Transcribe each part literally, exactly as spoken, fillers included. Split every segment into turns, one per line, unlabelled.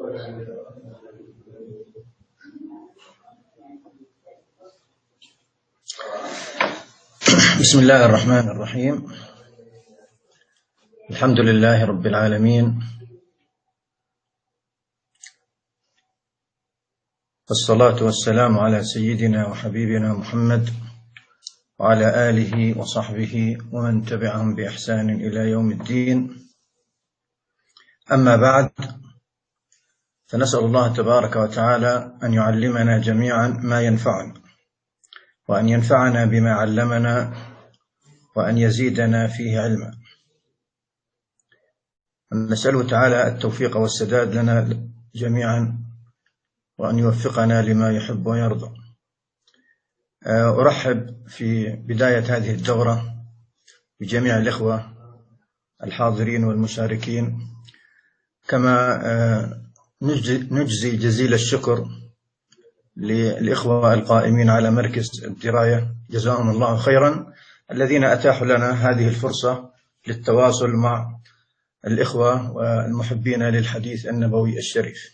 بسم الله الرحمن الرحيم. الحمد لله رب العالمين، والصلاة والسلام على سيدنا وحبيبنا محمد وعلى آله وصحبه ومن تبعهم بإحسان إلى يوم الدين. أما بعد، فنسأل الله تبارك وتعالى أن يعلمنا جميعا ما ينفعنا، وأن ينفعنا بما علمنا، وأن يزيدنا فيه علما. نسأله تعالى التوفيق والسداد لنا جميعا، وأن يوفقنا لما يحب ويرضى. أرحب في بداية هذه الدورة بجميع الإخوة الحاضرين والمشاركين، كما نجزي جزيل الشكر للإخوة القائمين على مركز الدراية، جزاهم الله خيرا، الذين أتاحوا لنا هذه الفرصة للتواصل مع الإخوة والمحبين للحديث النبوي الشريف.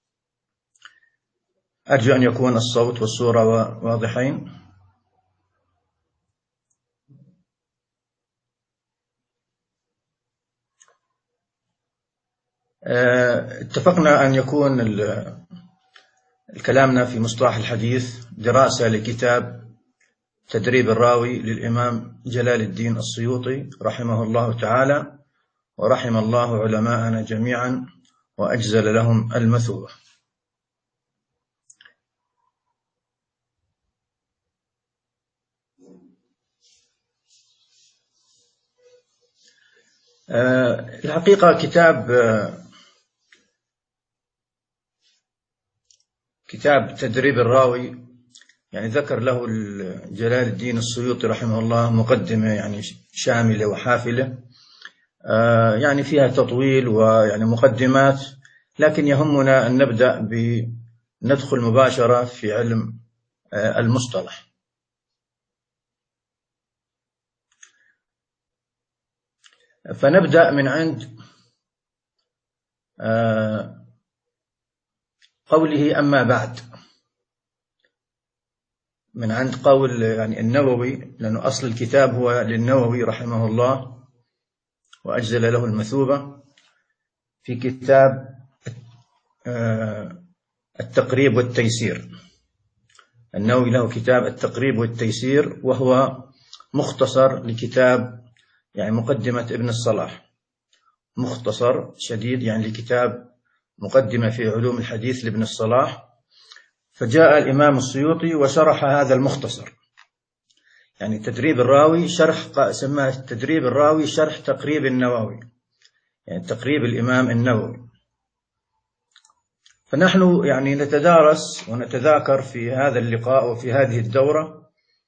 أرجو أن يكون الصوت والصورة واضحين. اتفقنا أن يكون كلامنا في مصطلح الحديث دراسة لكتاب تدريب الراوي للإمام جلال الدين السيوطي رحمه الله تعالى، ورحم الله علماءنا جميعا وأجزل لهم المثوبة. الحقيقة كتاب كتاب تدريب الراوي يعني ذكر له جلال الدين السيوطي رحمه الله مقدمة يعني شاملة وحافلة، يعني فيها تطويل ويعني مقدمات، لكن يهمنا أن نبدأ بندخل مباشرة في علم المصطلح. فنبدأ من عند قوله أما بعد، من عند قول يعني النووي، لأنه أصل الكتاب هو للنووي رحمه الله وأجزل له المثوبة، في كتاب التقريب والتيسير. النووي له كتاب التقريب والتيسير، وهو مختصر لكتاب يعني مقدمة ابن الصلاح، مختصر شديد يعني لكتاب مقدمة في علوم الحديث لابن الصلاح. فجاء الإمام السيوطي وشرح هذا المختصر، يعني تدريب الراوي شرح، سماه تدريب الراوي شرح تقريب النووي، يعني تقريب الإمام النووي. فنحن يعني نتدارس ونتذاكر في هذا اللقاء وفي هذه الدورة،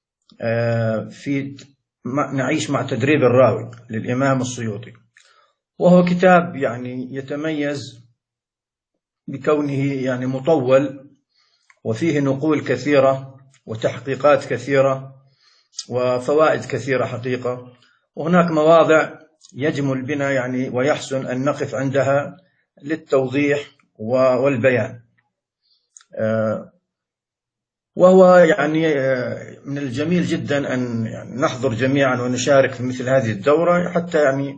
في نعيش مع تدريب الراوي للإمام السيوطي، وهو كتاب يعني يتميز بكونه يعني مطول، وفيه نقول كثيرة وتحقيقات كثيرة وفوائد كثيرة حقيقة، وهناك مواضع يجمل بنا يعني ويحسن أن نقف عندها للتوضيح والبيان. وهو يعني من الجميل جدا أن يعني نحضر جميعا ونشارك في مثل هذه الدورة، حتى يعني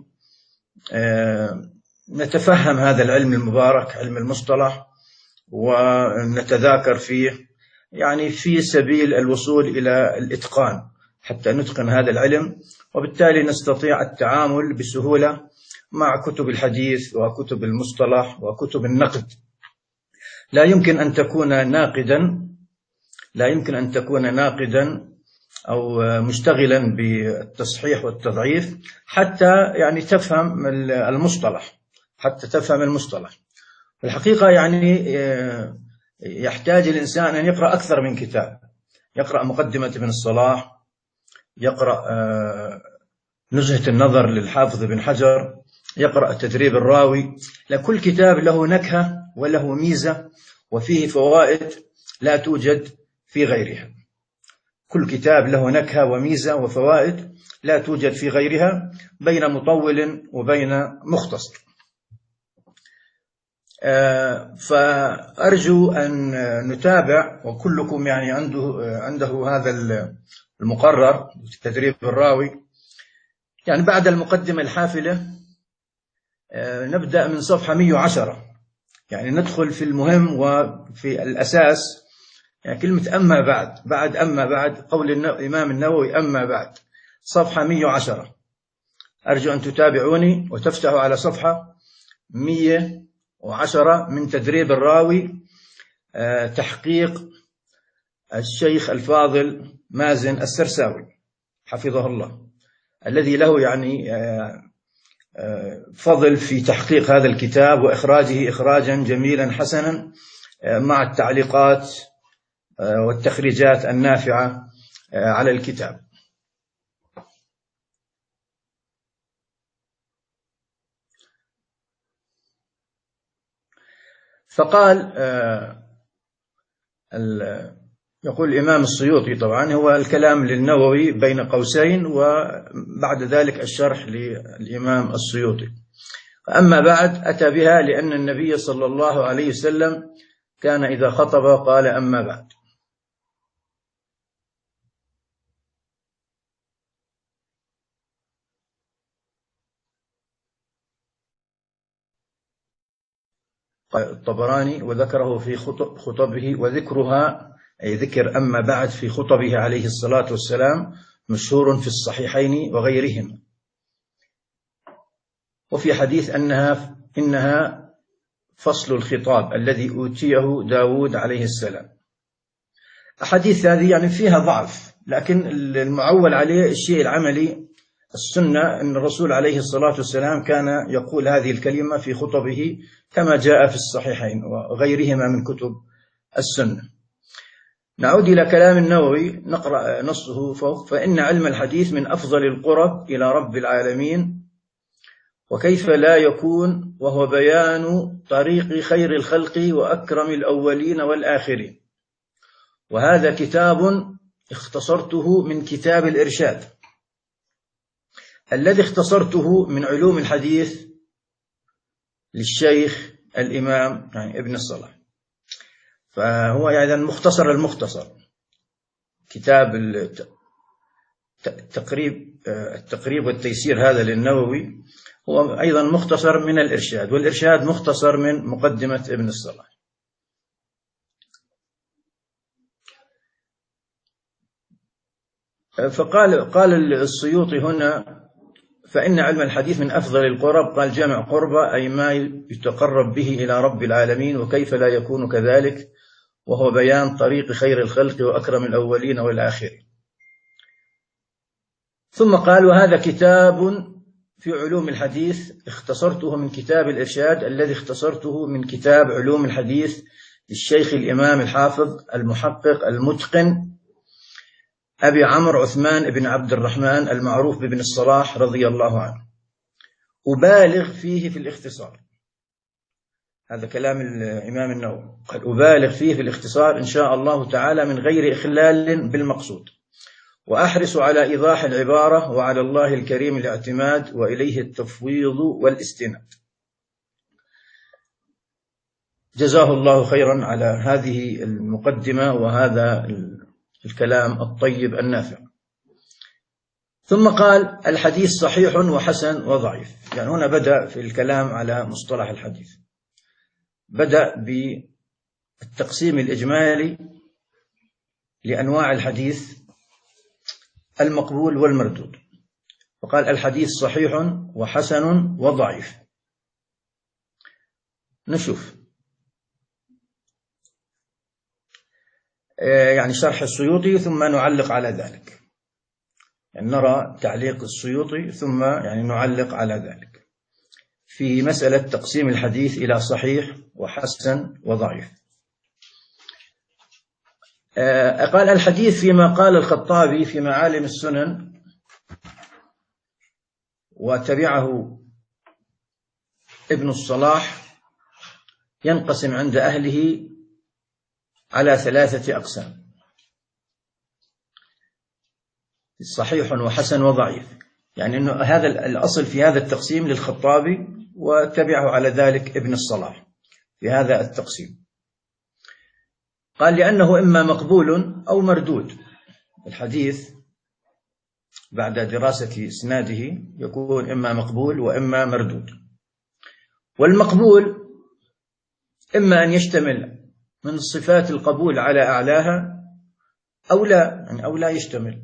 نتفهم هذا العلم المبارك، علم المصطلح، ونتذاكر فيه يعني في سبيل الوصول إلى الإتقان، حتى نتقن هذا العلم، وبالتالي نستطيع التعامل بسهولة مع كتب الحديث وكتب المصطلح وكتب النقد. لا يمكن أن تكون ناقدا لا يمكن أن تكون ناقدا أو مشتغلا بالتصحيح والتضعيف حتى يعني تفهم المصطلح حتى تفهم المصطلح. في الحقيقة يعني يحتاج الإنسان أن يقرأ أكثر من كتاب، يقرأ مقدمة ابن الصلاح، يقرأ نزهة النظر للحافظ بن حجر، يقرأ تدريب الراوي. لكل كتاب له نكهة وله ميزة وفيه فوائد لا توجد في غيرها. كل كتاب له نكهة وميزة وفوائد لا توجد في غيرها، بين مطول وبين مختصر. فأرجو أن نتابع، وكلكم يعني عنده عنده هذا المقرر تدريب الراوي. يعني بعد المقدمة الحافلة نبدأ من صفحة مئة وعشرة، يعني ندخل في المهم وفي الأساس. يعني كلمة أما بعد، بعد أما بعد قول الإمام النووي أما بعد، صفحة مئة وعشرة. أرجو أن تتابعوني وتفتحوا على صفحة مئة وعشرة من تدريب الراوي، تحقيق الشيخ الفاضل مازن السرساوي حفظه الله، الذي له يعني فضل في تحقيق هذا الكتاب وإخراجه إخراجا جميلا حسنا، مع التعليقات والتخريجات النافعة على الكتاب. فقال يقول الإمام السيوطي، طبعا هو الكلام للنووي بين قوسين، وبعد ذلك الشرح للإمام السيوطي. أما بعد أتى بها لأن النبي صلى الله عليه وسلم كان إذا خطب قال أما بعد. الطبراني وذكره في خطبه، وذكرها أي ذكر أما بعد في خطبه عليه الصلاة والسلام مشهور في الصحيحين وغيرهما. وفي حديث أنها إنها فصل الخطاب الذي أوتيه داود عليه السلام. أحاديث هذه يعني فيها ضعف، لكن المعول عليه الشيء العملي السنة، أن الرسول عليه الصلاة والسلام كان يقول هذه الكلمة في خطبه كما جاء في الصحيحين وغيرهما من كتب السنة. نعود إلى كلام النووي، نقرأ نصه فوق: فإن علم الحديث من أفضل القرب إلى رب العالمين، وكيف لا يكون، وهو بيان طريق خير الخلق وأكرم الأولين والآخرين. وهذا كتاب اختصرته من كتاب الإرشاد الذي اختصرته من علوم الحديث للشيخ الإمام يعني ابن الصلاح. فهو يعني مختصر المختصر، كتاب التقريب التقريب والتيسير هذا للنووي هو أيضا مختصر من الإرشاد، والإرشاد مختصر من مقدمة ابن الصلاح. فقال قال السيوطي هنا: فإن علم الحديث من أفضل القرب، قال جمع قربة أي ما يتقرب به إلى رب العالمين، وكيف لا يكون كذلك، وهو بيان طريق خير الخلق وأكرم الأولين والآخرين. ثم قال: وهذا كتاب في علوم الحديث اختصرته من كتاب الإرشاد الذي اختصرته من كتاب علوم الحديث للشيخ الإمام الحافظ المحقق المتقن أبي عمرو عثمان بن عبد الرحمن المعروف بابن الصلاح رضي الله عنه، أبالغ فيه في الاختصار. هذا كلام الإمام النووي، قال أبالغ فيه في الاختصار إن شاء الله تعالى من غير إخلال بالمقصود، وأحرص على إيضاح العبارة، وعلى الله الكريم الاعتماد، وإليه التفويض والاستناد. جزاه الله خيرا على هذه المقدمة وهذا الكلام الطيب النافع. ثم قال: الحديث صحيح وحسن وضعيف. يعني هنا بدأ في الكلام على مصطلح الحديث، بدأ بالتقسيم الإجمالي لأنواع الحديث المقبول والمردود، وقال: الحديث صحيح وحسن وضعيف. نشوف يعني شرح السيوطي ثم نعلق على ذلك، يعني نرى تعليق السيوطي ثم يعني نعلق على ذلك في مسألة تقسيم الحديث إلى صحيح وحسن وضعيف. قال: الحديث فيما قال الخطابي في معالم السنن وتبعه ابن الصلاح ينقسم عند أهله على ثلاثة أقسام: صحيح وحسن وضعيف. يعني أنه هذا الأصل في هذا التقسيم للخطابي وتبعه على ذلك ابن الصلاح. في هذا التقسيم. قال لأنه إما مقبول أو مردود. الحديث بعد دراسة إسناده يكون إما مقبول وإما مردود. والمقبول إما أن يشتمل من صفات القبول على أعلاها أو لا، يعني أو لا يشتمل.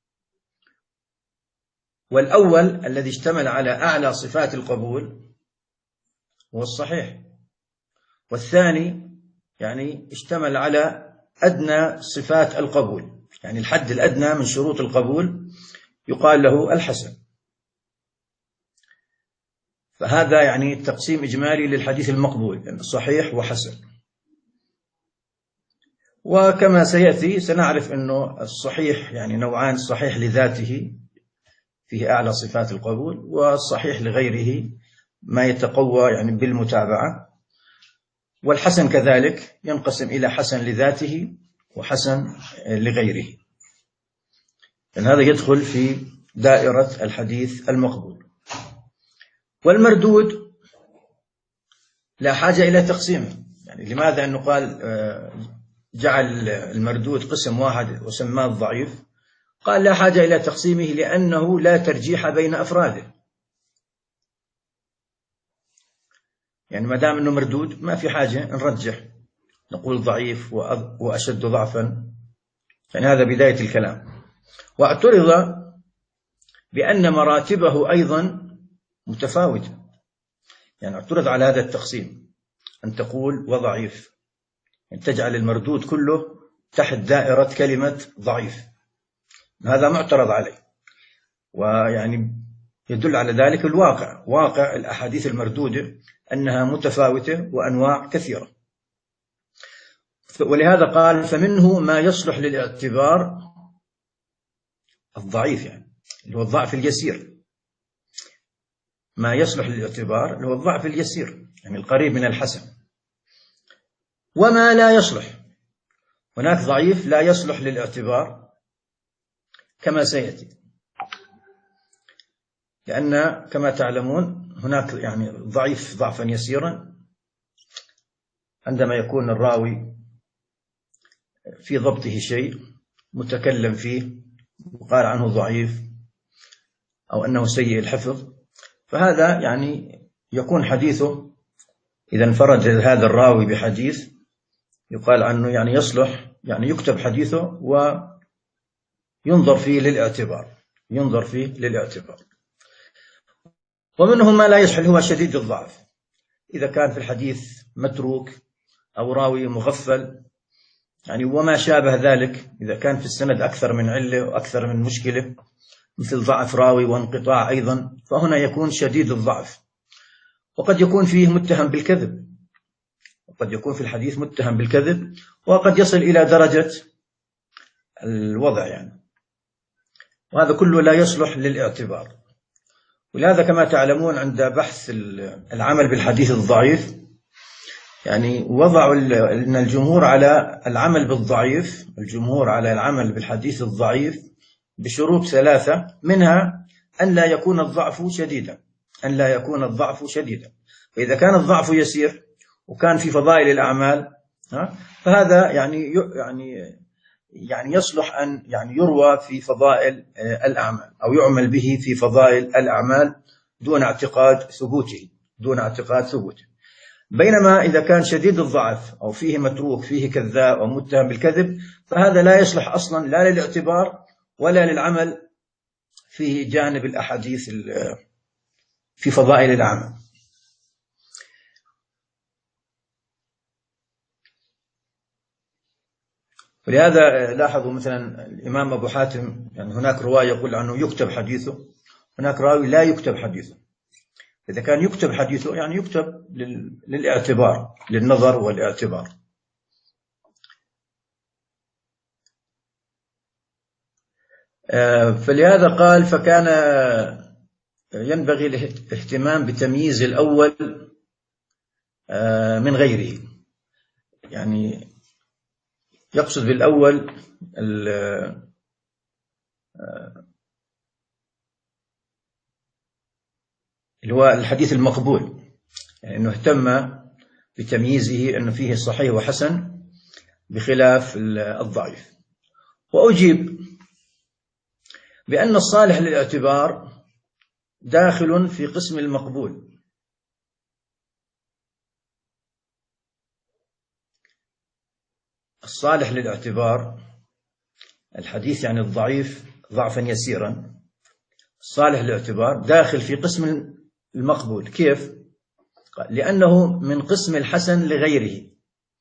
والأول الذي اشتمل على أعلى صفات القبول هو الصحيح، والثاني يعني اشتمل على أدنى صفات القبول، يعني الحد الأدنى من شروط القبول يقال له الحسن. فهذا يعني تقسيم إجمالي للحديث المقبول، يعني صحيح وحسن. وكما سيأتي سنعرف أنه الصحيح يعني نوعان: الصحيح لذاته فيه أعلى صفات القبول، والصحيح لغيره ما يتقوى يعني بالمتابعة. والحسن كذلك ينقسم إلى حسن لذاته وحسن لغيره، لأن هذا يدخل في دائرة الحديث المقبول. والمردود لا حاجة إلى تقسيمه. يعني لماذا أنه قال جعل المردود قسم واحد وسماه الضعيف؟ قال لا حاجة إلى تقسيمه لأنه لا ترجيح بين أفراده. يعني ما دام أنه مردود ما في حاجة نرجح، نقول ضعيف وأشد ضعفا، يعني هذا بداية الكلام. واعترض بأن مراتبه أيضا متفاوتة. يعني اعترض على هذا التقسيم، أن تقول وضعيف، أن تجعل المردود كله تحت دائرة كلمة ضعيف، هذا معترض عليه. ويعني يدل على ذلك الواقع، واقع الأحاديث المردودة أنها متفاوتة وأنواع كثيرة. ولهذا قال فمنه ما يصلح للاعتبار الضعيف، يعني اللي هو الضعف اليسير. ما يصلح للاعتبار اللي هو الضعف اليسير، يعني القريب من الحسن. وما لا يصلح، هناك ضعيف لا يصلح للاعتبار كما سيأتي، لأن كما تعلمون هناك يعني ضعيف ضعفا يسيرا عندما يكون الراوي في ضبطه شيء متكلم فيه وقال عنه ضعيف أو أنه سيء الحفظ، فهذا يعني يكون حديثه إذا انفرد هذا الراوي بحديث يقال عنه يعني يصلح، يعني يكتب حديثه وينظر فيه للاعتبار، ينظر فيه للاعتبار. ومنهم ما لا يصلح هو شديد الضعف، إذا كان في الحديث متروك أو راوي مغفل، يعني وما شابه ذلك، إذا كان في السند أكثر من علة وأكثر من مشكلة مثل ضعف راوي وانقطاع أيضا، فهنا يكون شديد الضعف. وقد يكون فيه متهم بالكذب، وقد يكون في الحديث متهم بالكذب، وقد يصل إلى درجة الوضع يعني، وهذا كله لا يصلح للاعتبار. ولهذا كما تعلمون عند بحث العمل بالحديث الضعيف يعني وضعوا أن الجمهور على العمل بالضعيف، الجمهور على العمل بالحديث الضعيف بشروط ثلاثة، منها أن لا يكون الضعف شديدا، أن لا يكون الضعف شديدا. فإذا كان الضعف يسير وكان في فضائل الأعمال فهذا يعني يعني يعني يصلح أن يعني يروى في فضائل الأعمال أو يعمل به في فضائل الأعمال دون اعتقاد ثبوته، دون اعتقاد ثبوته. بينما إذا كان شديد الضعف أو فيه متروك، فيه كذاب أو متهم بالكذب، فهذا لا يصلح أصلا لا للاعتبار ولا للعمل في جانب الأحاديث في فضائل الأعمال. ولهذا لاحظوا مثلا الإمام أبو حاتم، يعني هناك رواية يقول عنه يكتب حديثه، هناك راوي لا يكتب حديثه. إذا كان يكتب حديثه يعني يكتب للاعتبار، للنظر والاعتبار. فلهذا قال فكان ينبغي الاهتمام بتمييز الأول من غيره، يعني يقصد بالأول اللي هو الحديث المقبول، يعني أنه اهتم بتمييزه أنه فيه صحيح وحسن بخلاف الضعيف. وأجيب بأن الصالح للاعتبار داخل في قسم المقبول. الصالح للاعتبار الحديث يعني الضعيف ضعفا يسيرا، الصالح للاعتبار داخل في قسم المقبول. كيف؟ لأنه من قسم الحسن لغيره.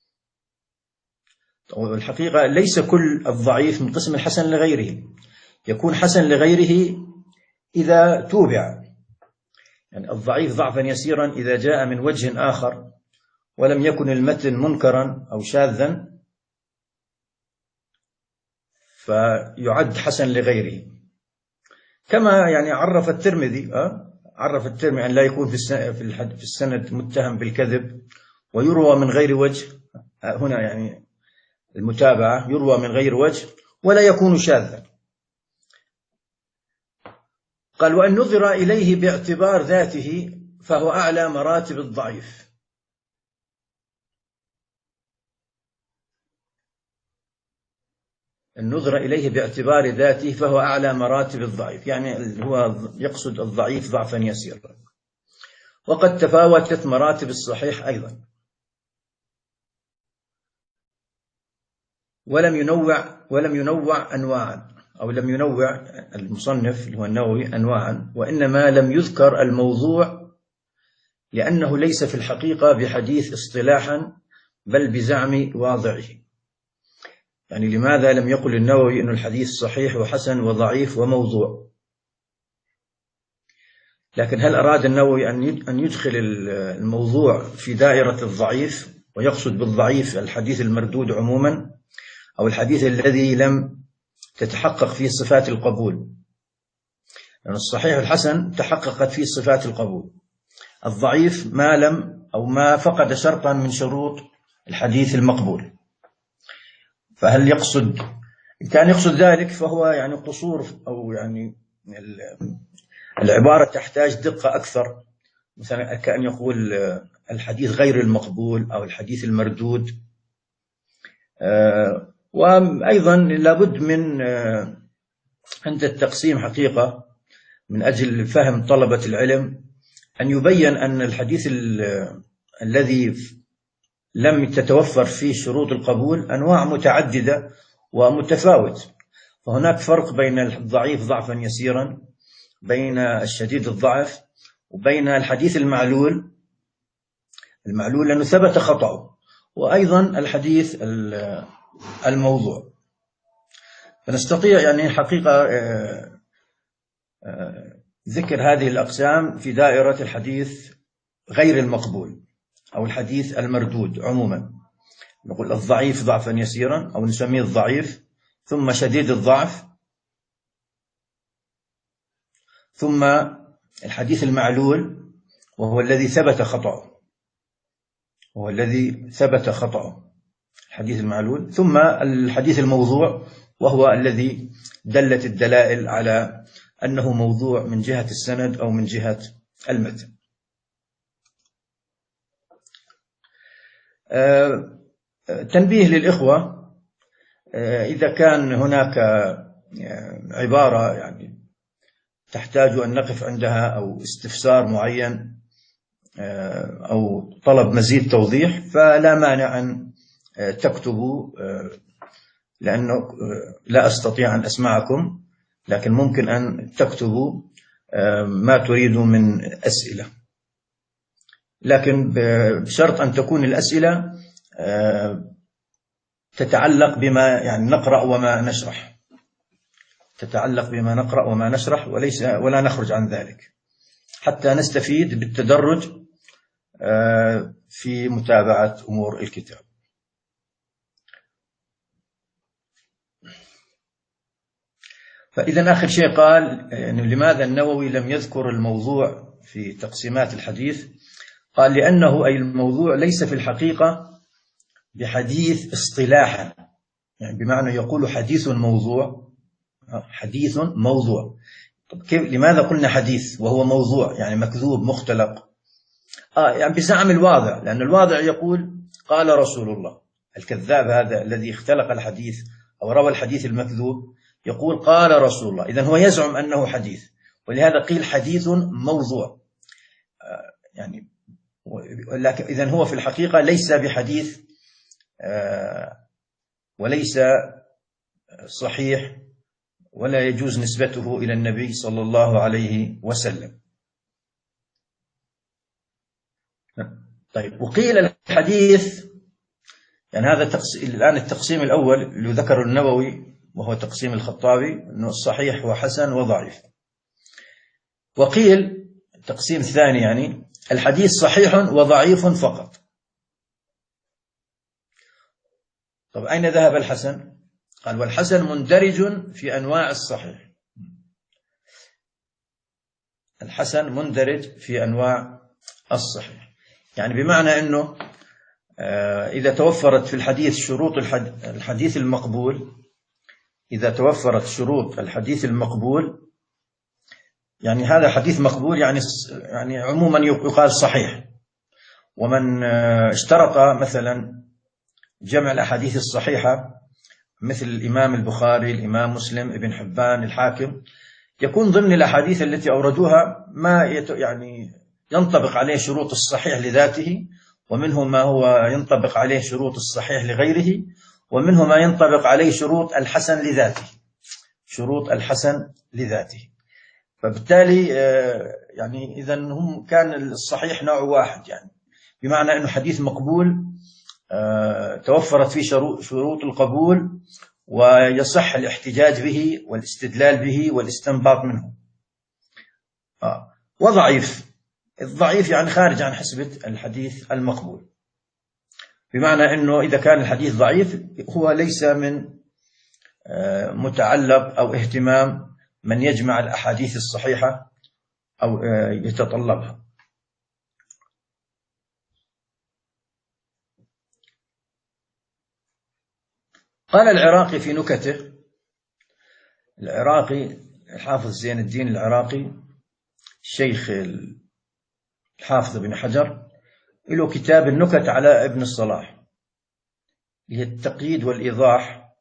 الحقيقة ليس كل الضعيف من قسم الحسن لغيره، يكون حسن لغيره إذا توبع. يعني الضعيف ضعفا يسيرا إذا جاء من وجه آخر ولم يكن المتن منكرا أو شاذا فيعد حسن لغيره. كما يعني عرف الترمذي أه؟ عرف الترمذي أن لا يكون في السند متهم بالكذب ويروى من غير وجه. هنا يعني المتابعة يروى من غير وجه ولا يكون شاذا. قال وأن نظر إليه باعتبار ذاته فهو أعلى مراتب الضعيف. النظر إليه باعتبار ذاته فهو أعلى مراتب الضعيف، يعني هو يقصد الضعيف ضعفا يسيرا. وقد تفاوتت مراتب الصحيح أيضا، ولم ينوع ولم ينوع أنواعا، أو لم ينوع المصنف اللي هو النووي أنواعا، وإنما لم يذكر الموضوع لأنه ليس في الحقيقة بحديث اصطلاحا بل بزعم واضعه. يعني لماذا لم يقل النووي أن الحديث صحيح وحسن وضعيف وموضوع؟ لكن هل أراد النووي أن يدخل الموضوع في دائرة الضعيف ويقصد بالضعيف الحديث المردود عموما، أو الحديث الذي لم تتحقق فيه صفات القبول؟ لأن يعني الصحيح والحسن تحققت فيه صفات القبول، الضعيف ما لم أو ما فقد شرطا من شروط الحديث المقبول. فهل يقصد، إن كان يقصد ذلك فهو يعني قصور، أو يعني العبارة تحتاج دقة أكثر، مثلا كأن يقول الحديث غير المقبول أو الحديث المردود. وأيضا لابد من عند التقسيم حقيقة من أجل فهم طلبة العلم أن يبين أن الحديث الذي لم تتوفر فيه شروط القبول أنواع متعددة ومتفاوت. فهناك فرق بين الضعيف ضعفا يسيرا، بين الشديد الضعف، وبين الحديث المعلول المعلول لأنه ثبت خطأه، وأيضا الحديث الموضوع. فنستطيع يعني حقيقة ذكر هذه الأقسام في دائرة الحديث غير المقبول أو الحديث المردود عموما. نقول الضعيف ضعفا يسيرا، أو نسميه الضعيف، ثم شديد الضعف، ثم الحديث المعلول وهو الذي ثبت خطأه وهو الذي ثبت خطأه الحديث المعلول، ثم الحديث الموضوع وهو الذي دلت الدلائل على أنه موضوع من جهة السند أو من جهة المتن. آه تنبيه للإخوة، آه إذا كان هناك عبارة يعني تحتاج أن نقف عندها أو استفسار معين آه أو طلب مزيد توضيح، فلا مانع أن تكتبوا، آه لأنه لا أستطيع أن أسمعكم، لكن ممكن أن تكتبوا آه ما تريدوا من أسئلة، لكن بشرط أن تكون الأسئلة تتعلق بما يعني نقرأ وما نشرح تتعلق بما نقرأ وما نشرح وليس ولا نخرج عن ذلك، حتى نستفيد بالتدرج في متابعة أمور الكتاب. فإذا آخر شيء قال يعني لماذا النووي لم يذكر الموضوع في تقسيمات الحديث؟ قال لأنه أي الموضوع ليس في الحقيقة بحديث اصطلاحا، يعني بمعنى يقول حديث موضوع حديث موضوع. طب كيف لماذا قلنا حديث وهو موضوع؟ يعني مكذوب مختلق، آه يعني بزعم الواضع، لأن الواضع يقول قال رسول الله. الكذاب هذا الذي اختلق الحديث أو روى الحديث المكذوب يقول قال رسول الله، إذن هو يزعم أنه حديث، ولهذا قيل حديث موضوع. آه يعني لكن إذن هو في الحقيقة ليس بحديث آه وليس صحيح، ولا يجوز نسبته إلى النبي صلى الله عليه وسلم. طيب، وقيل الحديث، يعني هذا التقسيم الآن التقسيم الأول اللي ذكره النووي وهو تقسيم الخطابي، أنه الصحيح وحسن وضعيف. وقيل التقسيم الثاني يعني الحديث صحيح وضعيف فقط. طب أين ذهب الحسن؟ قال والحسن مندرج في أنواع الصحيح. الحسن مندرج في أنواع الصحيح، يعني بمعنى أنه إذا توفرت في الحديث شروط الحديث المقبول، إذا توفرت شروط الحديث المقبول، يعني هذا حديث مقبول، يعني يعني عموما يقال صحيح. ومن اشترط مثلا جمع الأحاديث الصحيحة مثل الإمام البخاري، الإمام مسلم، ابن حبان، الحاكم، يكون ضمن الأحاديث التي أوردوها ما يعني ينطبق عليه شروط الصحيح لذاته، ومنه ما هو ينطبق عليه شروط الصحيح لغيره، ومنه ما ينطبق عليه شروط الحسن لذاته، شروط الحسن لذاته. فبالتالي يعني إذا هم كان الصحيح نوع واحد، يعني بمعنى أنه حديث مقبول توفرت فيه شروط القبول ويصح الاحتجاج به والاستدلال به والاستنباط منه. آه. وضعيف، الضعيف يعني خارج عن حسبة الحديث المقبول، بمعنى أنه إذا كان الحديث ضعيف هو ليس من متعلق أو اهتمام من يجمع الأحاديث الصحيحة أو يتطلبها. قال العراقي في نكته، العراقي الحافظ زين الدين العراقي الشيخ الحافظ بن حجر له كتاب النكت على ابن الصلاح، هي التقييد والإيضاح،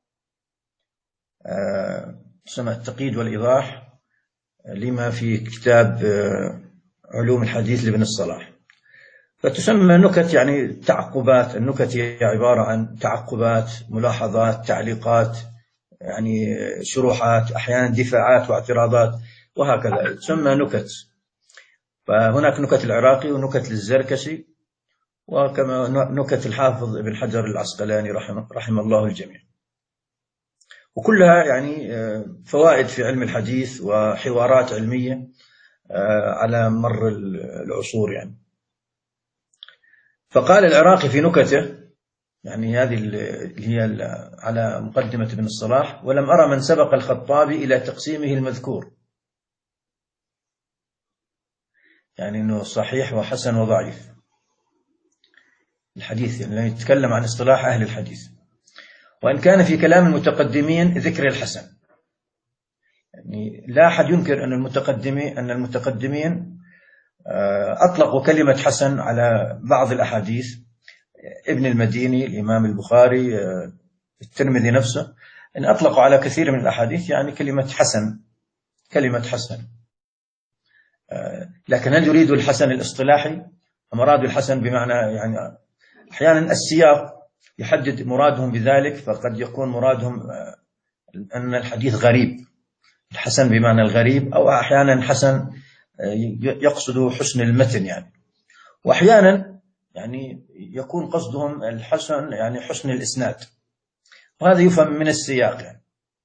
سمى التقييد والإيضاح لما في كتاب علوم الحديث لابن الصلاح. فتسمى نكت يعني تعقبات، النكت هي عبارة عن تعقبات، ملاحظات، تعليقات، يعني شروحات، أحيانا دفاعات واعتراضات، وهكذا تسمى نكت. فهناك نكت العراقي ونكت للزركشي، وكما نكت الحافظ ابن حجر العسقلاني رحمه, رحمه الله الجميع، وكلها يعني فوائد في علم الحديث وحوارات علمية على مر العصور يعني. فقال العراقي في نكته، يعني هذه اللي هي على مقدمة ابن الصلاح: ولم أرى من سبق الخطابي إلى تقسيمه المذكور، يعني أنه صحيح وحسن وضعيف الحديث، يعني يتكلم عن اصطلاح أهل الحديث. وإن كان في كلام المتقدمين ذكر الحسن، يعني لا أحد ينكر أن المتقدمين أن المتقدمين أطلقوا كلمة حسن على بعض الأحاديث. ابن المديني، الإمام البخاري، الترمذي نفسه، إن أطلقوا على كثير من الأحاديث يعني كلمة حسن، كلمة حسن. لكن هل يريدوا الحسن الاصطلاحي أم أرادوا الحسن بمعنى، يعني أحيانا السياق يحدد مرادهم بذلك، فقد يكون مرادهم أن الحديث غريب، الحسن بمعنى الغريب، أو أحيانا حسن يقصد حسن المتن يعني، وأحيانا يعني يكون قصدهم الحسن يعني حسن الإسناد، وهذا يفهم من السياق يعني.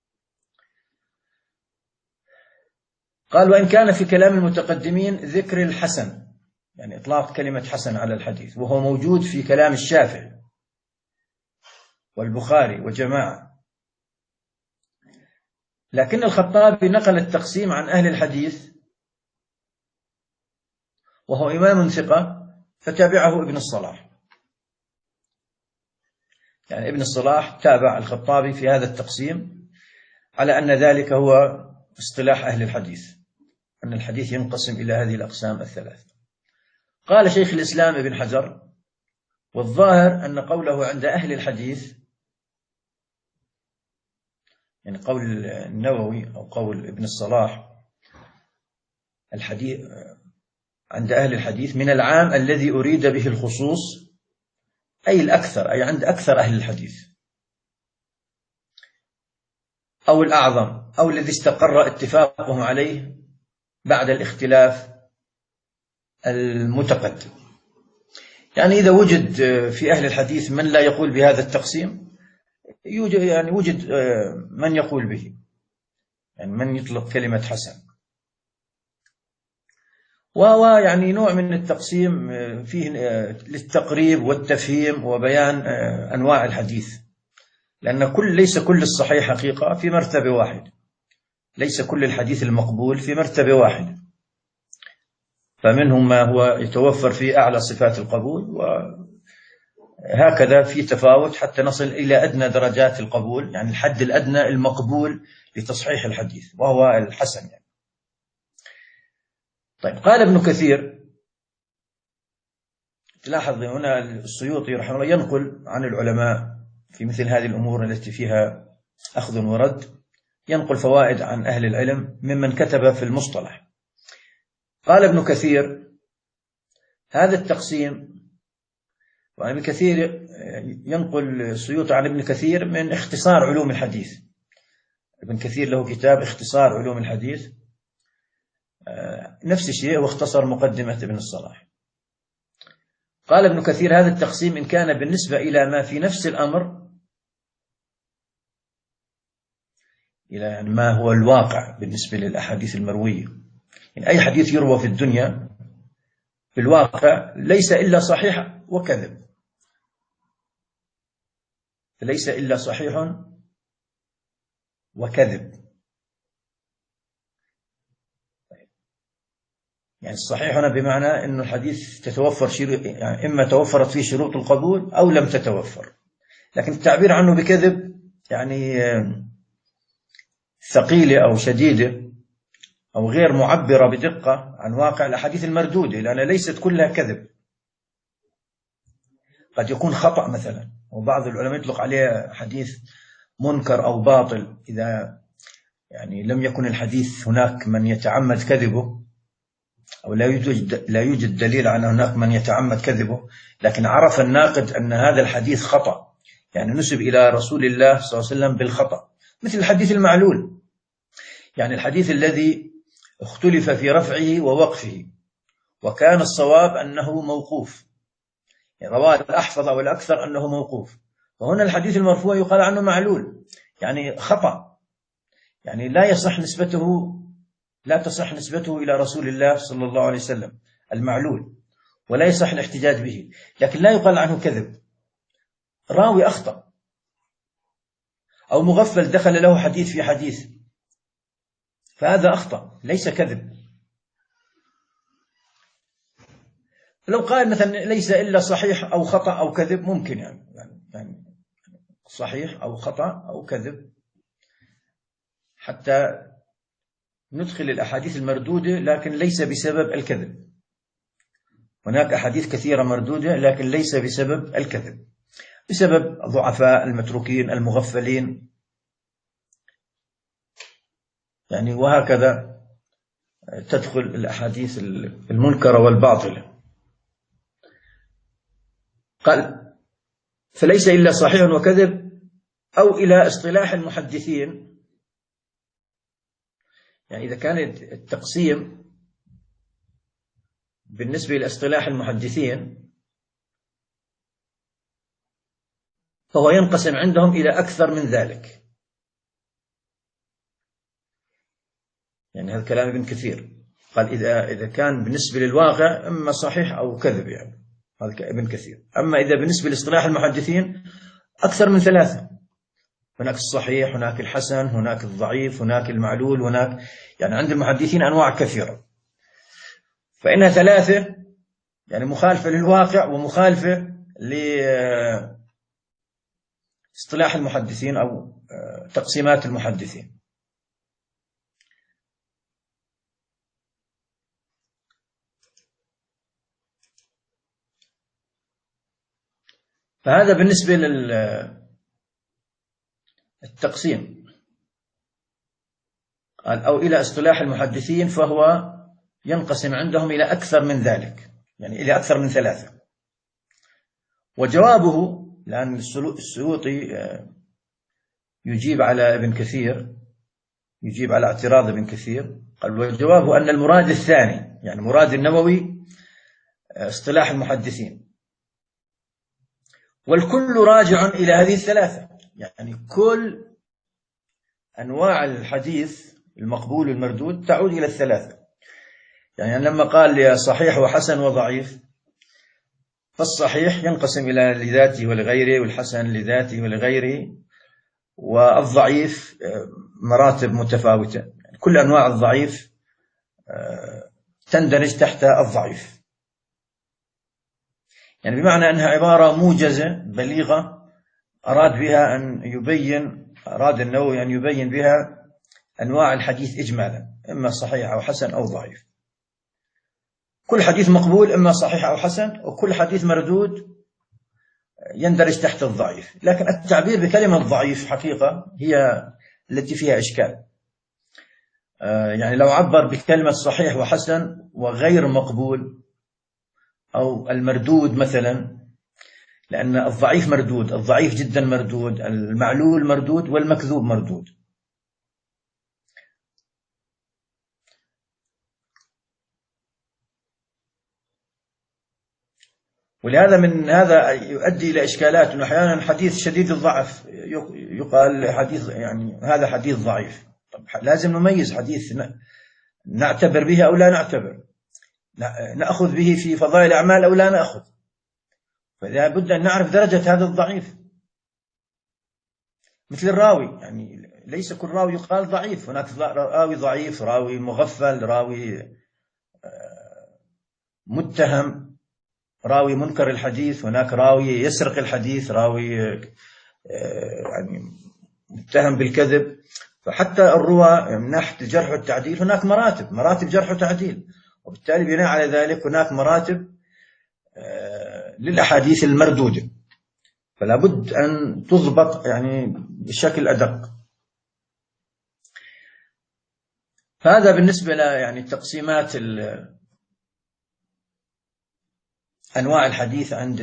قال: وإن كان في كلام المتقدمين ذكر الحسن، يعني إطلاق كلمة حسن على الحديث، وهو موجود في كلام الشافعي والبخاري وجماعة، لكن الخطابي نقل التقسيم عن أهل الحديث وهو إمام ثقة، فتابعه ابن الصلاح. يعني ابن الصلاح تابع الخطابي في هذا التقسيم على أن ذلك هو اصطلاح أهل الحديث، أن الحديث ينقسم إلى هذه الأقسام الثلاث. قال شيخ الإسلام ابن حجر: والظاهر أن قوله عند أهل الحديث، يعني قول النووي أو قول ابن الصلاح، الحديث عند أهل الحديث من العام الذي أريد به الخصوص، أي الأكثر، أي عند أكثر أهل الحديث، أو الأعظم، أو الذي استقر اتفاقهم عليه بعد الاختلاف المتقدم. يعني إذا وجد في أهل الحديث من لا يقول بهذا التقسيم، يوجد يعني وجد من يقول به، يعني من يطلق كلمة حسن. وهو يعني نوع من التقسيم فيه للتقريب والتفهيم وبيان أنواع الحديث، لأن كل ليس كل الصحيح حقيقة في مرتبة واحدة، ليس كل الحديث المقبول في مرتبة واحدة، فمنهم ما هو يتوفر فيه أعلى صفات القبول، وهكذا في تفاوت حتى نصل إلى أدنى درجات القبول، يعني الحد الأدنى المقبول لتصحيح الحديث وهو الحسن يعني. طيب، قال ابن كثير، تلاحظ هنا السيوطي رحمه الله ينقل عن العلماء في مثل هذه الأمور التي فيها أخذ ورد، ينقل فوائد عن أهل العلم ممن كتب في المصطلح. قال ابن كثير: هذا التقسيم، وعن ابن كثير ينقل السيوطي عن ابن كثير من اختصار علوم الحديث. ابن كثير له كتاب اختصار علوم الحديث، نفس الشيء واختصر مقدمة ابن الصلاح. قال ابن كثير: هذا التقسيم إن كان بالنسبة إلى ما في نفس الأمر، إلى يعني ما هو الواقع بالنسبة للأحاديث المروية، يعني أي حديث يروى في الدنيا في الواقع ليس إلا صحيح وكذب، ليس إلا صحيح وكذب. يعني الصحيح هنا بمعنى أن الحديث تتوفر شروط، يعني إما توفرت فيه شروط القبول أو لم تتوفر، لكن التعبير عنه بكذب يعني ثقيلة أو شديدة أو غير معبرة بدقة عن واقع الأحاديث المردودة، لأن ليست كلها كذب، قد يكون خطأ مثلا، وبعض العلماء يطلق عليه حديث منكر أو باطل إذا يعني لم يكن الحديث هناك من يتعمد كذبه، أو لا يوجد لا يوجد دليل على هناك من يتعمد كذبه، لكن عرف الناقد أن هذا الحديث خطأ، يعني نسب إلى رسول الله صلى الله عليه وسلم بالخطأ، مثل الحديث المعلول، يعني الحديث الذي اختلف في رفعه ووقفه، وكان الصواب أنه موقوف، يعني رواه الأحفظ أو الأكثر أنه موقوف، وهنا الحديث المرفوع يقال عنه معلول، يعني خطأ، يعني لا يصح نسبته لا تصح نسبته إلى رسول الله صلى الله عليه وسلم المعلول، ولا يصح الاحتجاج به، لكن لا يقال عنه كذب. راوي أخطأ أو مغفل دخل له حديث في حديث، فهذا أخطأ ليس كذب. لو قال مثلا ليس إلا صحيح أو خطأ أو كذب ممكن، يعني, يعني صحيح أو خطأ أو كذب، حتى ندخل الأحاديث المردودة لكن ليس بسبب الكذب. هناك أحاديث كثيرة مردودة لكن ليس بسبب الكذب، بسبب ضعفاء المتروكين المغفلين، يعني وهكذا تدخل الأحاديث المنكرة والباطلة. قال: فليس إلا صحيح وكذب، أو إلى اصطلاح المحدثين، يعني إذا كان التقسيم بالنسبة لاصطلاح المحدثين فهو ينقسم عندهم إلى أكثر من ذلك، يعني هذا كلام ابن كثير، قال إذا إذا كان بالنسبة للواقع إما صحيح أو كذب، يعني هذا ابن كثير. أما إذا بالنسبة لاصطلاح المحدثين أكثر من ثلاثة، هناك الصحيح، هناك الحسن، هناك الضعيف، هناك المعلول، هناك يعني عند المحدثين أنواع كثيرة، فإنها ثلاثة، يعني مخالفة للواقع ومخالفة لاصطلاح المحدثين أو تقسيمات المحدثين. فهذا بالنسبة للتقسيم. أو إلى اصطلاح المحدثين فهو ينقسم عندهم إلى أكثر من ذلك، يعني إلى أكثر من ثلاثة. وجوابه، لأن السيوطي يجيب على ابن كثير، يجيب على اعتراض ابن كثير، قال وجوابه أن المراد الثاني، يعني مراد النووي اصطلاح المحدثين، والكل راجع إلى هذه الثلاثة، يعني كل أنواع الحديث المقبول والمردود تعود إلى الثلاثة. يعني لما قال صحيح وحسن وضعيف، فالصحيح ينقسم إلى لذاته ولغيره، والحسن لذاته ولغيره، والضعيف مراتب متفاوتة. يعني كل أنواع الضعيف تندرج تحت الضعيف، يعني بمعنى أنها عبارة موجزة بليغة أراد بها أن يبين، أراد النووي أن يبين بها أنواع الحديث إجمالا، إما صحيح أو حسن أو ضعيف. كل حديث مقبول إما صحيح أو حسن، وكل حديث مردود يندرج تحت الضعيف. لكن التعبير بكلمة ضعيف حقيقة هي التي فيها إشكال. يعني لو عبر بكلمة صحيح وحسن وغير مقبول أو المردود مثلا، لأن الضعيف مردود، الضعيف جدا مردود، المعلول مردود، والمكذوب مردود. ولهذا من هذا يؤدي إلى إشكالات، أنه أحيانا حديث شديد الضعف يقال حديث، يعني هذا حديث ضعيف. طب لازم نميز حديث نعتبر به أو لا نعتبر، نأخذ به في فضائل الأعمال أو لا نأخذ. فلا بد أن نعرف درجة هذا الضعيف. مثل الراوي، يعني ليس كل راوي يقال ضعيف، هناك راوي ضعيف، راوي مغفل، راوي متهم، راوي منكر الحديث، هناك راوي يسرق الحديث، راوي يعني متهم بالكذب. فحتى الرواة من ناحية الجرح والتعديل هناك مراتب، مراتب جرح وتعديل، وبالتالي بناء على ذلك هناك مراتب للأحاديث المردودة، فلا بد أن تضبط يعني بشكل أدق. هذا بالنسبة ل يعني تقسيمات أنواع الحديث عند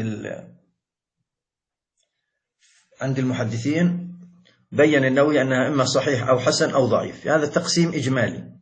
عند المحدثين. بين النووي أنها إما صحيح أو حسن أو ضعيف. هذا تقسيم إجمالي،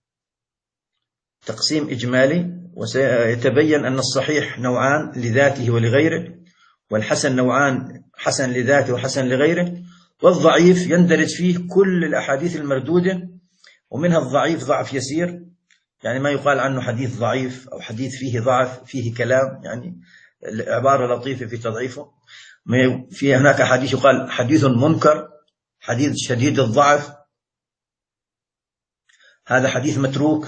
تقسيم إجمالي، وسيتبين أن الصحيح نوعان لذاته ولغيره، والحسن نوعان، حسن لذاته وحسن لغيره، والضعيف يندرج فيه كل الأحاديث المردودة، ومنها الضعيف ضعف يسير، يعني ما يقال عنه حديث ضعيف أو حديث فيه ضعف، فيه كلام، يعني عبارة لطيفة في تضعيفه. في هناك حديث يقال حديث منكر، حديث شديد الضعف، هذا حديث متروك.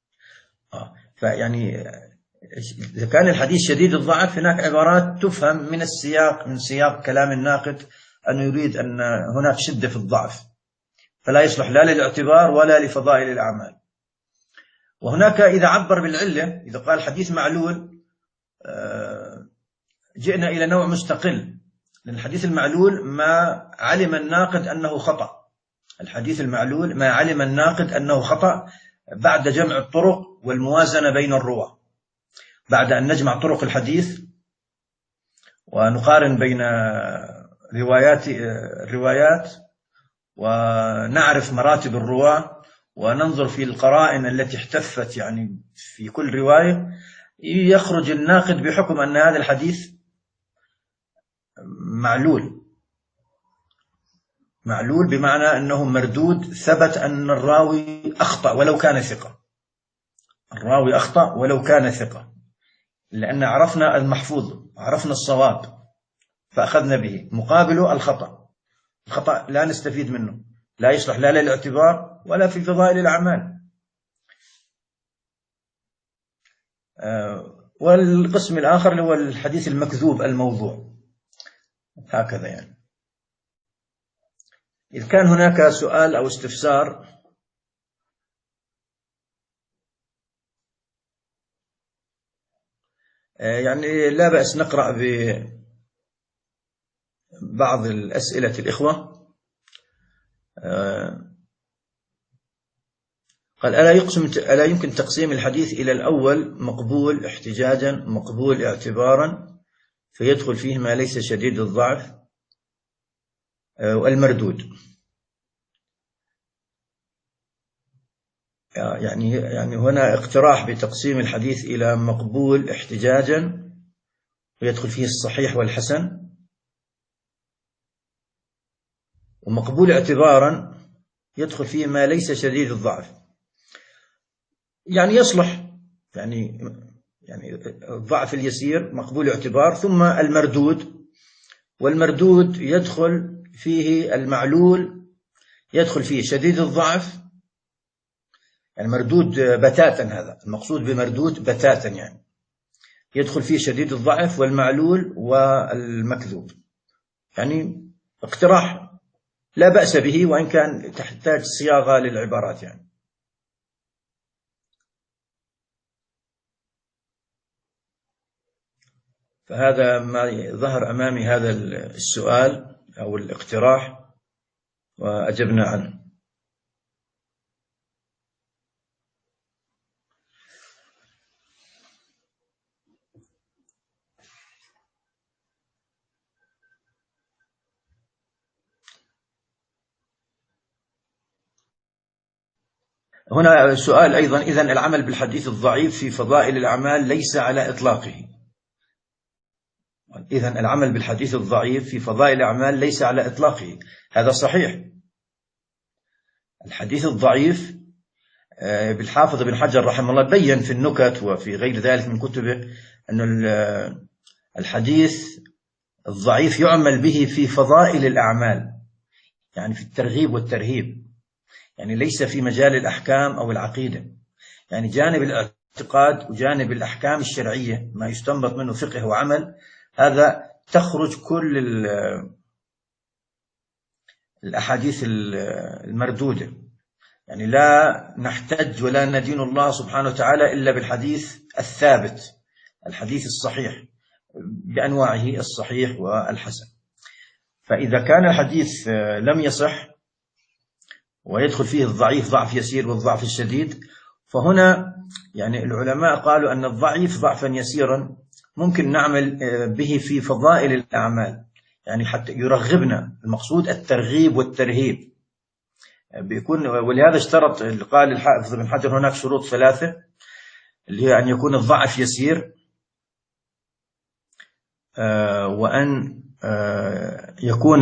فيعني إذا كان الحديث شديد الضعف، هناك عبارات تفهم من السياق، من سياق كلام الناقد أنه يريد أن هناك شدة في الضعف، فلا يصلح لا للاعتبار ولا لفضائل الأعمال. وهناك إذا عبر بالعلة، إذا قال حديث معلول، جئنا إلى نوع مستقل، لأن الحديث المعلول ما علم الناقد أنه خطأ، الحديث المعلول ما علم الناقد أنه خطأ بعد جمع الطرق والموازنة بين الرواة، بعد أن نجمع طرق الحديث ونقارن بين روايات الروايات ونعرف مراتب الرواة وننظر في القرائن التي احتفت يعني في كل رواية، يخرج الناقد بحكم أن هذا الحديث معلول. معلول بمعنى أنه مردود، ثبت أن الراوي أخطأ ولو كان ثقة، الراوي أخطأ ولو كان ثقة، لأن عرفنا المحفوظ، عرفنا الصواب فأخذنا به. مقابله الخطأ، الخطأ لا نستفيد منه، لا يصلح لا للاعتبار ولا في فضائل الأعمال. والقسم الآخر اللي هو الحديث المكذوب الموضوع، هكذا. يعني إذا كان هناك سؤال أو استفسار يعني لا بأس نقرأ ب بعض الأسئلة الإخوة. قال: ألا يقسم ألا يمكن تقسيم الحديث إلى الأول مقبول احتجاجا مقبول اعتبارا فيدخل فيه ما ليس شديد الضعف والمردود؟ يعني يعني هنا اقتراح بتقسيم الحديث إلى مقبول احتجاجا ويدخل فيه الصحيح والحسن، ومقبول اعتبارا يدخل فيه ما ليس شديد الضعف. يعني يصلح يعني يعني الضعف اليسير مقبول اعتبار، ثم المردود، والمردود يدخل فيه المعلول، يدخل فيه شديد الضعف، يعني مردود بتاتا، هذا المقصود بمردود بتاتا، يعني يدخل فيه شديد الضعف والمعلول والمكذوب. يعني اقتراح لا بأس به، وإن كان تحتاج صياغة للعبارات يعني. فهذا ما ظهر أمامي، هذا السؤال أو الاقتراح، وأجبنا عنه. هنا سؤال أيضا: إذن العمل بالحديث الضعيف في فضائل الأعمال ليس على إطلاقه. إذن العمل بالحديث الضعيف في فضائل الأعمال ليس على إطلاقه. هذا صحيح. الحديث الضعيف بالحافظ بن حجر رحمه الله بيّن في النكت وفي غير ذلك من كتبه أن الحديث الضعيف يعمل به في فضائل الأعمال، يعني في الترغيب والترهيب، يعني ليس في مجال الأحكام أو العقيدة. يعني جانب الاعتقاد وجانب الأحكام الشرعية ما يستنبط منه فقه وعمل، هذا تخرج كل الأحاديث المردودة. يعني لا نحتج ولا ندين الله سبحانه وتعالى إلا بالحديث الثابت، الحديث الصحيح بأنواعه الصحيح والحسن. فإذا كان الحديث لم يصح ويدخل فيه الضعيف ضعف يسير والضعف الشديد، فهنا يعني العلماء قالوا أن الضعيف ضعفا يسيرا ممكن نعمل به في فضائل الأعمال، يعني حتى يرغبنا. المقصود الترغيب والترهيب بيكون، ولهذا اشترط، قال الحافظ بن حجر هناك شروط ثلاثة، اللي هي أن يكون الضعف يسير، وأن يكون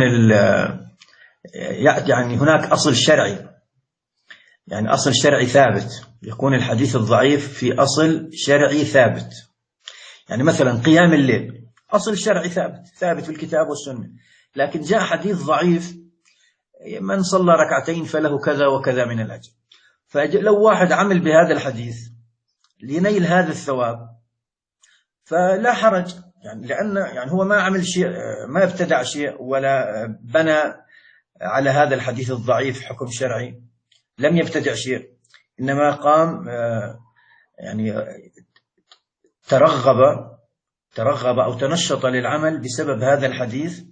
يعني هناك أصل شرعي، يعني أصل شرعي ثابت. يكون الحديث الضعيف في أصل شرعي ثابت. يعني مثلا قيام الليل أصل شرعي ثابت ثابت في الكتاب والسنة، لكن جاء حديث ضعيف: من صلى ركعتين فله كذا وكذا من الأجر. فلو واحد عمل بهذا الحديث لينيل هذا الثواب فلا حرج، يعني لأن يعني هو ما عمل شيء، ما ابتدع شيء، ولا بنى على هذا الحديث الضعيف حكم شرعي، لم يبتدع شيء، إنما قام يعني ترغب ترغب أو تنشط للعمل بسبب هذا الحديث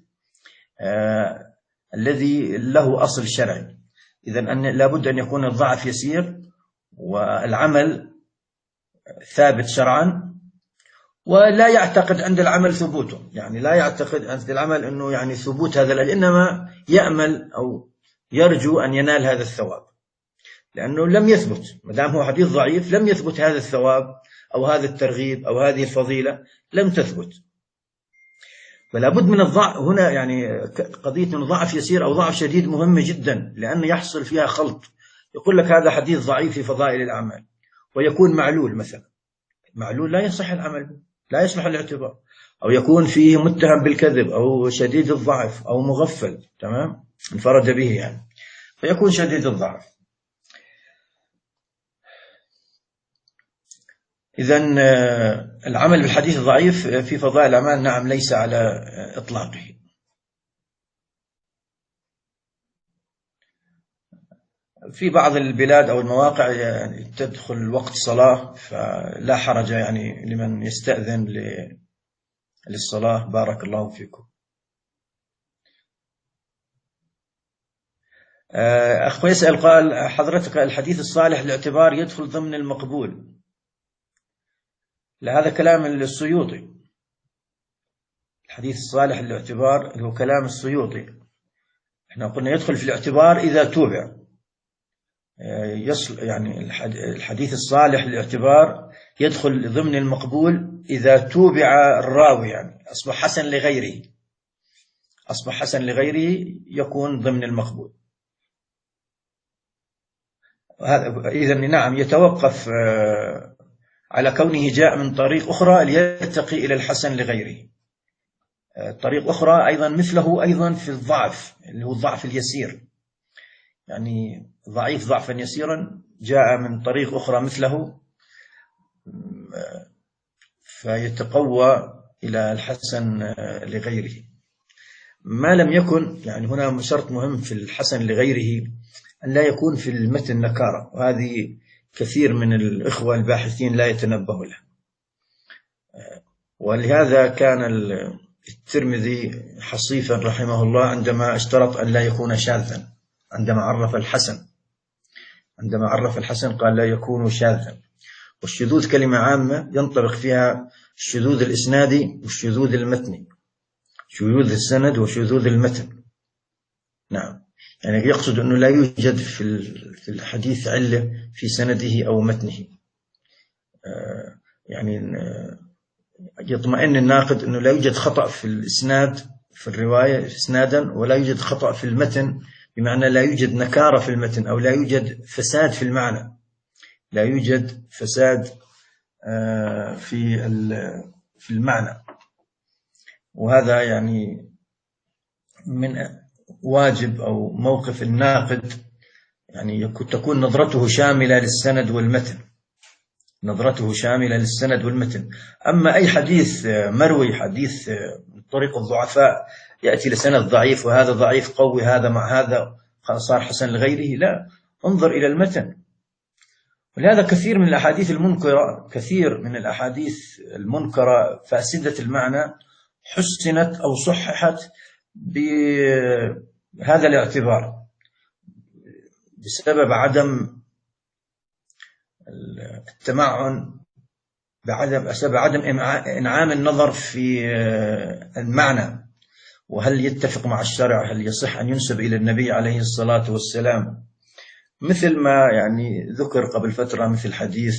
الذي له أصل شرعي. إذن أن لابد أن يكون الضعف يسير والعمل ثابت شرعا، ولا يعتقد عند العمل ثبوته، يعني لا يعتقد عند العمل أنه يعني ثبوت هذا، إنما يأمل أو يرجو أن ينال هذا الثواب، لأنه لم يثبت. ما دام هو حديث ضعيف لم يثبت هذا الثواب أو هذا الترغيب أو هذه الفضيلة، لم تثبت. فلا بد من الضعف هنا، يعني قضية من ضعف يسير أو ضعف شديد مهمة جدا، لأن يحصل فيها خلط. يقول لك هذا حديث ضعيف في فضائل الأعمال، ويكون معلول مثلا، معلول لا يصح العمل، لا يصلح الاعتبار، أو يكون فيه متهم بالكذب أو شديد الضعف أو مغفل، تمام، انفرد به يعني، فيكون شديد الضعف. إذن العمل بالحديث الضعيف في فضائل الأعمال نعم ليس على إطلاقه. في بعض البلاد أو المواقع يعني تدخل وقت صلاة، فلا حرج يعني لمن يستأذن للصلاة. بارك الله فيكم. أخ يسأل قال حضرتك الحديث الصالح الاعتبار يدخل ضمن المقبول؟ لهذا كلام السيوطي. الحديث الصالح الاعتبار هو كلام السيوطي. احنا قلنا يدخل في الاعتبار إذا توبع، يصل يعني الحديث الصالح للاعتبار يدخل ضمن المقبول إذا توبع الراوي، يعني أصبح حسن لغيره، أصبح حسن لغيره يكون ضمن المقبول. هذا إذن نعم يتوقف على كونه جاء من طريق أخرى ليرتقي إلى الحسن لغيره. طريق أخرى أيضا مثله أيضا في الضعف اللي هو الضعف اليسير، يعني ضعيف ضعفا يسيرا جاء من طريق أخرى مثله فيتقوى إلى الحسن لغيره، ما لم يكن يعني هنا شرط مهم في الحسن لغيره أن لا يكون في المتن نكارة، وهذه كثير من الإخوة الباحثين لا يتنبه له. ولهذا كان الترمذي حصيفا رحمه الله عندما اشترط أن لا يكون شاذا، عندما عرف الحسن عندما عرف الحسن قال لا يكون شاذا. والشذوذ كلمة عامة ينطبق فيها الشذوذ الإسنادي والشذوذ المتني، شذوذ السند وشذوذ المتن. نعم، يعني يقصد أنه لا يوجد في الحديث علة في سنده أو متنه، يعني يطمئن الناقد أنه لا يوجد خطأ في الإسناد في الرواية إسنادا، ولا يوجد خطأ في المتن، بمعنى لا يوجد نكارة في المتن أو لا يوجد فساد في المعنى، لا يوجد فساد في في المعنى. وهذا يعني من واجب أو موقف الناقد، يعني تكون نظرته شاملة للسند والمتن، نظرته شاملة للسند والمتن. أما أي حديث مروي، حديث من طريق الضعفاء يأتي لسند ضعيف وهذا ضعيف قوي هذا مع هذا صار حسن لغيره، لا، انظر إلى المتن. ولهذا كثير من الأحاديث المنكرة كثير من الأحاديث المنكرة فاسدة المعنى حسنت أو صححت بهذا الاعتبار، بسبب عدم التمعن، بعدم بسبب عدم إنعام النظر في المعنى، وهل يتفق مع الشرع، هل يصح أن ينسب إلى النبي عليه الصلاة والسلام، مثل ما يعني ذكر قبل فترة مثل حديث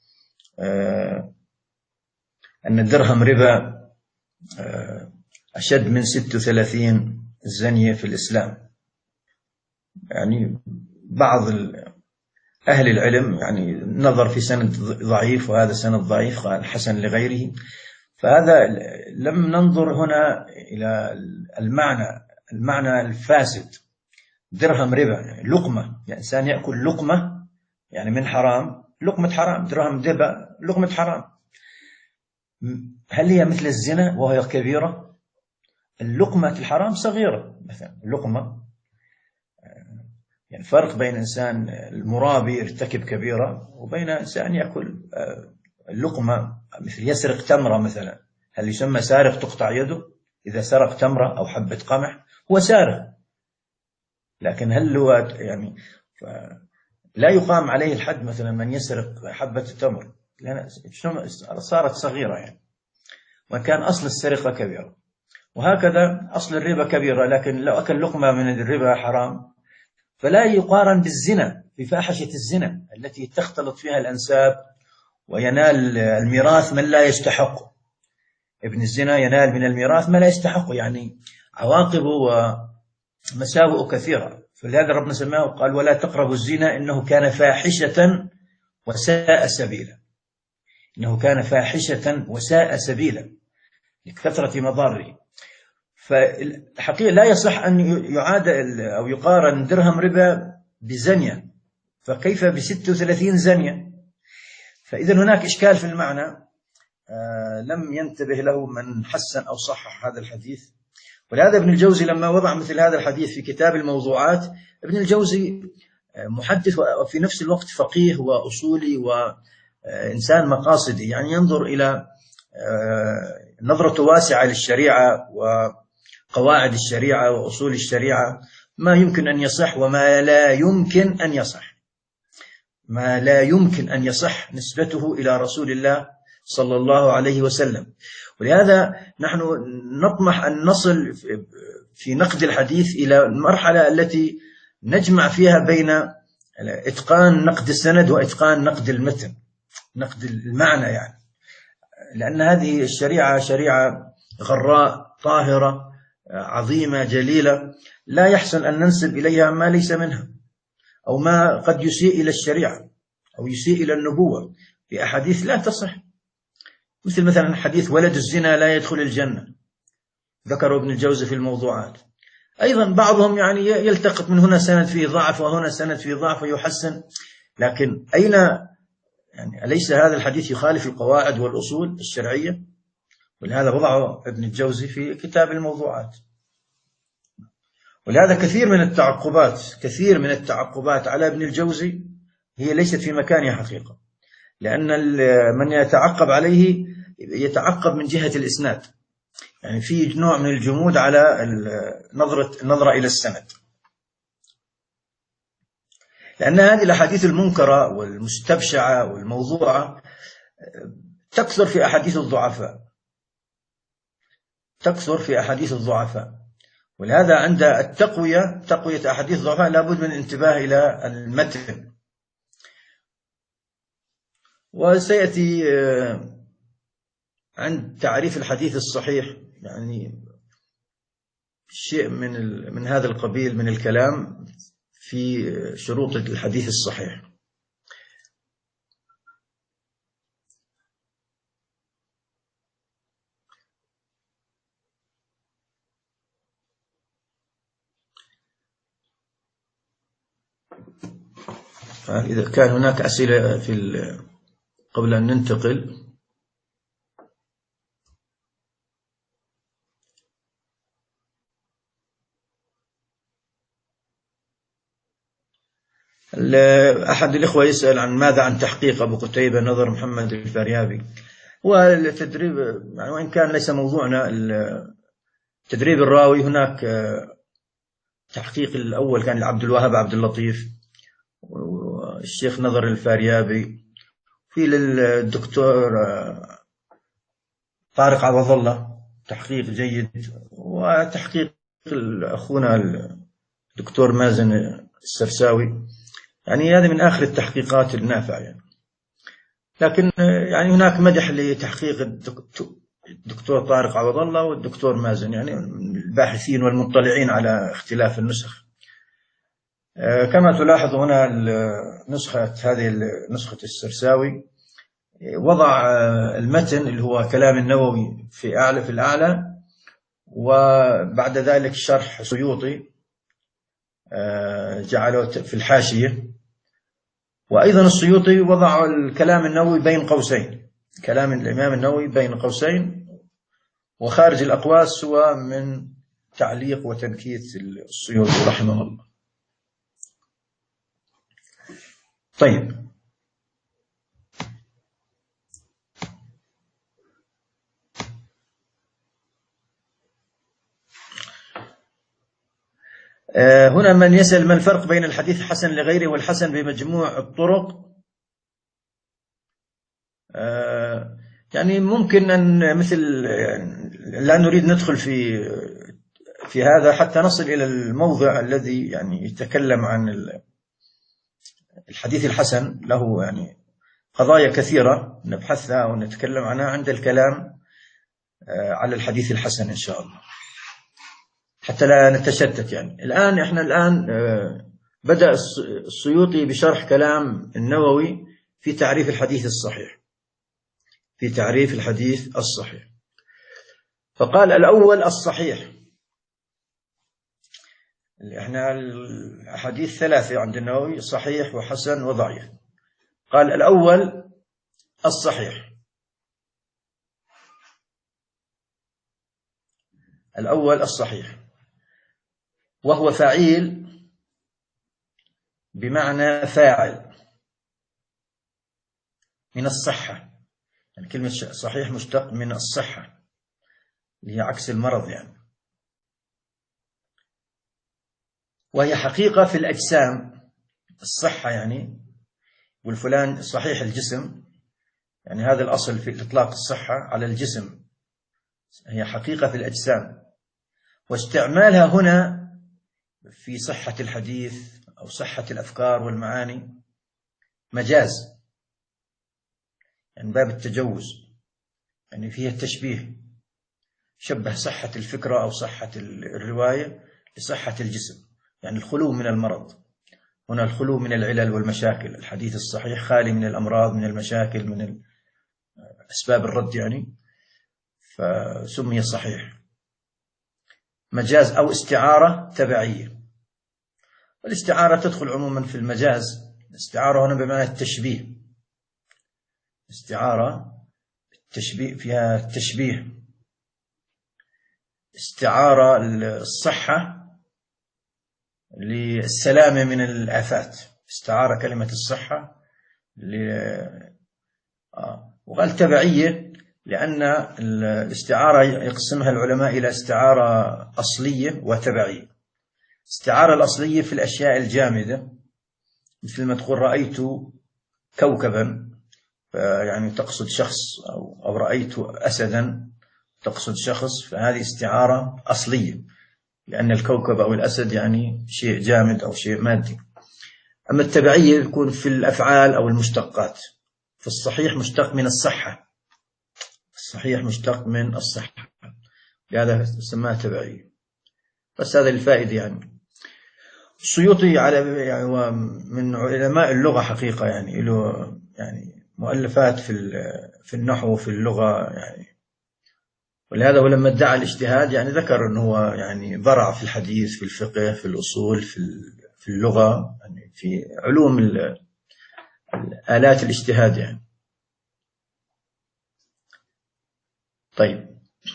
أن الدرهم ربا أشد من ست وثلاثين زنية في الإسلام. يعني بعض أهل العلم يعني نظر في سند ضعيف وهذا سند ضعيف قال حسن لغيره، فهذا لم ننظر هنا إلى المعنى المعنى الفاسد. درهم ربا يعني لقمة، يعني إنسان يأكل لقمة يعني من حرام، لقمة حرام، درهم ربا لقمة حرام. هل هي مثل الزنا وهي كبيرة؟ اللقمة الحرام صغيرة، مثلا اللقمة يعني فرق بين إنسان المرابي يرتكب كبيرة وبين إنسان يأكل اللقمة، مثل يسرق تمرة مثلا، هل يسمى سارق تقطع يده؟ إذا سرق تمرة أو حبة قمح هو سارق، لكن هل هو يعني لا يقام عليه الحد مثلا من يسرق حبة التمر، لأن صارت صغيرة يعني، وكان أصل السرقة كبيرة. وهكذا أصل الربا كبيرة، لكن لو أكل لقمة من الربا حرام، فلا يقارن بالزنا، بفاحشة الزنا التي تختلط فيها الأنساب وينال الميراث من لا يستحق. ابن الزنا ينال من الميراث ما لا يستحق، يعني عواقبه ومساوئ كثيرة. فلهذا ربنا سماه قال ولا تقربوا الزنا إنه كان فاحشة وساء سبيلا، إنه كان فاحشة وساء سبيلا لكثرة مضاره. فالحقيقة لا يصح أن يعاد أو يقارن درهم ربا بزنية، فكيف بستة وثلاثين زنية؟ فإذا هناك إشكال في المعنى آه لم ينتبه له من حسن أو صحح هذا الحديث. ولهذا ابن الجوزي لما وضع مثل هذا الحديث في كتاب الموضوعات، ابن الجوزي محدث وفي نفس الوقت فقيه وأصولي وإنسان مقاصدي، يعني ينظر إلى نظرة واسعة للشريعة وقواعد الشريعة وأصول الشريعة، ما يمكن أن يصح وما لا يمكن أن يصح. ما لا يمكن أن يصح نسبته إلى رسول الله صلى الله عليه وسلم. ولهذا نحن نطمح أن نصل في نقد الحديث إلى المرحلة التي نجمع فيها بين إتقان نقد السند وإتقان نقد المتن، نقد المعنى يعني. لأن هذه الشريعة شريعة غراء طاهرة عظيمة جليلة، لا يحسن أن ننسب إليها ما ليس منها، أو ما قد يسيء إلى الشريعة أو يسيء إلى النبوة بأحاديث لا تصح. مثل مثلا حديث ولد الزنا لا يدخل الجنة، ذكره ابن الجوزي في الموضوعات. أيضا بعضهم يعني يلتقط من هنا سند فيه ضعف وهنا سند فيه ضعف ويحسن، لكن أين يعني أليس هذا الحديث يخالف القواعد والأصول الشرعية؟ ولهذا وضعه ابن الجوزي في كتاب الموضوعات. ولهذا كثير من التعقبات كثير من التعقبات على ابن الجوزي هي ليست في مكانها حقيقة، لأن من يتعقب عليه يتعقب من جهة الإسناد، يعني في نوع من الجمود على النظرة النظرة إلى السند، لأن هذه الأحاديث المنكرة والمستبشعة والموضوعة تكثر في أحاديث الضعفاء تكثر في أحاديث الضعفاء ولهذا عند التقوية تقوية أحاديث الضعفاء لابد من الانتباه إلى المتن. وسيأتي عند تعريف الحديث الصحيح يعني شيء من من هذا القبيل من الكلام في شروط الحديث الصحيح. فإذا كان هناك أسئلة في قبل أن ننتقل. أحد الإخوة يسأل عن ماذا عن تحقيق أبو قتيبة نظر محمد الفاريابي. والتدريب يعني وإن كان ليس موضوعنا تدريب الراوي، هناك تحقيق الأول كان لعبد الوهاب عبد اللطيف والشيخ نظر الفاريابي، في للدكتور طارق عوض الله تحقيق جيد، وتحقيق أخونا الدكتور مازن السرساوي. يعني هذا من آخر التحقيقات النافعة يعني. لكن يعني هناك مدح لتحقيق الدكتور طارق عوض الله والدكتور مازن، يعني الباحثين والمطلعين على اختلاف النسخ. كما تلاحظ هنا نسخة هذه نسخة السرساوي وضع المتن اللي هو كلام النووي في أعلى في الأعلى، وبعد ذلك شرح سيوطي جعله في الحاشية، وأيضا السيوطي وضع الكلام النووي بين قوسين، كلام الإمام النووي بين قوسين، وخارج الأقواس هو من تعليق وتنكيت السيوطي رحمه الله. طيب، هنا من يسأل ما الفرق بين الحديث حسن لغيره والحسن بمجموع الطرق. يعني ممكن أن مثل لا نريد ندخل في في هذا حتى نصل إلى الموضع الذي يعني يتكلم عن الحديث الحسن، له يعني قضايا كثيرة نبحثها ونتكلم عنها عند الكلام على الحديث الحسن إن شاء الله، حتى لا نتشتت. يعني الآن إحنا الآن بدأ السيوطي بشرح كلام النووي في تعريف الحديث الصحيح في تعريف الحديث الصحيح فقال الأول الصحيح. إحنا الحديث ثلاثة عند النووي، صحيح وحسن وضعيف. قال الأول الصحيح، الأول الصحيح وهو فعيل بمعنى فاعل من الصحة، يعني كلمة صحيح مشتق من الصحة اللي هي عكس المرض يعني. وهي حقيقة في الأجسام، الصحة يعني، والفلان صحيح الجسم، يعني هذا الأصل في إطلاق الصحة على الجسم، هي حقيقة في الأجسام. واستعمالها هنا في صحة الحديث أو صحة الأفكار والمعاني مجاز، يعني باب التجوز، يعني فيها التشبيه، شبه صحة الفكرة أو صحة الرواية بصحة الجسم، يعني الخلو من المرض. هنا الخلو من العلل والمشاكل، الحديث الصحيح خالي من الأمراض، من المشاكل، من أسباب الرد يعني، فسمي صحيح. مجاز أو استعارة تبعية، والاستعارة تدخل عموما في المجاز. الاستعارة هنا بمعنى التشبيه، استعارة التشبيه فيها التشبيه. استعارة الصحة للسلامة من الآفات، استعارة كلمة الصحة ل... آه. وقال تبعية لأن الاستعارة يقسمها العلماء إلى استعارة أصلية وتبعية. استعارة الأصلية في الأشياء الجامدة، مثل ما تقول رأيت كوكبا، يعني تقصد شخص، أو, أو رأيت أسدا تقصد شخص، فهذه استعارة أصلية، لأن الكوكب أو الأسد يعني شيء جامد أو شيء مادي. أما التبعية يكون في الأفعال أو المشتقات. فالصحيح مشتق من الصحة، الصحيح مشتق من الصحة، لهذا سماه تبعية. بس هذا الفائدة يعني. السيوطي على يعني هو من علماء اللغة حقيقة، يعني له يعني مؤلفات في في النحو وفي اللغة يعني. ولهذا هو لما ادعى الاجتهاد يعني ذكر أنه هو يعني ضرع في الحديث، في الفقه، في الأصول، في في اللغة، يعني في علوم الآلات الاجتهاد يعني. طيب،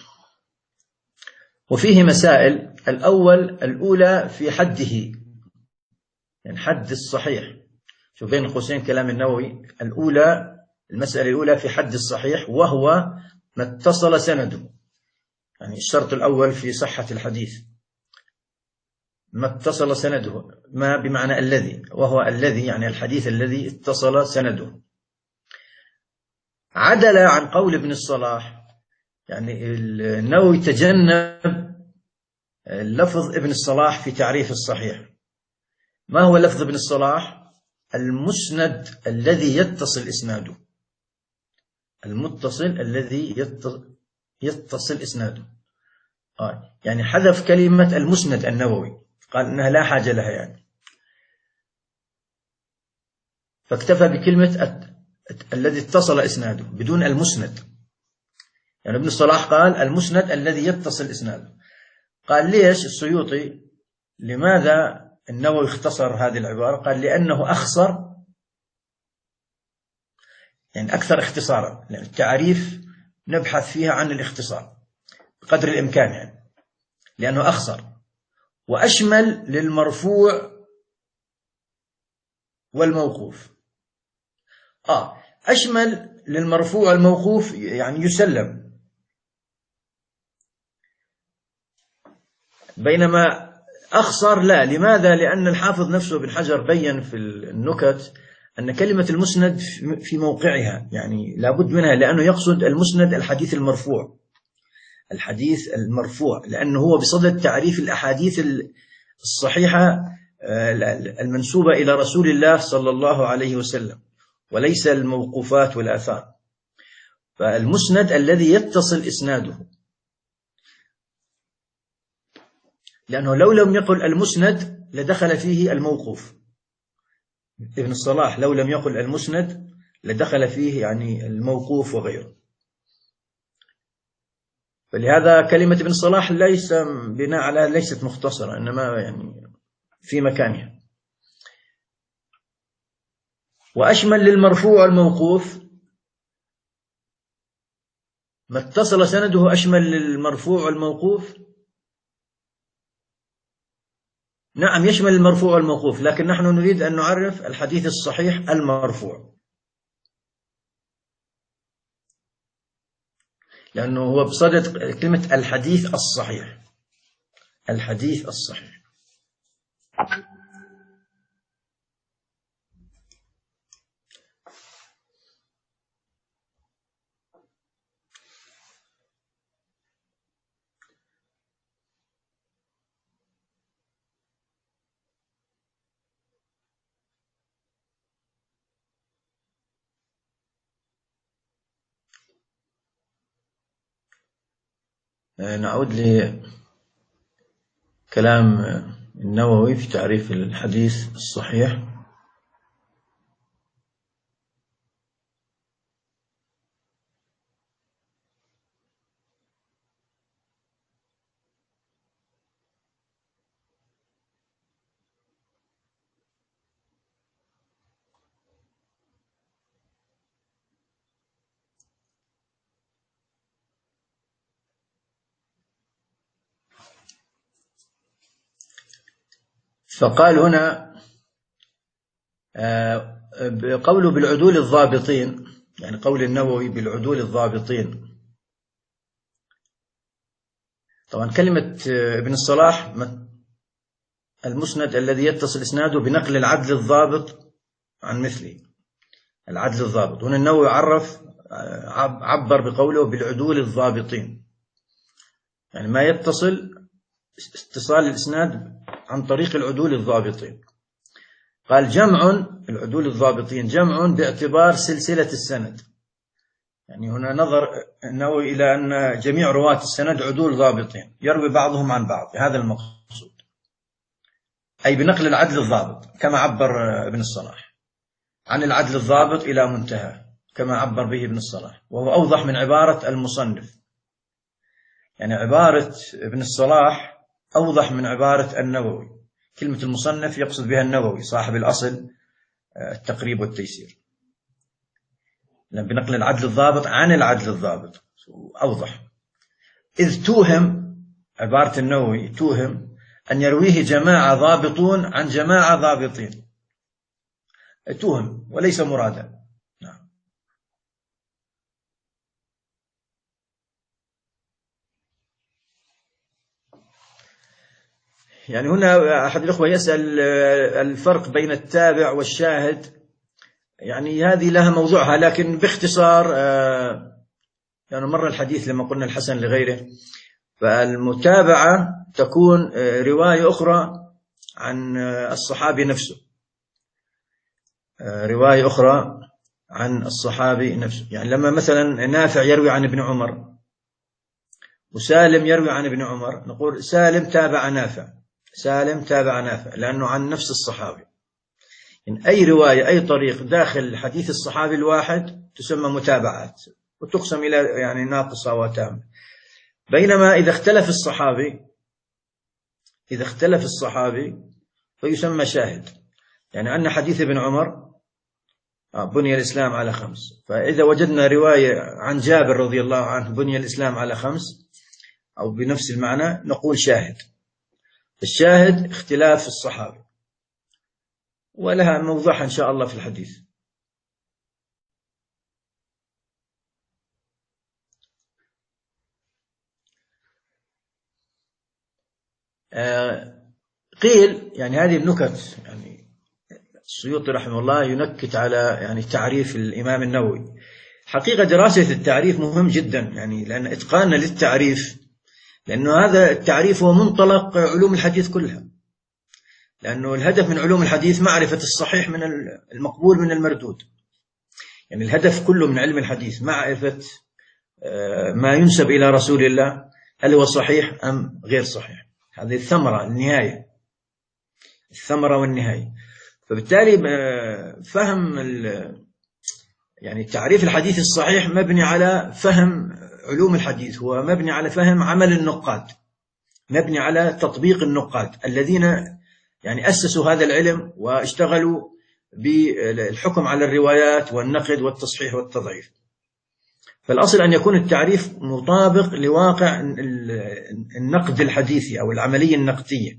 وفيه مسائل. الأول الأولى في حده، يعني حد الصحيح. شوف بين قوسين كلام النووي، الأولى المسألة الأولى في حد الصحيح، وهو ما اتصل سنده، يعني الشرط الأول في صحة الحديث ما اتصل سنده، ما بمعنى الذي، وهو الذي يعني الحديث الذي اتصل سنده. عدل عن قول ابن الصلاح، يعني النووي تجنب لفظ ابن الصلاح في تعريف الصحيح. ما هو لفظ ابن الصلاح؟ المسند الذي يتصل إسناده، المتصل الذي يتصل إسناده. آه. يعني حذف كلمة المسند النووي، قال إنها لا حاجة لها يعني، فاكتفى بكلمة الذي اتصل إسناده بدون المسند. يعني ابن الصلاح قال المسند الذي يتصل إسناده. قال ليش السيوطي لماذا النووي اختصر هذه العبارة؟ قال لأنه أخصر، يعني أكثر اختصارا، لأن التعريف نبحث فيها عن الاختصار بقدر الإمكان يعني، لأنه أخصر وأشمل للمرفوع والموقوف. آه أشمل للمرفوع والموقوف يعني يسلم، بينما أخصر لا. لماذا؟ لأن الحافظ نفسه بن حجر بين في النكت أن كلمة المسند في موقعها يعني لابد منها، لأنه يقصد المسند الحديث المرفوع، الحديث المرفوع، لأنه هو بصدد تعريف الأحاديث الصحيحة المنسوبة إلى رسول الله صلى الله عليه وسلم، وليس الموقوفات والآثار. فالمسند الذي يتصل إسناده، لأنه لو لم يقل المسند لدخل فيه الموقوف. ابن الصلاح لو لم يقل المسند لدخل فيه يعني الموقوف وغيره. فلهذا كلمة ابن الصلاح ليس بناء على ليست مختصرة، إنما يعني في مكانها. وأشمل للمرفوع والموقوف، ما اتصل سنده أشمل للمرفوع والموقوف. نعم يشمل المرفوع والموقوف، لكن نحن نريد أن نعرف الحديث الصحيح المرفوع، لأنه هو بصدد كلمة الحديث الصحيح، الحديث الصحيح. نعود لكلام النووي في تعريف الحديث الصحيح. فقال هنا قوله بالعدول الضابطين، يعني قول النووي بالعدول الضابطين. طبعا كلمة ابن الصلاح المسند الذي يتصل إسناده بنقل العدل الضابط عن مثله، العدل الضابط. هنا النووي عرف عبر بقوله بالعدول الضابطين، يعني ما يتصل اتصال الإسناد عن طريق العدول الضابطين. قال جمع العدول الضابطين جمع باعتبار سلسلة السند، يعني هنا نظر النووي إلى أن جميع رواة السند عدول ضابطين يروي بعضهم عن بعض، هذا المقصود، أي بنقل العدل الضابط كما عبر ابن الصلاح عن العدل الضابط إلى منتهى كما عبر به ابن الصلاح، وهو أوضح من عبارة المصنف. يعني عبارة ابن الصلاح أوضح من عبارة النووي. كلمة المصنف يقصد بها النووي صاحب الأصل التقريب والتيسير، بنقل العدل الضابط عن العدل الضابط أوضح. إذ توهم، عبارة النووي توهم أن يرويه جماعة ضابطون عن جماعة ضابطين، توهم وليس مرادا. نعم. يعني هنا أحد الأخوة يسأل الفرق بين التابع والشاهد، يعني هذه لها موضوعها، لكن باختصار يعني مر الحديث لما قلنا الحسن لغيره، فالمتابعة تكون رواية أخرى عن الصحابي نفسه، رواية أخرى عن الصحابي نفسه. يعني لما مثلا نافع يروي عن ابن عمر وسالم يروي عن ابن عمر، نقول سالم تابع نافع، سالم تابع نافع، لأنه عن نفس الصحابي. إن أي رواية أي طريق داخل حديث الصحابي الواحد تسمى متابعات وتقسم إلى يعني ناقصة وتامة. بينما إذا اختلف الصحابي إذا اختلف الصحابي فيسمى شاهد. يعني أن حديث ابن عمر بني الإسلام على خمس، فإذا وجدنا رواية عن جابر رضي الله عنه بني الإسلام على خمس أو بنفس المعنى نقول شاهد. الشاهد اختلاف الصحابي، ولها موضوعها إن شاء الله في الحديث. آه قيل يعني هذه النكت، يعني السيوطي رحمه الله ينكت على يعني تعريف الإمام النووي. حقيقة دراسة التعريف مهم جدا، يعني لأن إتقاننا للتعريف، لأنه هذا التعريف هو منطلق علوم الحديث كلها، لأنه الهدف من علوم الحديث معرفة الصحيح من المقبول من المردود. يعني الهدف كله من علم الحديث معرفة ما ينسب إلى رسول الله، هل هو صحيح أم غير صحيح. هذه الثمرة النهاية، الثمرة والنهاية. فبالتالي فهم يعني تعريف الحديث الصحيح مبني على فهم علوم الحديث، هو مبني على فهم عمل النقاد، مبني على تطبيق النقاد الذين يعني أسسوا هذا العلم واشتغلوا بالحكم على الروايات والنقد والتصحيح والتضعيف. فالأصل أن يكون التعريف مطابق لواقع النقد الحديثي أو العملية النقدية،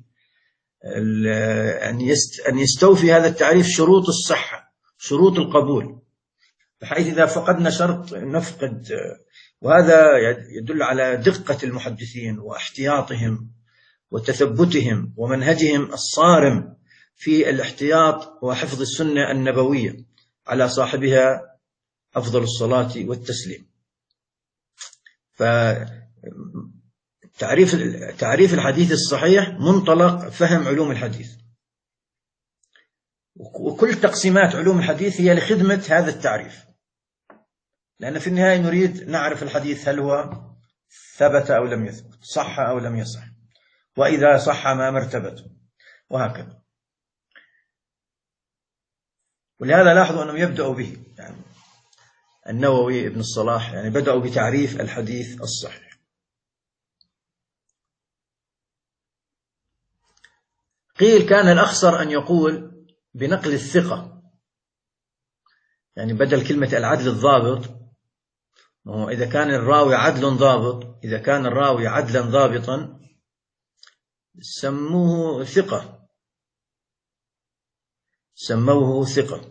أن يستوفي هذا التعريف شروط الصحة، شروط القبول، بحيث إذا فقدنا شرط نفقد. وهذا يدل على دقة المحدثين واحتياطهم وتثبتهم ومنهجهم الصارم في الاحتياط وحفظ السنة النبوية على صاحبها أفضل الصلاة والتسليم. فتعريف تعريف الحديث الصحيح منطلق فهم علوم الحديث، وكل تقسيمات علوم الحديث هي لخدمة هذا التعريف، لأن في النهاية نريد نعرف الحديث هل هو ثبت أو لم يثبت، صح أو لم يصح، وإذا صح ما مرتبته، وهكذا. ولهذا لاحظوا أنهم يبدأوا به، يعني النووي ابن الصلاح يعني بدأوا بتعريف الحديث الصحيح. قيل كان الأخصر أن يقول بنقل الثقة، يعني بدل كلمة العدل الضابط، إذا كان الراوي عدل ضابط، إذا كان الراوي عدلا ضابطا سموه ثقة، سموه ثقة.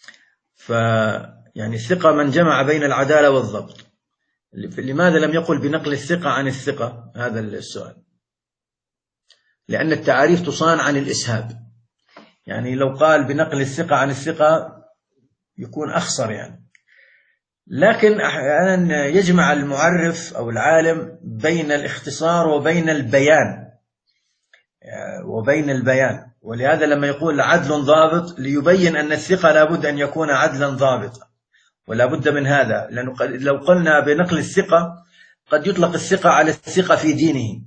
فيعني الثقة من جمع بين العدالة والضبط. لماذا لم يقل بنقل الثقة عن الثقة؟ هذا السؤال. لأن التعاريف تصان عن الإسهاب، يعني لو قال بنقل الثقة عن الثقة يكون أخصر يعني. لكن أحيانا يجمع المعرف أو العالم بين الاختصار وبين البيان وبين البيان ولهذا لما يقول عدل ضابط ليبين أن الثقة لابد أن يكون عدلا ضابطا، ولا بد من هذا، لأنه لو قلنا بنقل الثقة قد يطلق الثقة على الثقة في دينه،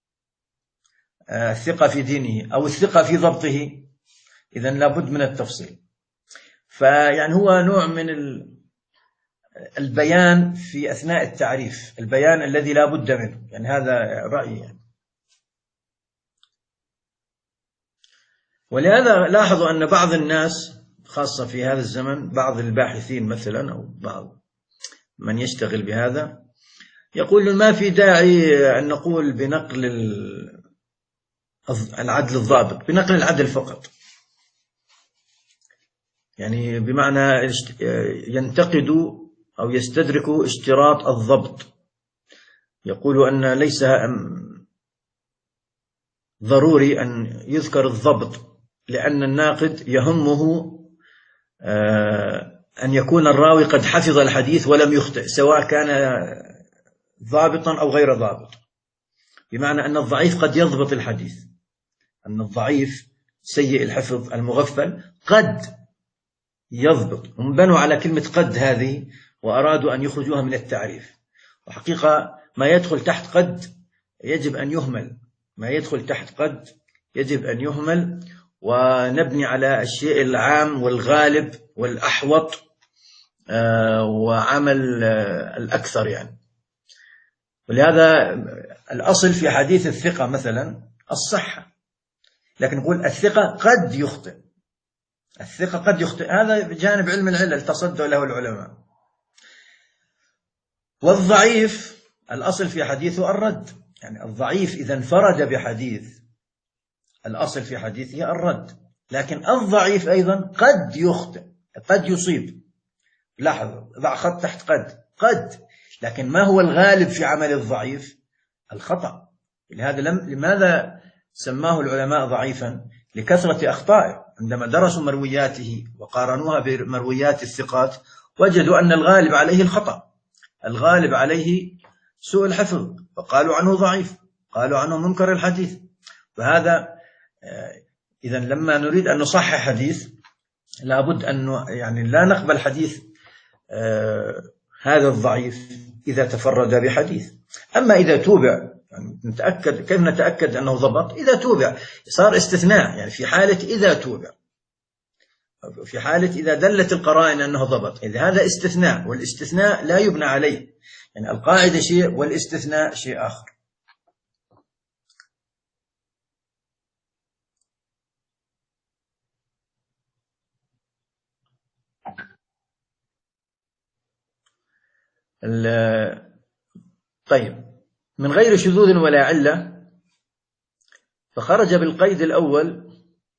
الثقة في دينه أو الثقة في ضبطه، إذن لابد من التفصيل. فيعني هو نوع من البيان في أثناء التعريف، البيان الذي لا بد منه، يعني هذا رأيي يعني. ولهذا لاحظوا أن بعض الناس خاصة في هذا الزمن، بعض الباحثين مثلا أو بعض من يشتغل بهذا يقول ما في داعي أن نقول بنقل العدل الضابط، بنقل العدل فقط، يعني بمعنى ينتقدوا أو يستدركوا اشتراط الضبط، يقولوا أن ليس ضروري أن يذكر الضبط، لأن الناقد يهمه أن يكون الراوي قد حفظ الحديث ولم يخطئ، سواء كان ضابطا أو غير ضابط، بمعنى أن الضعيف قد يضبط الحديث، أن الضعيف سيء الحفظ المغفل قد يضبط. هم بنوا على كلمة قد هذه وأرادوا أن يخرجوها من التعريف، وحقيقة ما يدخل تحت قد يجب أن يهمل، ما يدخل تحت قد يجب أن يهمل، ونبني على الشيء العام والغالب والأحوط وعمل الأكثر يعني. ولهذا الأصل في حديث الثقة مثلا الصحة، لكن نقول الثقة قد يخطئ، الثقة قد يخطئ، هذا بجانب علم العلل تصدوا له العلماء. والضعيف الأصل في حديثه الرد، يعني الضعيف إذا انفرد بحديث الأصل في حديثه الرد، لكن الضعيف أيضا قد يخطئ، قد يصيب. لاحظ ضع خط تحت قد، قد، لكن ما هو الغالب في عمل الضعيف؟ الخطأ. لهذا لم لماذا سماه العلماء ضعيفا؟ لكثرة أخطائه. عندما درسوا مروياته وقارنوها بمرويات الثقات وجدوا أن الغالب عليه الخطأ، الغالب عليه سوء الحفظ، فقالوا عنه ضعيف، قالوا عنه منكر الحديث. فهذا إذن لما نريد أن نصحح حديث لابد أن يعني لا نقبل حديث هذا الضعيف إذا تفرد بحديث. أما إذا توبع يعني نتأكد، كيف نتأكد أنه ضبط؟ إذا توبع، صار استثناء، يعني في حالة إذا توبع، في حالة إذا دلت القرائن أنه ضبط، إذا هذا استثناء، والاستثناء لا يبنى عليه، يعني القاعدة شيء والاستثناء شيء آخر. طيب، من غير شذوذ ولا علة، فخرج بالقيد الأول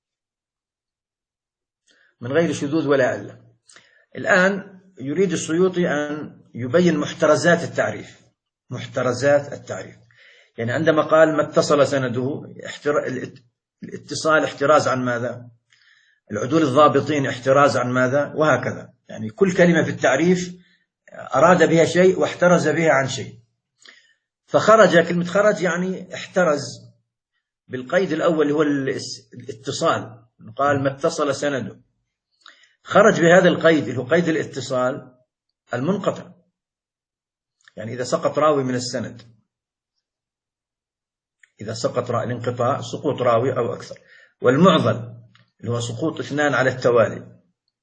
من غير شذوذ ولا علة. الآن يريد السيوطي أن يبين محترزات التعريف، محترزات التعريف، يعني عندما قال ما اتصل سنده، الاتصال احتراز عن ماذا؟ العدول الضابطين احتراز عن ماذا؟ وهكذا. يعني كل كلمة في التعريف أراد بها شيء واحترز بها عن شيء. فخرج، كلمة خرج يعني احترز بالقيد الأول اللي هو الاتصال، قال ما اتصل سنده، خرج بهذا القيد اللي هو قيد الاتصال المنقطع، يعني إذا سقط راوي من السند، إذا سقط راوي، الانقطاع سقوط راوي أو أكثر، والمعضل اللي هو سقوط اثنان على التوالي،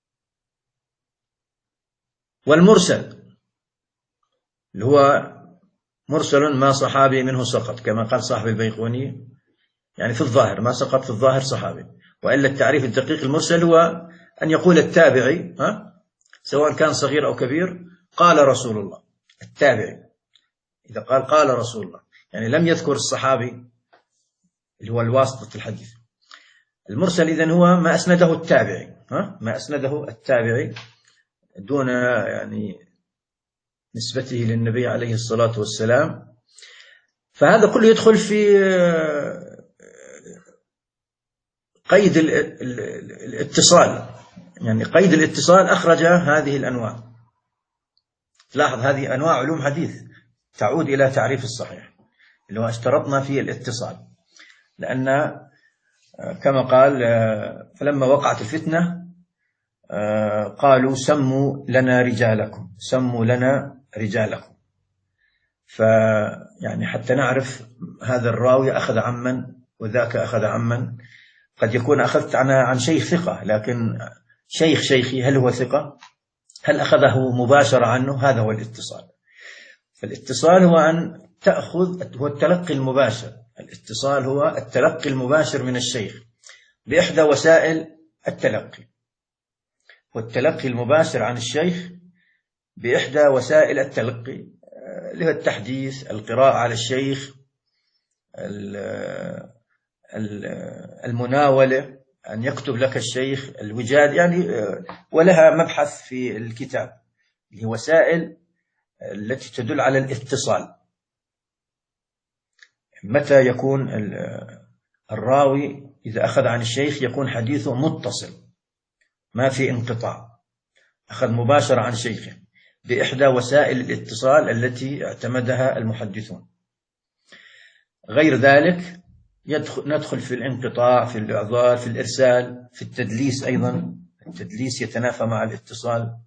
والمرسل اللي هو مرسل ما صحابي منه سقط، كما قال صاحب البيقوني، يعني في الظاهر ما سقط في الظاهر صحابي. وإلا التعريف الدقيق المرسل هو أن يقول التابعي، ها سواء كان صغير أو كبير، قال رسول الله. التابعي إذا قال قال رسول الله يعني لم يذكر الصحابي اللي هو الواسطة الحديث. المرسل إذن هو ما أسنده التابعي، ها ما أسنده التابعي دون يعني نسبته للنبي عليه الصلاة والسلام. فهذا كله يدخل في قيد الاتصال، يعني قيد الاتصال أخرج هذه الأنواع. تلاحظ هذه أنواع علوم حديث تعود إلى تعريف الصحيح اللي هو اشترطنا فيه الاتصال، لأن كما قال فلما وقعت الفتنة قالوا سموا لنا رجالكم، سموا لنا رجالكم. فيعني حتى نعرف هذا الراوي أخذ عمن وذاك أخذ عمن. قد يكون أخذت عن شيخ ثقة، لكن شيخ شيخي هل هو ثقة؟ هل أخذه مباشرة عنه؟ هذا هو الاتصال. فالاتصال هو أن تأخذ، هو التلقي المباشر. الاتصال هو التلقي المباشر من الشيخ بإحدى وسائل التلقي، والتلقي المباشر عن الشيخ بإحدى وسائل التلقي اللي هو التحديث، القراءة على الشيخ، المناولة، أن يكتب لك الشيخ، الوجاد، يعني ولها مبحث في الكتاب اللي هي وسائل التي تدل على الاتصال. متى يكون الراوي إذا أخذ عن الشيخ يكون حديثه متصل ما في انقطاع، أخذ مباشرة عن شيخه بإحدى وسائل الاتصال التي اعتمدها المحدثون. غير ذلك يدخل ندخل في الانقطاع، في الإعضال، في الإرسال، في التدليس. أيضا التدليس يتنافى مع الاتصال.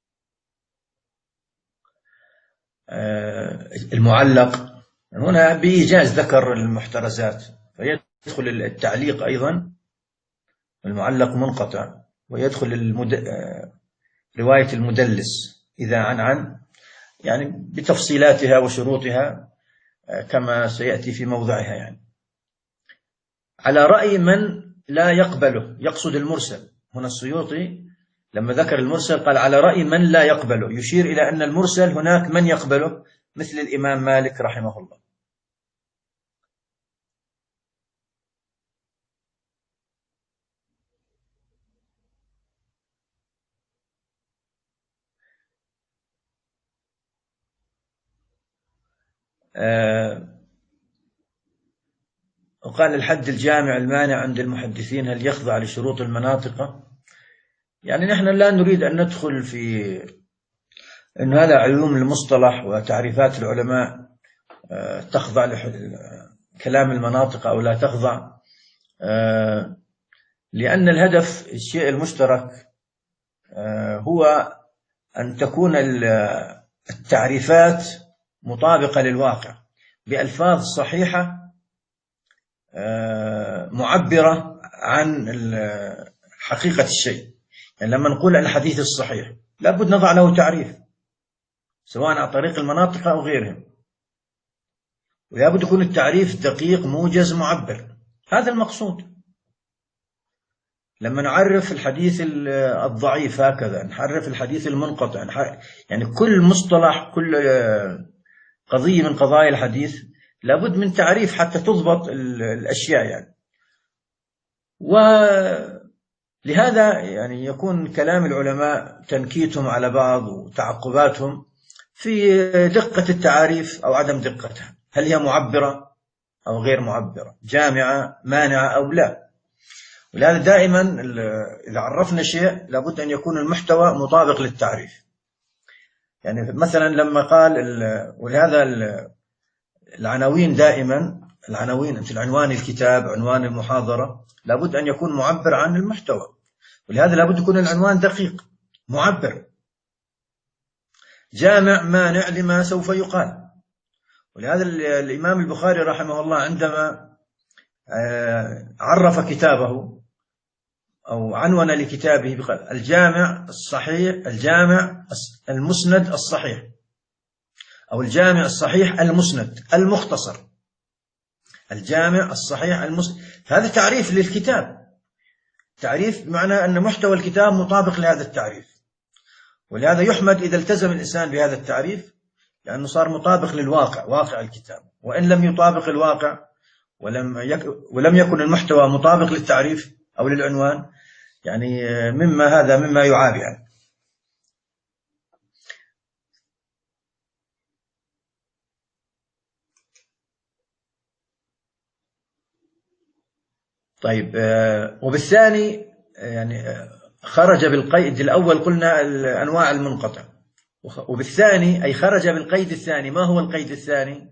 المعلق هنا بإيجاز ذكر المحترزات، فيدخل التعليق أيضا، المعلق منقطع، ويدخل المد... رواية المدلس إذا عن عن يعني بتفصيلاتها وشروطها كما سيأتي في موضعها. يعني على رأي من لا يقبله، يقصد المرسل. هنا السيوطي لما ذكر المرسل قال على رأي من لا يقبله، يشير إلى أن المرسل هناك من يقبله مثل الإمام مالك رحمه الله. آه وقال الحد الجامع المانع عند المحدثين هل يخضع لشروط المناطق؟ يعني نحن لا نريد أن ندخل في أن هذا علوم المصطلح وتعريفات العلماء تخضع لكلام المناطق أو لا تخضع، لأن الهدف الشيء المشترك هو أن تكون التعريفات مطابقة للواقع بألفاظ صحيحة معبرة عن حقيقة الشيء. يعني لما نقول الحديث الصحيح لابد نضع له تعريف سواء عن طريق المناطق أو غيرهم، ولابد يكون التعريف دقيق موجز معبر. هذا المقصود. لما نعرف الحديث الضعيف هكذا، نعرف الحديث المنقطع، يعني كل مصطلح، كل قضية من قضايا الحديث لابد من تعريف حتى تضبط الأشياء. يعني ولهذا يعني يكون كلام العلماء تنكيتهم على بعض وتعقباتهم في دقة التعاريف أو عدم دقتها. هل هي معبرة أو غير معبرة، جامعة مانعة أو لا. ولهذا دائما إذا عرفنا شيء لابد أن يكون المحتوى مطابق للتعريف. يعني مثلا لما قال، ولهذا العناوين دائما، العناوين مثل عنوان الكتاب، عنوان المحاضرة، لابد أن يكون معبر عن المحتوى. ولهذا لابد يكون العنوان دقيق معبر، جامع مانع لما سوف يقال. ولهذا الإمام البخاري رحمه الله عندما عرف كتابه أو عنون لكتابه بقال الجامع الصحيح، الجامع المسند الصحيح، أو الجامع الصحيح المسند المختصر، الجامع الصحيح المسند. هذا تعريف للكتاب، تعريف بمعنى أن محتوى الكتاب مطابق لهذا التعريف. ولهذا يحمد إذا التزم الإنسان بهذا التعريف، لأنه صار مطابق للواقع، واقع الكتاب. وإن لم يطابق الواقع ولم يك ولم يكن المحتوى مطابق للتعريف أو للعنوان، يعني مما هذا مما يعاب يعني. طيب، وبالثاني يعني خرج بالقيد الأول قلنا الأنواع المنقطع، وبالثاني أي خرج بالقيد الثاني. ما هو القيد الثاني؟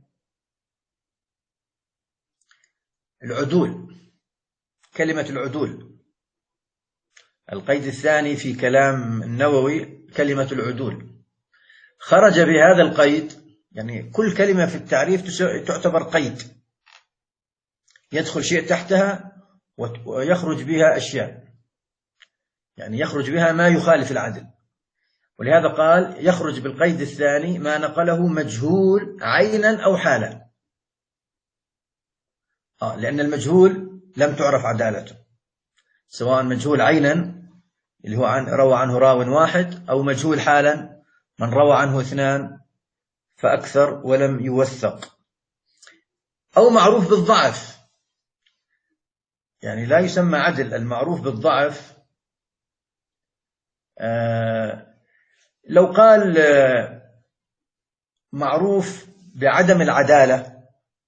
العدول، كلمة العدول. القيد الثاني في كلام النووي كلمة العدول. خرج بهذا القيد، يعني كل كلمة في التعريف تعتبر قيد، يدخل شيء تحتها ويخرج بها أشياء، يعني يخرج بها ما يخالف العدل. ولهذا قال يخرج بالقيد الثاني ما نقله مجهول عينا أو حالا. آه لأن المجهول لم تعرف عدالته، سواء مجهول عينا اللي هو عن روى عنه راو واحد، أو مجهول حالا من روى عنه اثنان فأكثر ولم يوثق، أو معروف بالضعف. يعني لا يسمى عدل المعروف بالضعف. آه لو قال آه معروف بعدم العدالة،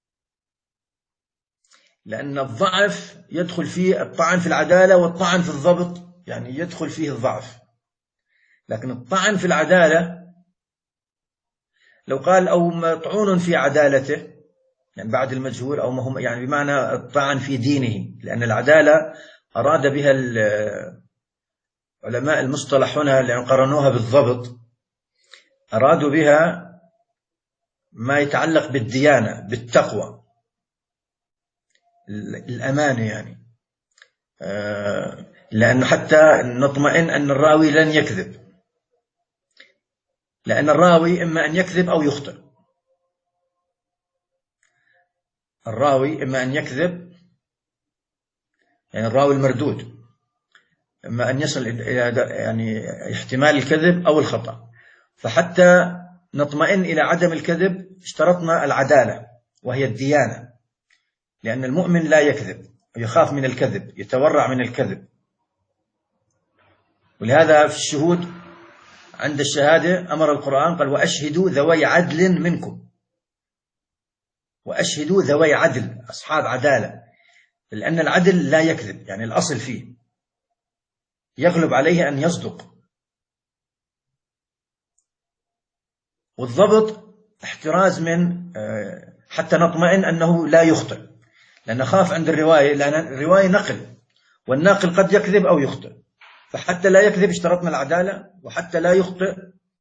لأن الضعف يدخل فيه الطعن في العدالة والطعن في الضبط، يعني يدخل فيه الضعف. لكن الطعن في العدالة لو قال أو مطعون في عدالته، يعني بعد المجهول، أو هم يعني بمعنى الطعن في دينه، لأن العدالة أراد بها علماء المصطلح هنا لأن قرنوها بالضبط، أرادوا بها ما يتعلق بالديانة، بالتقوى، الأمانة يعني. لأن حتى نطمئن أن الراوي لن يكذب، لأن الراوي إما أن يكذب أو يخطئ. الراوي إما أن يكذب، يعني الراوي المردود إما أن يصل إلى يعني احتمال الكذب أو الخطأ. فحتى نطمئن إلى عدم الكذب اشترطنا العدالة وهي الديانة، لأن المؤمن لا يكذب، يخاف من الكذب، يتورع من الكذب. ولهذا في الشهود عند الشهادة أمر القرآن قال وأشهدوا ذوي عدل منكم، وأشهدوا ذوي عدل، أصحاب عدالة، لأن العدل لا يكذب، يعني الأصل فيه يغلب عليه أن يصدق. والضبط احتراز من حتى نطمئن أنه لا يخطئ، لأن خاف عند الرواية، لأن الرواية نقل، والناقل قد يكذب أو يخطئ. فحتى لا يكذب اشترطنا العدالة، وحتى لا يخطئ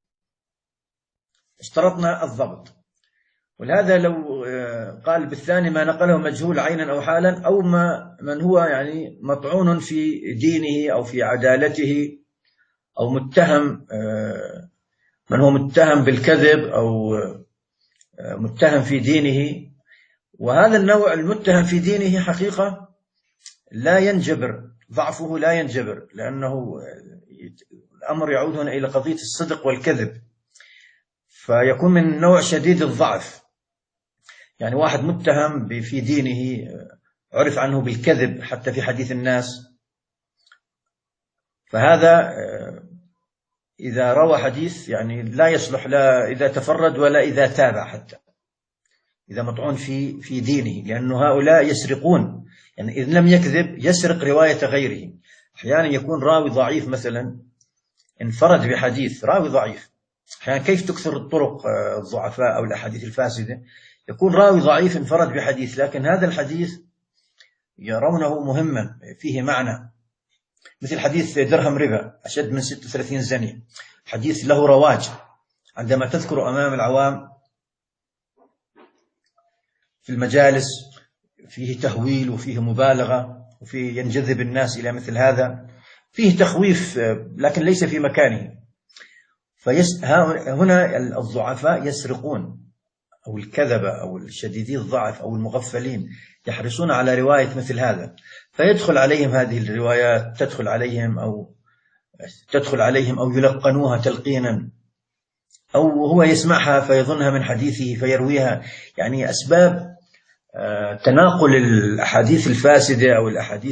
اشترطنا الضبط. ولهذا لو قال بالثاني ما نقله مجهول عينا أو حالا، أو ما من هو يعني مطعون في دينه أو في عدالته، أو متهم، من هو متهم بالكذب أو متهم في دينه. وهذا النوع المتهم في دينه حقيقة لا ينجبر ضعفه، لا ينجبر، لأنه الأمر يعود هنا إلى قضية الصدق والكذب، فيكون من نوع شديد الضعف. يعني واحد متهم في دينه عرف عنه بالكذب حتى في حديث الناس، فهذا إذا روى حديث يعني لا يصلح لا إذا تفرد ولا إذا تابع حتى، إذا مطعون في في دينه، لأن هؤلاء يسرقون، يعني إذ لم يكذب يسرق رواية غيره. أحيانا يكون راوي ضعيف مثلا انفرد بحديث، راوي ضعيف، أحيانا كيف تكثر الطرق الضعفاء أو الأحاديث الفاسدة؟ يكون راوي ضعيف انفرد بحديث، لكن هذا الحديث يرونه مهما فيه معنى، مثل حديث درهم ربا أشد من ستة وثلاثين زنية، حديث له رواج، عندما تذكر أمام العوام في المجالس فيه تهويل وفيه مبالغة وفيه ينجذب الناس إلى مثل هذا، فيه تخويف لكن ليس في مكانه. فيس هنا الضعفاء يسرقون، أو الكذبة أو الشديدي الضعف أو المغفلين يحرصون على رواية مثل هذا، فيدخل عليهم هذه الروايات، تدخل عليهم أو تدخل عليهم أو يلقنوها تلقينا، أو هو يسمعها فيظنها من حديثه فيرويها. يعني أسباب تناقل الأحاديث الفاسدة أو الأحاديث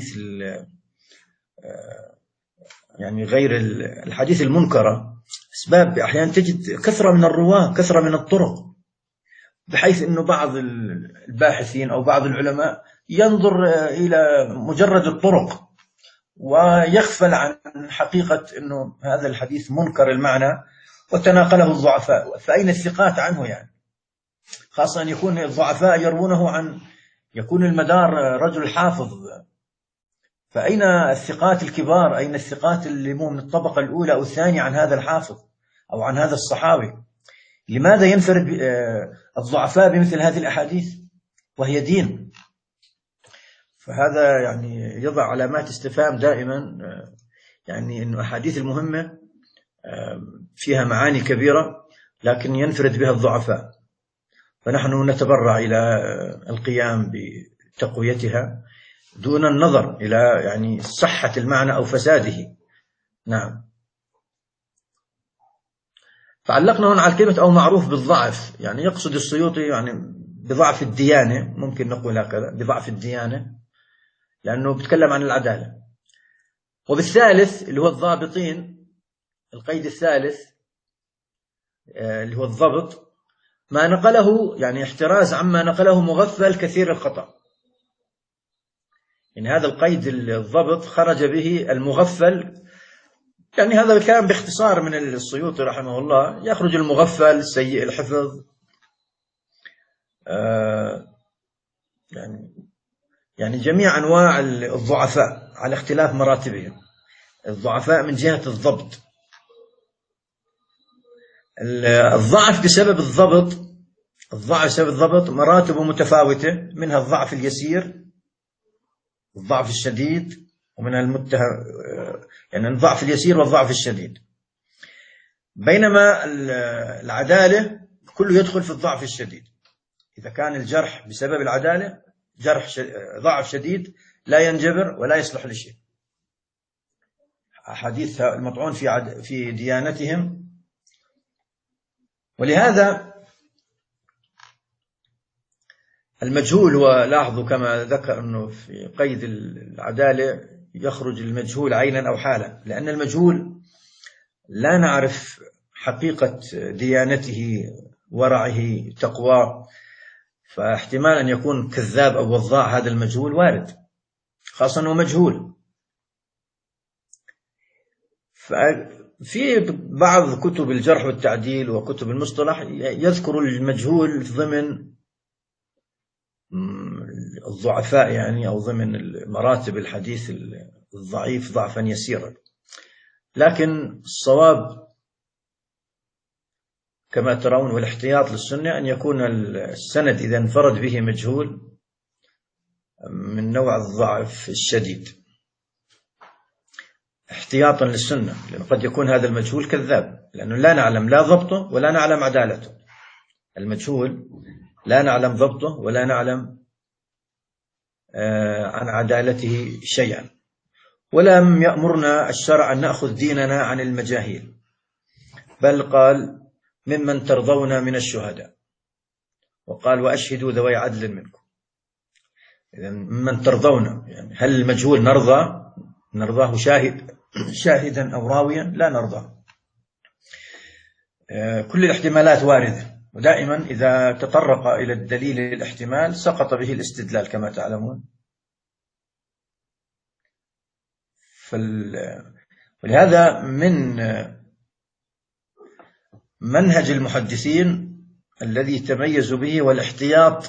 يعني غير الحديث المنكرة، أسباب أحيانا تجد كثرة من الرواة، كثرة من الطرق، بحيث أنه بعض الباحثين أو بعض العلماء ينظر إلى مجرد الطرق ويغفل عن حقيقة أنه هذا الحديث منكر المعنى وتناقله الضعفاء، فأين الثقات عنه؟ يعني خاصة أن يكون الضعفاء يروونه عن، يكون المدار رجل حافظ، فأين الثقات الكبار؟ أين الثقات اللي مو من الطبقة الأولى أو الثانية عن هذا الحافظ أو عن هذا الصحابي؟ لماذا ينفرد الضعفاء بمثل هذه الأحاديث وهي دين؟ فهذا يعني يضع علامات استفهام دائما، يعني أن أحاديث المهمة فيها معاني كبيرة لكن ينفرد بها الضعفاء، فنحن نتبرع إلى القيام بتقويتها دون النظر إلى يعني صحة المعنى أو فساده. نعم. فعلقنا هنا على كلمة أو معروف بالضعف، يعني يقصد السيوطي يعني بضعف الديانة، ممكن نقول هكذا، بضعف الديانة، لأنه بيتكلم عن العدالة. وبالثالث اللي هو الضابطين، القيد الثالث اللي هو الضبط، ما نقله يعني احتراز عما نقله مغفل كثير الخطأ. يعني هذا القيد الضبط خرج به المغفل، يعني هذا الكلام باختصار من السيوطي رحمه الله، يخرج المغفل سيء الحفظ، آه يعني يعني جميع أنواع الضعفاء على اختلاف مراتبهم. الضعفاء من جهة الضبط، الضعف بسبب الضبط، الضعف بسبب الضبط مراتب متفاوتة، منها الضعف اليسير، الضعف الشديد، ومنها المتهم يعني الضعف اليسير والضعف الشديد. بينما العدالة كله يدخل في الضعف الشديد. إذا كان الجرح بسبب العدالة جرح ضعف شديد لا ينجبر ولا يصلح لشيء. حديث المطعون في عد في ديانتهم. ولهذا المجهول، ولاحظوا كما ذكر أنه في قيد العدالة يخرج المجهول عينا أو حالا، لأن المجهول لا نعرف حقيقة ديانته، ورعه، تقواه، فاحتمال أن يكون كذاب أو وضاع، هذا المجهول وارد، خاصة أنه مجهول. في بعض كتب الجرح والتعديل وكتب المصطلح يذكر المجهول ضمن الضعفاء، يعني أو ضمن مراتب الحديث الضعيف ضعفا يسيرا. لكن الصواب كما ترون والاحتياط للسنة أن يكون السند إذا انفرد به مجهول من نوع الضعف الشديد، احتياطا للسنة، لأن قد يكون هذا المجهول كذاب، لأنه لا نعلم لا ضبطه ولا نعلم عدالته. المجهول لا نعلم ضبطه ولا نعلم عن عدالته شيئا. ولم يأمرنا الشرع أن نأخذ ديننا عن المجاهيل، بل قال ممن ترضون من الشهداء، وقال وأشهدوا ذوي عدل منكم. إذن ممن ترضون، يعني هل المجهول نرضى نرضاه شاهد شاهدا أو راويا؟ لا نرضى. كل الاحتمالات واردة، ودائما إذا تطرق إلى الدليل الاحتمال سقط به الاستدلال كما تعلمون. ولهذا من منهج المحدثين الذي تميزوا به والاحتياط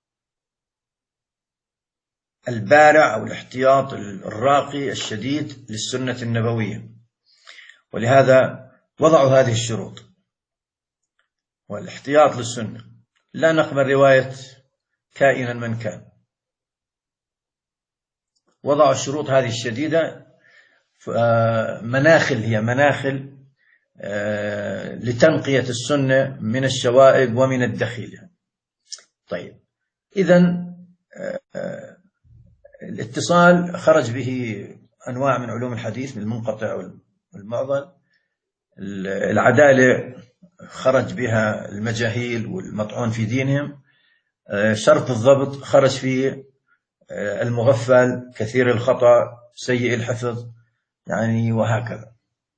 البارع أو الاحتياط الراقي الشديد للسنة النبوية، ولهذا وضعوا هذه الشروط والاحتياط للسنة. لا نقبل رواية كائنا من كان. وضعوا الشروط هذه الشديدة، مناخل هي مناخل لتنقية السنة من الشوائب ومن الدخيل. طيب، إذن الاتصال خرج به أنواع من علوم الحديث، من المنقطع والمعضل. العدالة خرج بها المجاهيل والمطعون في دينهم. شرط الضبط خرج فيه المغفل كثير الخطأ سيء الحفظ، يعني وهكذا.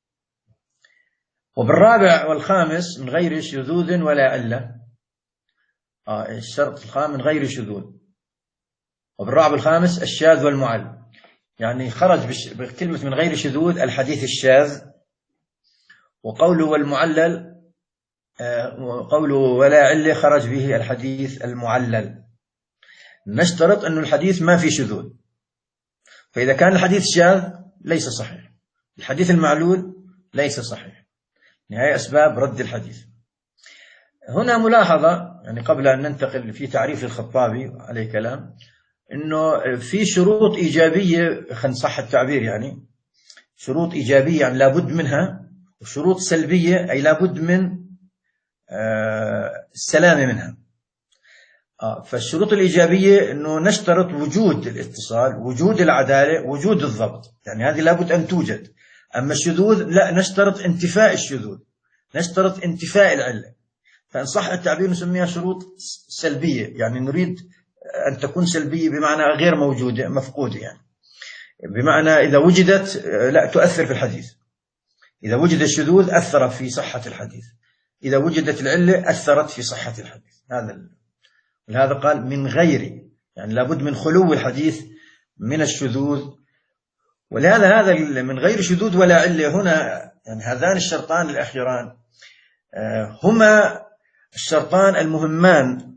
وبالرابع والخامس من غير شذوذ ولا علة. آه الشرط الخامس من غير شذوذ. وبالرابع والخامس الشاذ والمعل، يعني خرج بكلمة من غير شذوذ الحديث الشاذ، وقوله والمعلل وقوله ولا علة خرج به الحديث المعلل. نشترط أن الحديث ما في شذوذ، فإذا كان الحديث شاذ ليس صحيح، الحديث المعلول ليس صحيح. هي أسباب رد الحديث. هنا ملاحظة، يعني قبل أن ننتقل في تعريف الخطابي عليه كلام، إنه في شروط إيجابية، خلينا نصح التعبير، يعني شروط إيجابية يعني لابد منها، وشروط سلبية أي لابد من السلامة منها. فالشروط الإيجابية إنه نشترط وجود الاتصال، وجود العدالة، وجود الضبط، يعني هذه لابد أن توجد. أما الشذوذ لا، نشترط انتفاء الشذوذ، نشترط انتفاء العلة. فإن صح التعبير نسميها شروط سلبية، يعني نريد أن تكون سلبية بمعنى غير موجودة، مفقودة، يعني بمعنى إذا وجدت لا تؤثر في الحديث. إذا وجد الشذوذ أثر في صحة الحديث، إذا وجدت العلة أثرت في صحة الحديث. هذا لهذا قال من غير، يعني لابد من خلو الحديث من الشذوذ. ولهذا هذا من غير شذوذ ولا علة هنا، يعني هذان الشرطان الأخيران هما الشرطان المهمان،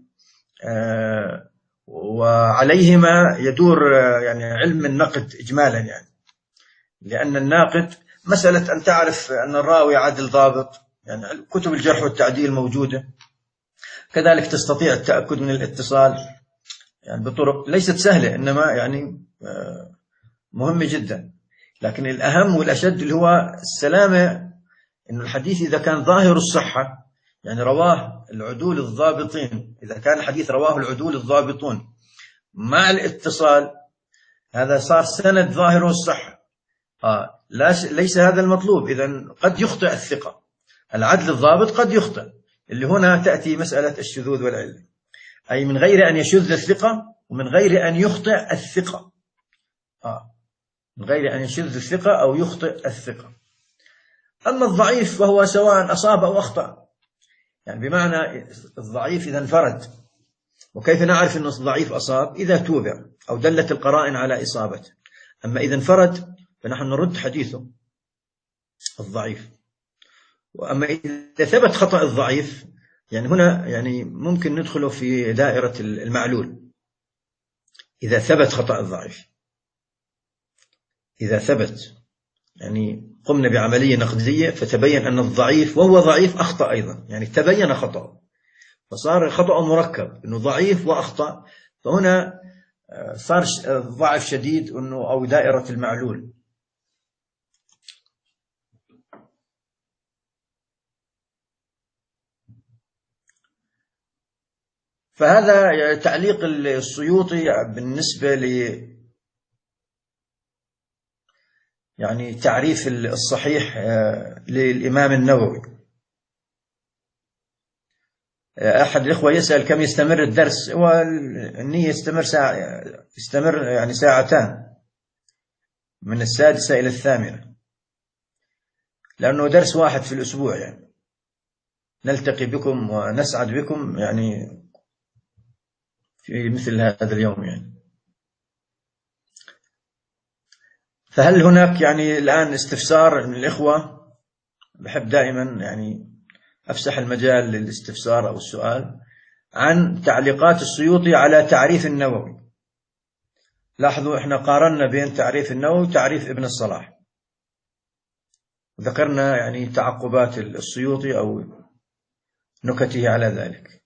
وعليهما يدور يعني علم النقد إجمالا، يعني لأن الناقد مسألة أن تعرف أن الراوي عدل ضابط، يعني كتب الجرح والتعديل موجودة، كذلك تستطيع التأكد من الاتصال يعني بطرق ليست سهلة، إنما يعني مهمة جدا. لكن الأهم والأشد اللي هو السلامة، إن الحديث إذا كان ظاهر الصحة، يعني رواه العدول الضابطين، إذا كان الحديث رواه العدول الضابطون مع الاتصال، هذا صار سند ظاهره الصحة. آه ليس هذا المطلوب. إذن قد يخطئ الثقة، العدل الضابط قد يخطئ، اللي هنا تأتي مسألة الشذوذ والعلة، أي من غير أن يشذ الثقة ومن غير أن يخطئ الثقة. آه من غير أن يشذ الثقة أو يخطئ الثقة. أما الضعيف فهو سواء أصاب أو أخطأ، يعني بمعنى الضعيف إذا انفرد. وكيف نعرف أن الضعيف أصاب؟ إذا توبع أو دلت القرائن على إصابته. أما إذا انفرد فنحن نرد حديثه الضعيف. وأما إذا ثبت خطأ الضعيف، يعني هنا يعني ممكن ندخله في دائرة المعلول. إذا ثبت خطأ الضعيف، إذا ثبت يعني قمنا بعملية نقدية فتبين أن الضعيف وهو ضعيف أخطأ أيضا، يعني تبين خطأ، فصار خطأ مركب أنه ضعيف وأخطأ، فهنا صار ضعف شديد أنه أو دائرة المعلول. فهذا تعليق السيوطي بالنسبة ل يعني تعريف الصحيح للإمام النووي. أحد الإخوة يسأل كم يستمر الدرس؟ والنية يستمر ساعة، يستمر يعني ساعتان من السادسة إلى الثامنة، لأنه درس واحد في الأسبوع يعني. نلتقي بكم ونسعد بكم يعني في مثل هذا اليوم يعني. فهل هناك يعني الآن استفسار من الإخوة؟ بحب دائما يعني أفسح المجال للاستفسار أو السؤال عن تعليقات السيوطي على تعريف النووي. لاحظوا إحنا قارنا بين تعريف النووي وتعريف ابن الصلاح، ذكرنا يعني تعقبات السيوطي أو نكته على ذلك.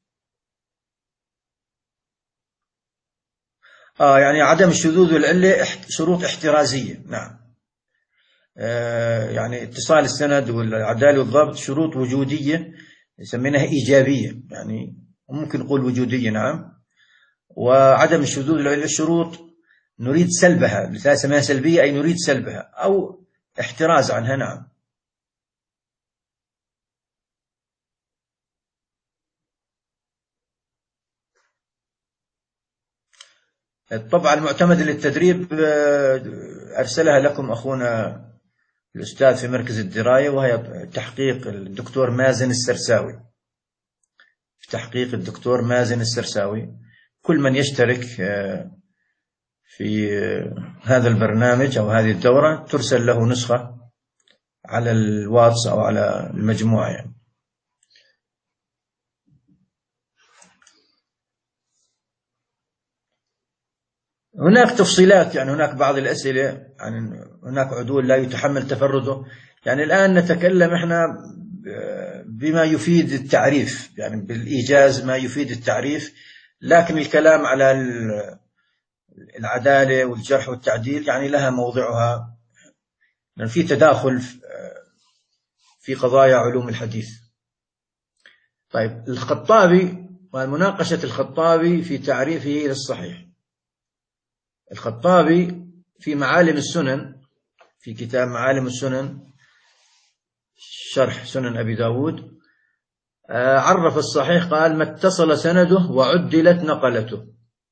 آه يعني عدم الشذوذ والعلة شروط احترازية، نعم. آه يعني اتصال السند والعدالة والضبط شروط وجودية يسمينها إيجابية، يعني ممكن نقول وجودية، نعم. وعدم الشذوذ والعلة شروط نريد سلبها، مثال سماها سلبية أي نريد سلبها أو احتراز عنها، نعم. الطبعة المعتمدة للتدريب أرسلها لكم أخونا الأستاذ في مركز الدراية، وهي تحقيق الدكتور مازن السرساوي، في تحقيق الدكتور مازن السرساوي. كل من يشترك في هذا البرنامج أو هذه الدورة ترسل له نسخة على الواتس أو على المجموعة يعني. هناك تفصيلات، يعني هناك بعض الأسئلة يعني هناك عدول لا يتحمل تفرده، يعني الآن نتكلم إحنا بما يفيد التعريف، يعني بالإيجاز ما يفيد التعريف، لكن الكلام على العدالة والجرح والتعديل يعني لها موضعها، لأن في تداخل في قضايا علوم الحديث. طيب الخطابي ومناقشة الخطابي في تعريفه للصحيح. الخطابي في معالم السنن، في كتاب معالم السنن شرح سنن أبي داود، عرف الصحيح قال: ما اتصل سنده وعدلت نقلته.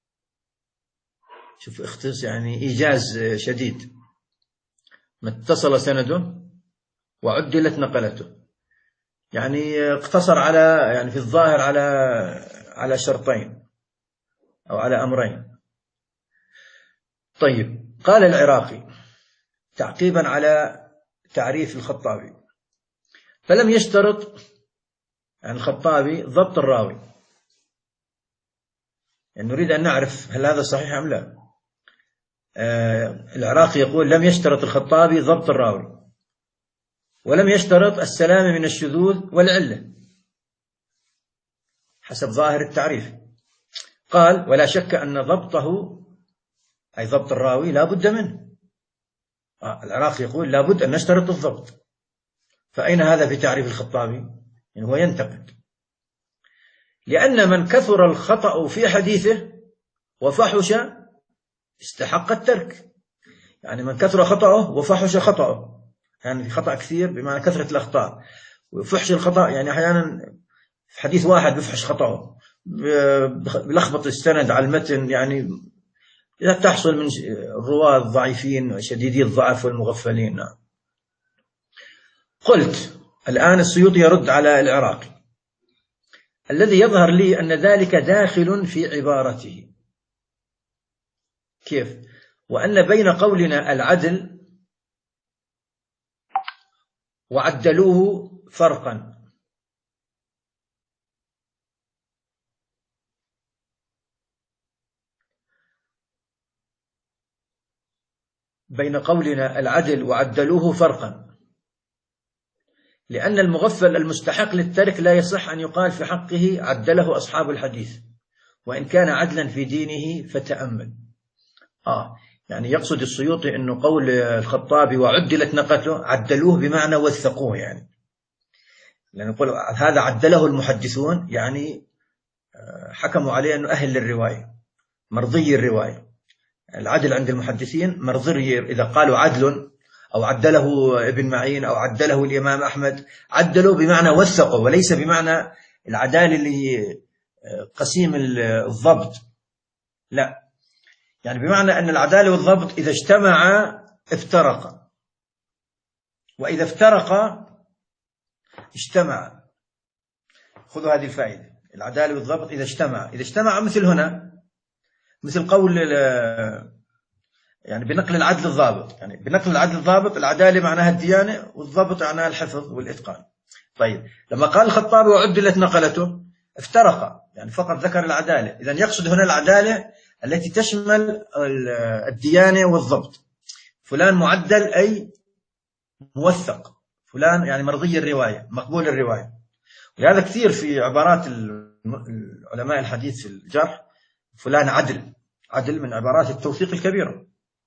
شوف اختص يعني إيجاز شديد. ما اتصل سنده وعدلت نقلته، يعني اقتصر على يعني في الظاهر على على شرطين أو على أمرين. طيب قال العراقي تعقيبا على تعريف الخطابي: فلم يشترط عن الخطابي ضبط الراوي، يعني نريد أن نعرف هل هذا صحيح أم لا. آه العراقي يقول: لم يشترط الخطابي ضبط الراوي، ولم يشترط السلامة من الشذوذ والعلة حسب ظاهر التعريف. قال: ولا شك أن ضبطه أي ضبط الراوي لا بد منه. آه العراقي يقول لا بد أن نشترط الضبط. فأين هذا في تعريف الخطابي؟ يعني هو ينتقد، لأن من كثر الخطأ في حديثه وفحش استحق الترك. يعني من كثر خطأه وفحش خطأه، يعني خطأ كثير بمعنى كثرة الأخطاء، وفحش الخطأ يعني أحيانا في حديث واحد بفحش خطأه، بلخبط السند على المتن، يعني لا تحصل من الرواة الضعيفين شديدي الضعف والمغفلين. قلت الآن السيوطي يرد على العراقي: الذي يظهر لي أن ذلك داخل في عبارته. كيف؟ وأن بين قولنا العدل وعدلوه فرقا. بين قولنا العدل وعدلوه فرقا، لأن المغفل المستحق للترك لا يصح أن يقال في حقه عدله أصحاب الحديث، وإن كان عدلا في دينه فتأمل. آه يعني يقصد السيوطي أنه قول الخطابي وعدلت نقته عدلوه بمعنى وثقوه، يعني لأن يقول هذا عدله المحدثون، يعني حكموا عليه أنه أهل للرواية مرضي الرواية. العدل عند المحدثين مرضي، إذا قالوا عدل أو عدله ابن معين أو عدله الإمام أحمد، عدلوا بمعنى وثقوا، وليس بمعنى العدالة اللي قسيم الضبط، لا، يعني بمعنى أن العدالة والضبط إذا اجتمعا افترقا، وإذا افترقا اجتمعا. خذوا هذه الفائدة. العدالة والضبط إذا اجتمع إذا اجتمع مثل هنا، مثل قول يعني بنقل العدل الضابط، يعني بنقل العدل الضابط العدالة معناها الديانة، والضبط معناها الحفظ والإتقان. طيب لما قال الخطابي وعدلت نقلته افترق، يعني فقط ذكر العدالة. إذا يقصد هنا العدالة التي تشمل الديانة والضبط. فلان معدل أي موثق، فلان يعني مرضي الرواية، مقبول الرواية. وهذا كثير في عبارات العلماء الحديث في الجرح، فلان عدل، عدل من عبارات التوثيق الكبيرة،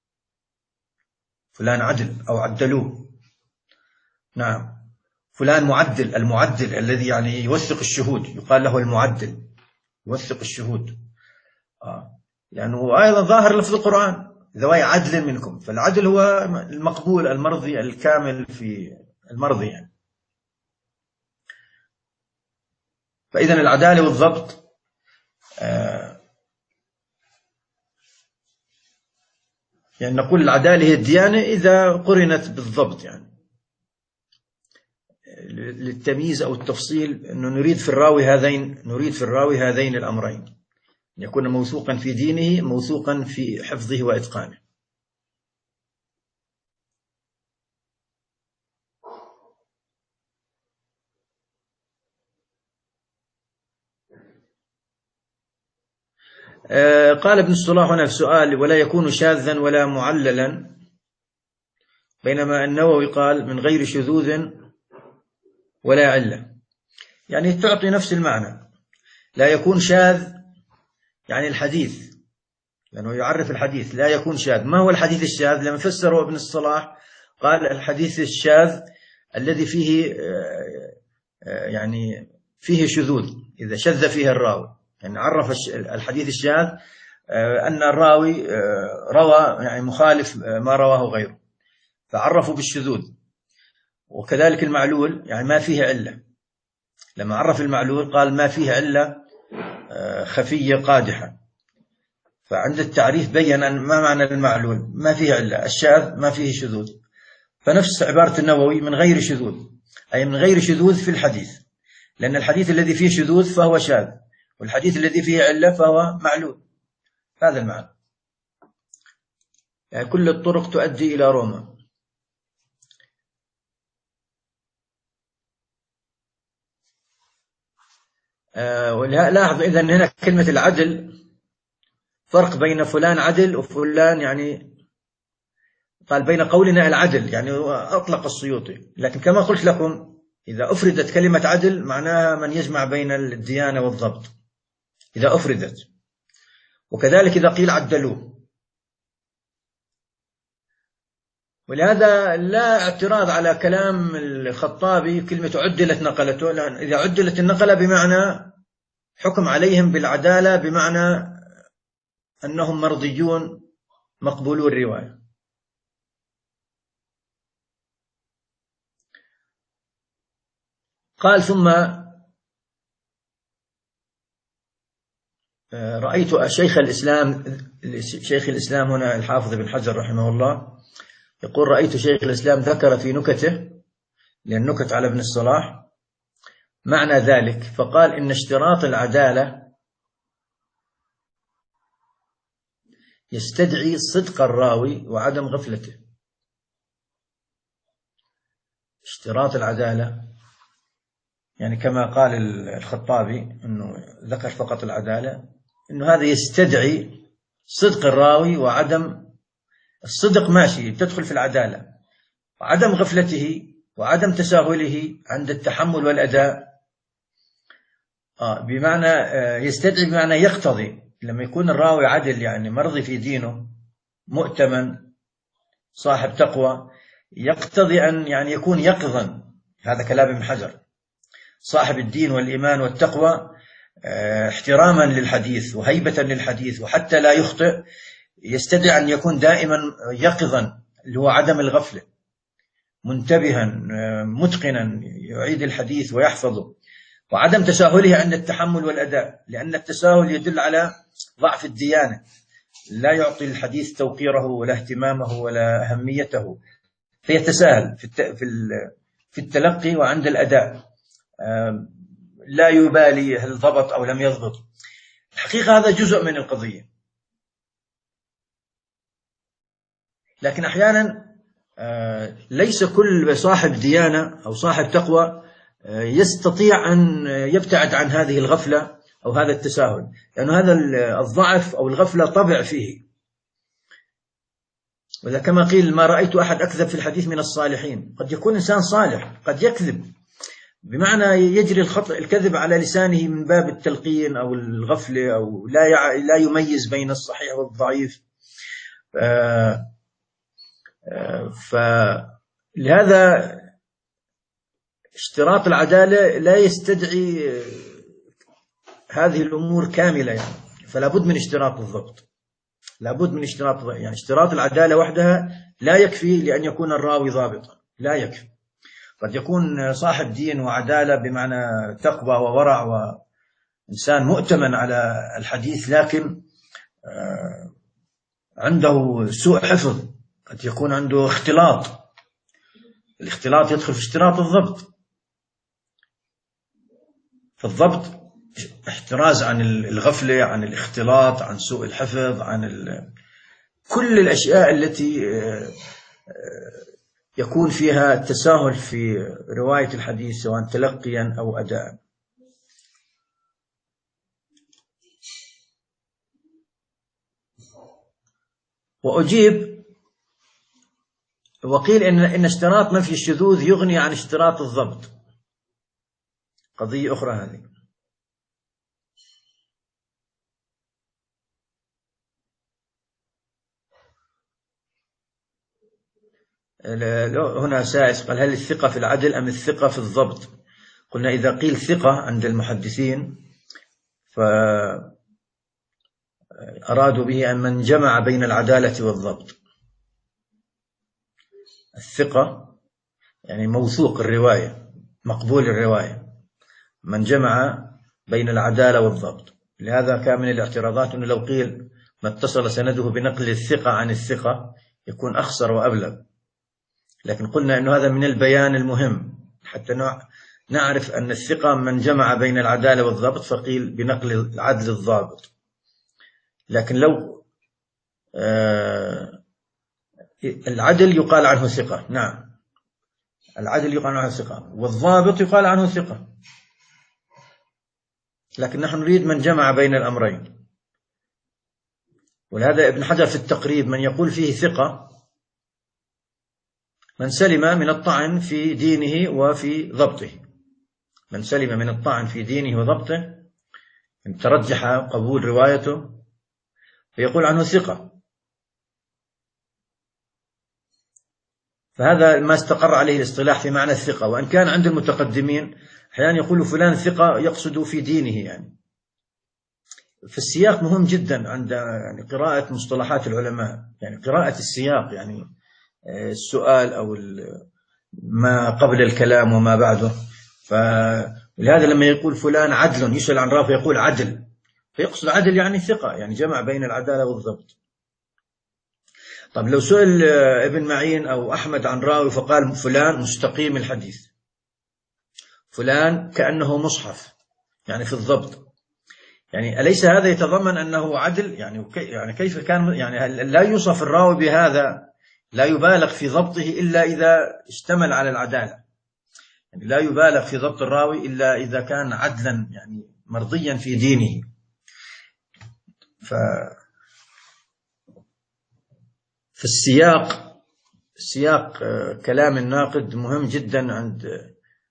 فلان عدل أو عدلوه. نعم. فلان معدل، المعدل الذي يعني يوثق الشهود يقال له المعدل، يوثق الشهود. آه. يعني أيضا ظاهر لفظ القرآن ذوي عدل منكم، فالعدل هو المقبول المرضي الكامل في المرضي يعني. فإذا العدالة والضبط آه يعني نقول العدالة هي الديانة إذا قرنت بالضبط، يعني للتمييز أو التفصيل، أنه نريد في الراوي هذين نريد في الراوي هذين الأمرين، أن يكون موثوقا في دينه، موثوقا في حفظه وإتقانه. آه قال ابن الصلاح هنا في سؤال: ولا يكون شاذا ولا معللا، بينما النووي قال من غير شذوذ ولا علة. يعني تعطي نفس المعنى. لا يكون شاذ يعني الحديث، لأنه يعرف الحديث لا يكون شاذ. ما هو الحديث الشاذ؟ لما فسره ابن الصلاح قال الحديث الشاذ الذي فيه يعني فيه شذوذ، إذا شذ فيه الراوي. يعني عرف الحديث الشاذ أن الراوي روى يعني مخالف ما رواه غيره، فعرفوا بالشذوذ. وكذلك المعلول يعني ما فيه علة، لما عرف المعلول قال ما فيه علة خفية قادحة. فعند التعريف بيّن أن ما معنى المعلول، ما فيه علة. الشاذ ما فيه شذوذ. فنفس عبارة النووي من غير شذوذ، أي من غير شذوذ في الحديث، لأن الحديث الذي فيه شذوذ فهو شاذ، والحديث الذي فيه علة فهو معلول. هذا المعنى. يعني كل الطرق تؤدي إلى روما. آه لاحظ إذن هنا كلمة العدل فرق بين فلان عدل وفلان، يعني قال بين قولنا العدل، يعني أطلق السيوطي. لكن كما قلت لكم إذا أفردت كلمة عدل معناها من يجمع بين الديانة والضبط إذا أفردت. وكذلك إذا قيل عدلوه. ولهذا لا اعتراض على كلام الخطابي كلمة عدلت نقلته، لأن إذا عدلت النقلة بمعنى حكم عليهم بالعدالة، بمعنى أنهم مرضيون مقبولو الرواية. قال ثم رأيت شيخ الإسلام شيخ الإسلام هنا الحافظ بن حجر رحمه الله يقول: رأيت شيخ الإسلام ذكر في نكته، لأن نكت على ابن الصلاح، معنى ذلك، فقال إن اشتراط العدالة يستدعي صدق الراوي وعدم غفلته. اشتراط العدالة يعني كما قال الخطابي أنه ذكر فقط العدالة، أنه هذا يستدعي صدق الراوي وعدم الصدق، ماشي تدخل في العدالة، وعدم غفلته وعدم تساهله عند التحمل والأداء. آه بمعنى آه يستدعي بمعنى يقتضي، لما يكون الراوي عدل يعني مرضي في دينه، مؤتمن، صاحب تقوى، يقتضي أن يعني يكون يقظا. هذا كلام ابن حجر. صاحب الدين والإيمان والتقوى آه احتراما للحديث وهيبة للحديث، وحتى لا يخطئ يستدعي أن يكون دائما يقظا، اللي هو عدم الغفلة، منتبها آه متقنا يعيد الحديث ويحفظه، وعدم تساهله عند التحمل والأداء، لأن التساهل يدل على ضعف الديانة، لا يعطي الحديث توقيره ولا اهتمامه ولا أهميته، فيتساهل في في التلقي وعند الأداء. لا يبالي هل ضبط أو لم يضبط. الحقيقة هذا جزء من القضية، لكن أحيانا ليس كل صاحب ديانة أو صاحب تقوى يستطيع أن يبتعد عن هذه الغفلة أو هذا التساهل، لأن هذا الضعف أو الغفلة طبع فيه. وإذا كما قيل ما رأيت أحد أكذب في الحديث من الصالحين. قد يكون إنسان صالح قد يكذب، بمعنى يجري الخطأ الكذب على لسانه من باب التلقين أو الغفلة، أو لا لا يميز بين الصحيح والضعيف. فلهذا اشتراط العدالة لا يستدعي هذه الأمور كاملة يعني، فلا بد من اشتراط الضبط، لا بد من اشتراط، يعني اشتراط العدالة وحدها لا يكفي لأن يكون الراوي ضابطا، لا يكفي. قد يكون صاحب دين وعدالة بمعنى تقوى وورع وإنسان مؤتمن على الحديث، لكن عنده سوء حفظ، قد يكون عنده اختلاط، الاختلاط يدخل في اشتراط الضبط. فالضبط احتراز عن الغفلة، عن الاختلاط، عن سوء الحفظ، عن كل الأشياء التي يكون فيها التساهل في رواية الحديث سواء تلقيا أو أداء. وأجيب وقيل إن إن اشتراط نفي الشذوذ يغني عن اشتراط الضبط، قضية أخرى هذه. هنا سائل قال هل الثقة في العدل أم الثقة في الضبط؟ قلنا إذا قيل ثقة عند المحدثين فأرادوا به أن من جمع بين العدالة والضبط. الثقة يعني موثوق الرواية، مقبول الرواية، من جمع بين العدالة والضبط. لهذا كان من الاعتراضات أنه لو قيل ما اتصل سنده بنقل الثقة عن الثقة يكون أخسر وأبلغ، لكن قلنا أنه هذا من البيان المهم حتى نعرف أن الثقة من جمع بين العدالة والضبط، فقيل بنقل العدل الضابط. لكن لو آه العدل يقال عنه ثقة، نعم العدل يقال عنه ثقة، والضابط يقال عنه ثقة، لكن نحن نريد من جمع بين الأمرين. ولهذا ابن حجر في التقريب من يقول فيه ثقة من سلم من الطعن في دينه وفي ضبطه، من سلم من الطعن في دينه وضبطه، ان ترجح قبول روايته فيقول عنه ثقة. فهذا ما استقر عليه الاصطلاح في معنى الثقة. وأن كان عند المتقدمين أحيانا يقول فلان ثقة يقصد في دينه، يعني في السياق مهم جدا عند يعني قراءة مصطلحات العلماء، يعني قراءة السياق، يعني السؤال أو ما قبل الكلام وما بعده. فلهذا لما يقول فلان عدل يسأل عن راوي يقول عدل، فيقصد عدل يعني ثقة، يعني جمع بين العدالة والضبط. طب لو سئل ابن معين أو أحمد عن راوي فقال فلان مستقيم الحديث، فلان كأنه مصحف يعني في الضبط، يعني أليس هذا يتضمن أنه عدل؟ يعني يعني كيف كان، يعني لا يوصف الراوي بهذا، لا يبالغ في ضبطه إلا إذا اشتمل على العدالة، يعني لا يبالغ في ضبط الراوي إلا إذا كان عدلا يعني مرضيا في دينه. ف في السياق السياق كلام الناقد مهم جدا عند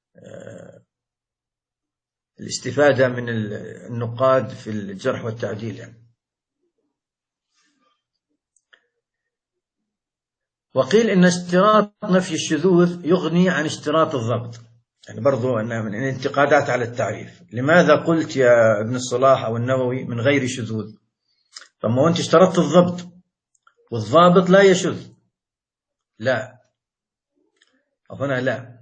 الاستفادة من النقاد في الجرح والتعديل يعني. وقيل إن اشتراط نفي الشذوذ يغني عن اشتراط الضبط، يعني برضو أنها من الانتقادات على التعريف. لماذا قلت يا ابن الصلاح أو النووي من غير شذوذ؟ طب ما أنت اشترطت الضبط والضابط لا يشذ، لا هنا لا.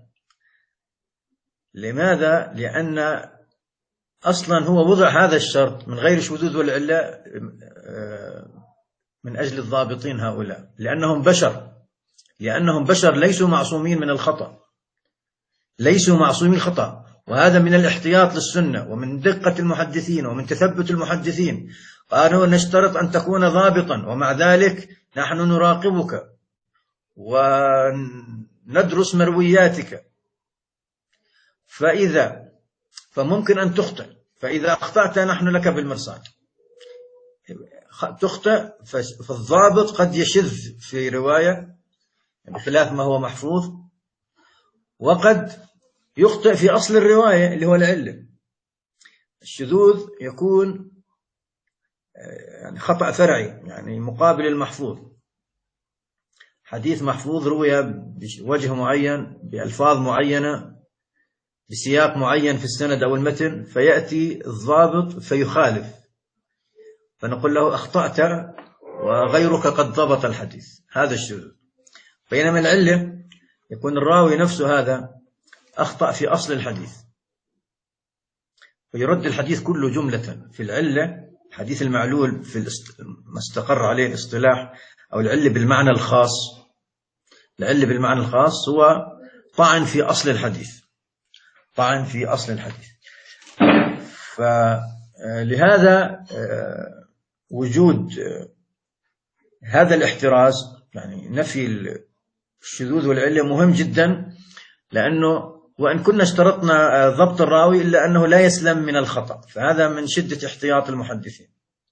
لماذا؟ لأن أصلا هو وضع هذا الشرط من غير شذوذ والعلة من أجل الضابطين هؤلاء، لأنهم بشر، لأنهم بشر ليسوا معصومين من الخطأ، ليسوا معصومين الخطأ. وهذا من الاحتياط للسنة ومن دقة المحدثين ومن تثبت المحدثين. قالوا نشترط أن تكون ضابطا، ومع ذلك نحن نراقبك وندرس مروياتك، فإذا فممكن أن تخطئ، فإذا أخطأت نحن لك بالمرصاد. تخطئ فالضابط قد يشذ في رواية بخلاف ما هو محفوظ، وقد يخطئ في أصل الرواية اللي هو العلة. الشذوذ يكون يعني خطأ فرعي، يعني مقابل المحفوظ. حديث محفوظ روي بوجه معين بألفاظ معينة بسياق معين في السند أو المتن، فيأتي الضابط فيخالف، فنقول له أخطأت وغيرك قد ضبط الحديث. هذا الشذوذ. بينما العلة يكون الراوي نفسه هذا أخطأ في أصل الحديث، فيرد الحديث كله جملة. في العلة حديث المعلول في ما استقر عليه الاصطلاح، أو العلة بالمعنى الخاص، العلة بالمعنى الخاص هو طعن في أصل الحديث، طعن في أصل الحديث. فلهذا وجود هذا الاحتراز، يعني نفي الشذوذ والعلة مهم جدا، لأنه وإن كنا اشترطنا ضبط الراوي إلا أنه لا يسلم من الخطأ، فهذا من شدة احتياط المحدثين.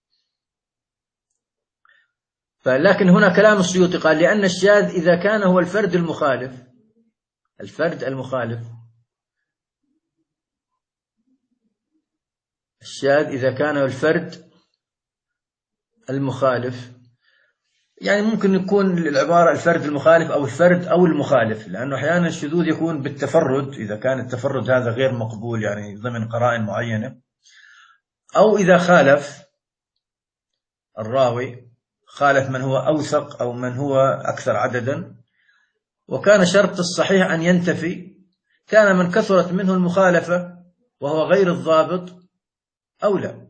فلكن هنا كلام السيوطي قال لأن الشاذ إذا كان هو الفرد المخالف، الفرد المخالف الشاذ إذا كان الفرد المخالف، يعني ممكن يكون العبارة الفرد المخالف أو الفرد أو المخالف، لأنه أحيانا الشذوذ يكون بالتفرد، إذا كان التفرد هذا غير مقبول يعني ضمن قرائن معينة، أو إذا خالف الراوي، خالف من هو أوثق أو من هو أكثر عددا، وكان شرط الصحيح أن ينتفي، كان من كثرت منه المخالفة وهو غير الضابط أولى.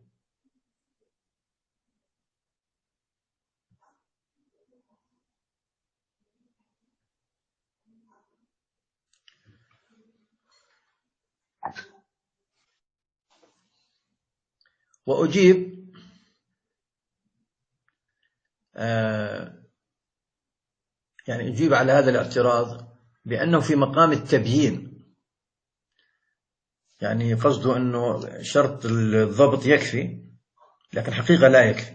وأجيب آه يعني أجيب على هذا الاعتراض بأنه في مقام التبيين، يعني قصده أنه شرط الضبط يكفي، لكن حقيقة لا يكفي،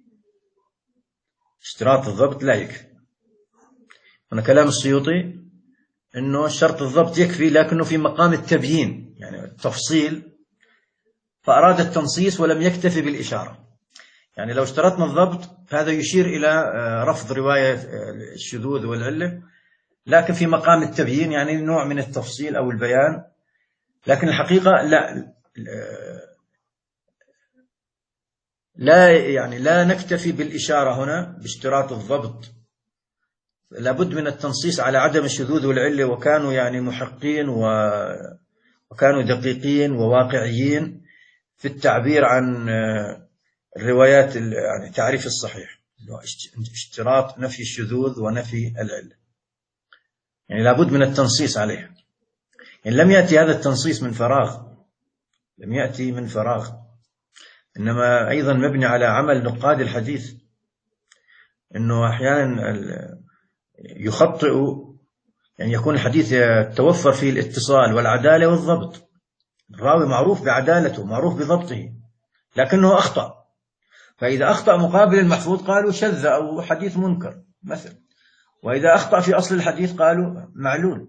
اشتراط الضبط لا يكفي. هنا كلام السيوطي أنه شرط الضبط يكفي لكنه في مقام التبيين، يعني التفصيل، فأراد التنصيص ولم يكتفي بالإشارة. يعني لو اشترطنا الضبط هذا يشير إلى رفض رواية الشذوذ والعلة، لكن في مقام التبيين يعني نوع من التفصيل أو البيان، لكن الحقيقة لا لا يعني لا نكتفي بالإشارة هنا باشتراط الضبط، لابد من التنصيص على عدم الشذوذ والعلة، وكانوا يعني محقين وكانوا دقيقين وواقعيين في التعبير عن الروايات، يعني تعريف الصحيح، اشتراط نفي الشذوذ ونفي العلة، يعني لابد من التنصيص عليها. يعني لم يأتي هذا التنصيص من فراغ، لم يأتي من فراغ، إنما أيضا مبني على عمل نقاد الحديث، إنه أحيانا يخطئ، يعني يكون الحديث توفر فيه الاتصال والعدالة والضبط، الراوي معروف بعدالته معروف بضبطه، لكنه أخطأ، فإذا أخطأ مقابل المحفوظ قالوا شذ أو حديث منكر مثلا، وإذا أخطأ في أصل الحديث قالوا معلول.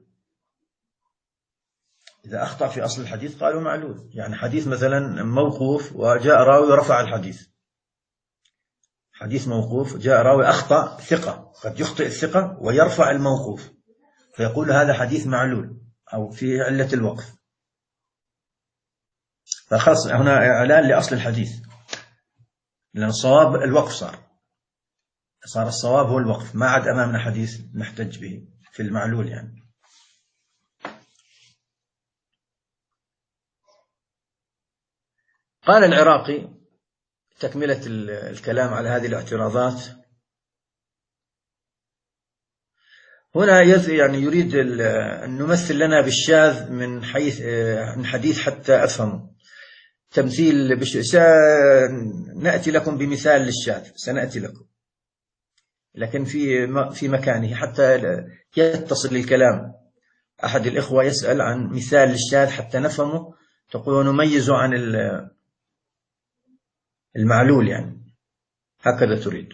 إذا أخطأ في أصل الحديث قالوا معلول، يعني حديث مثلا موقوف وجاء راوي ورفع الحديث، حديث موقوف جاء راوي أخطأ ثقة، قد يخطئ الثقة ويرفع الموقوف، فيقول هذا حديث معلول أو في علة الوقف، فخاص هنا إعلان لأصل الحديث، لأن الصواب الوقف، صار صار الصواب هو الوقف، ما عاد أمامنا حديث نحتج به في المعلول. يعني قال العراقي تكملة الكلام على هذه الاعتراضات: هنا يعني يريد أن نمثل لنا بالشاذ من حيث من حديث حتى أفهمه. تمثيل بش... سنأتي لكم بمثال للشاذ، سنأتي لكم، لكن في في مكانه حتى يتصل الكلام. أحد الإخوة يسأل عن مثال للشاذ حتى نفهمه، تقول نميزه عن المعلول، يعني هكذا تريد.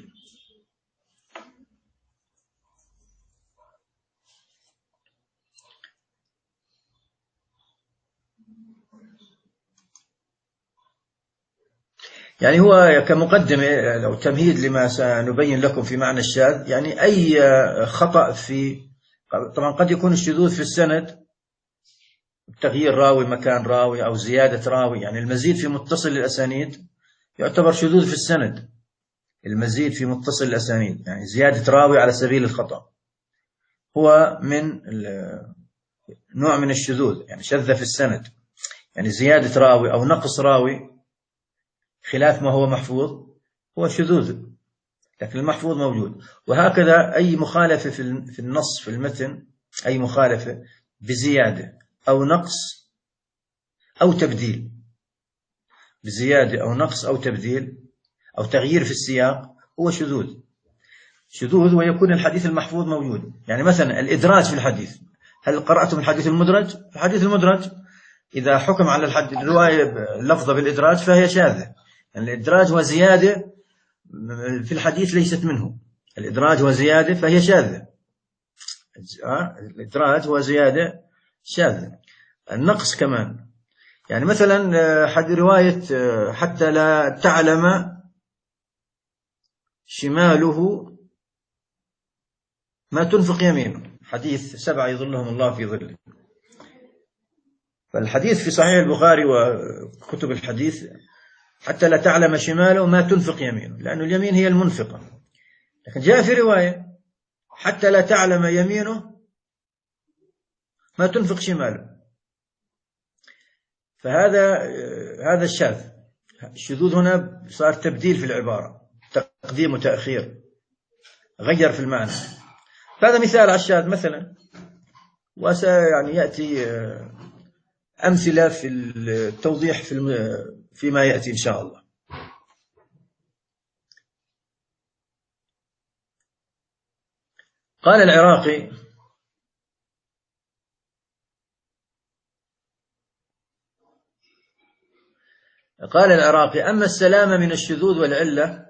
يعني هو كمقدمة أو تمهيد لما سنبين لكم في معنى الشاذ، يعني أي خطأ في، طبعا قد يكون الشذوذ في السند تغيير راوي مكان راوي أو زيادة راوي، يعني المزيد في متصل الأسانيد يعتبر شذوذ في السند. المزيد في متصل الأسانيد يعني زيادة راوي على سبيل الخطأ هو من نوع من الشذوذ، يعني شذ في السند، يعني زيادة راوي أو نقص راوي خلاف ما هو محفوظ هو شذوذ، لكن المحفوظ موجود. وهكذا أي مخالفة في النص في المتن، أي مخالفة بزيادة أو نقص أو تبديل، بزيادة أو نقص أو تبديل أو تغيير في السياق هو شذوذ. شذوذ ويكون الحديث المحفوظ موجود. يعني مثلا الإدراج في الحديث، هل قرأتم الحديث المدرج؟ الحديث المدرج إذا حكم على الحديث الرواية لفظة بالإدراج فهي شاذة. يعني الإدراج وزيادة في الحديث ليست منه، الإدراج وزيادة فهي شاذة. الإدراج وزيادة شاذة. النقص كمان، يعني مثلا حد رواية حتى لا تعلم شماله ما تنفق يمينه، حديث سبعة يظلهم الله في ظله. فالحديث في صحيح البخاري وكتب الحديث حتى لا تعلم شماله ما تنفق يمينه، لأن اليمين هي المنفقة. لكن جاء في رواية حتى لا تعلم يمينه ما تنفق شماله، فهذا هذا الشاذ. الشذوذ هنا صار تبديل في العبارة، تقديم وتأخير، غير في المعنى. هذا مثال على الشاذ مثلا، وس يعني يأتي أمثلة في التوضيح في فيما يأتي إن شاء الله. قال العراقي: قال العراقي: أما السلامة من الشذوذ والعلة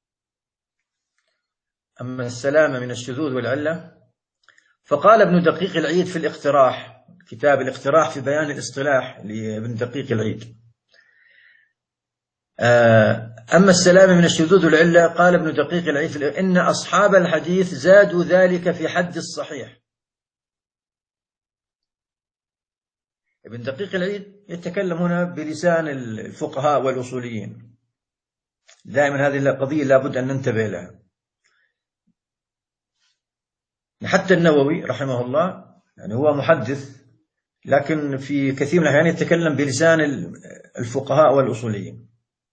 أما السلامة من الشذوذ والعلة فقال ابن دقيق العيد في الاقتراح، كتاب الاقتراح في بيان الاصطلاح لابن دقيق العيد، أما السلامة من الشذوذ والعلة قال ابن دقيق العيد: إن أصحاب الحديث زادوا ذلك في حد الصحيح. ابن دقيق العيد يتكلم هنا بلسان الفقهاء والأصوليين، دائما هذه القضية لابد أن ننتبه لها. حتى النووي رحمه الله يعني هو محدث، لكن في كثير من الأحيان يتكلم بلسان الفقهاء والأصوليين.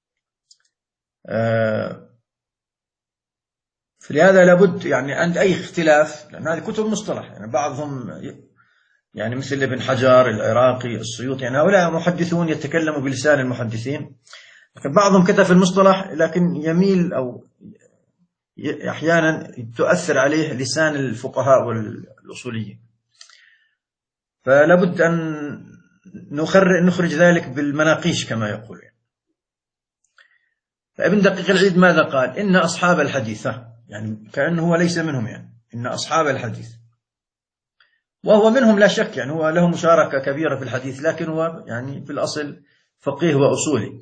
فلهذا لابد يعني عند أي اختلاف، لأن هذه كتب مصطلح، يعني بعضهم يعني مثل ابن حجر العراقي السيوطي، يعني هؤلاء محدثون يتكلموا بلسان المحدثين، لكن بعضهم كتب في المصطلح لكن يميل أو أحيانا تؤثر عليه لسان الفقهاء والأصوليين. فلابد أن نخرج ذلك بالمناقيش كما يقول. فابن دقيق العيد ماذا قال؟ إن أصحاب الحديث، يعني كأنه هو ليس منهم، يعني إن أصحاب الحديث، وهو منهم لا شك، يعني هو له مشاركة كبيرة في الحديث، لكن هو يعني في الأصل فقيه وأصولي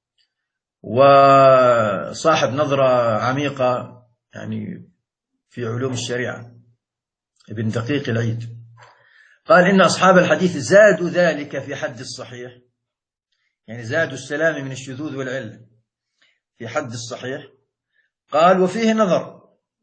وصاحب نظرة عميقة يعني في علوم الشريعة. ابن دقيق العيد قال: إن أصحاب الحديث زادوا ذلك في حد الصحيح، يعني زادوا السلام من الشذوذ والعلة في حد الصحيح. قال: وفيه نظر،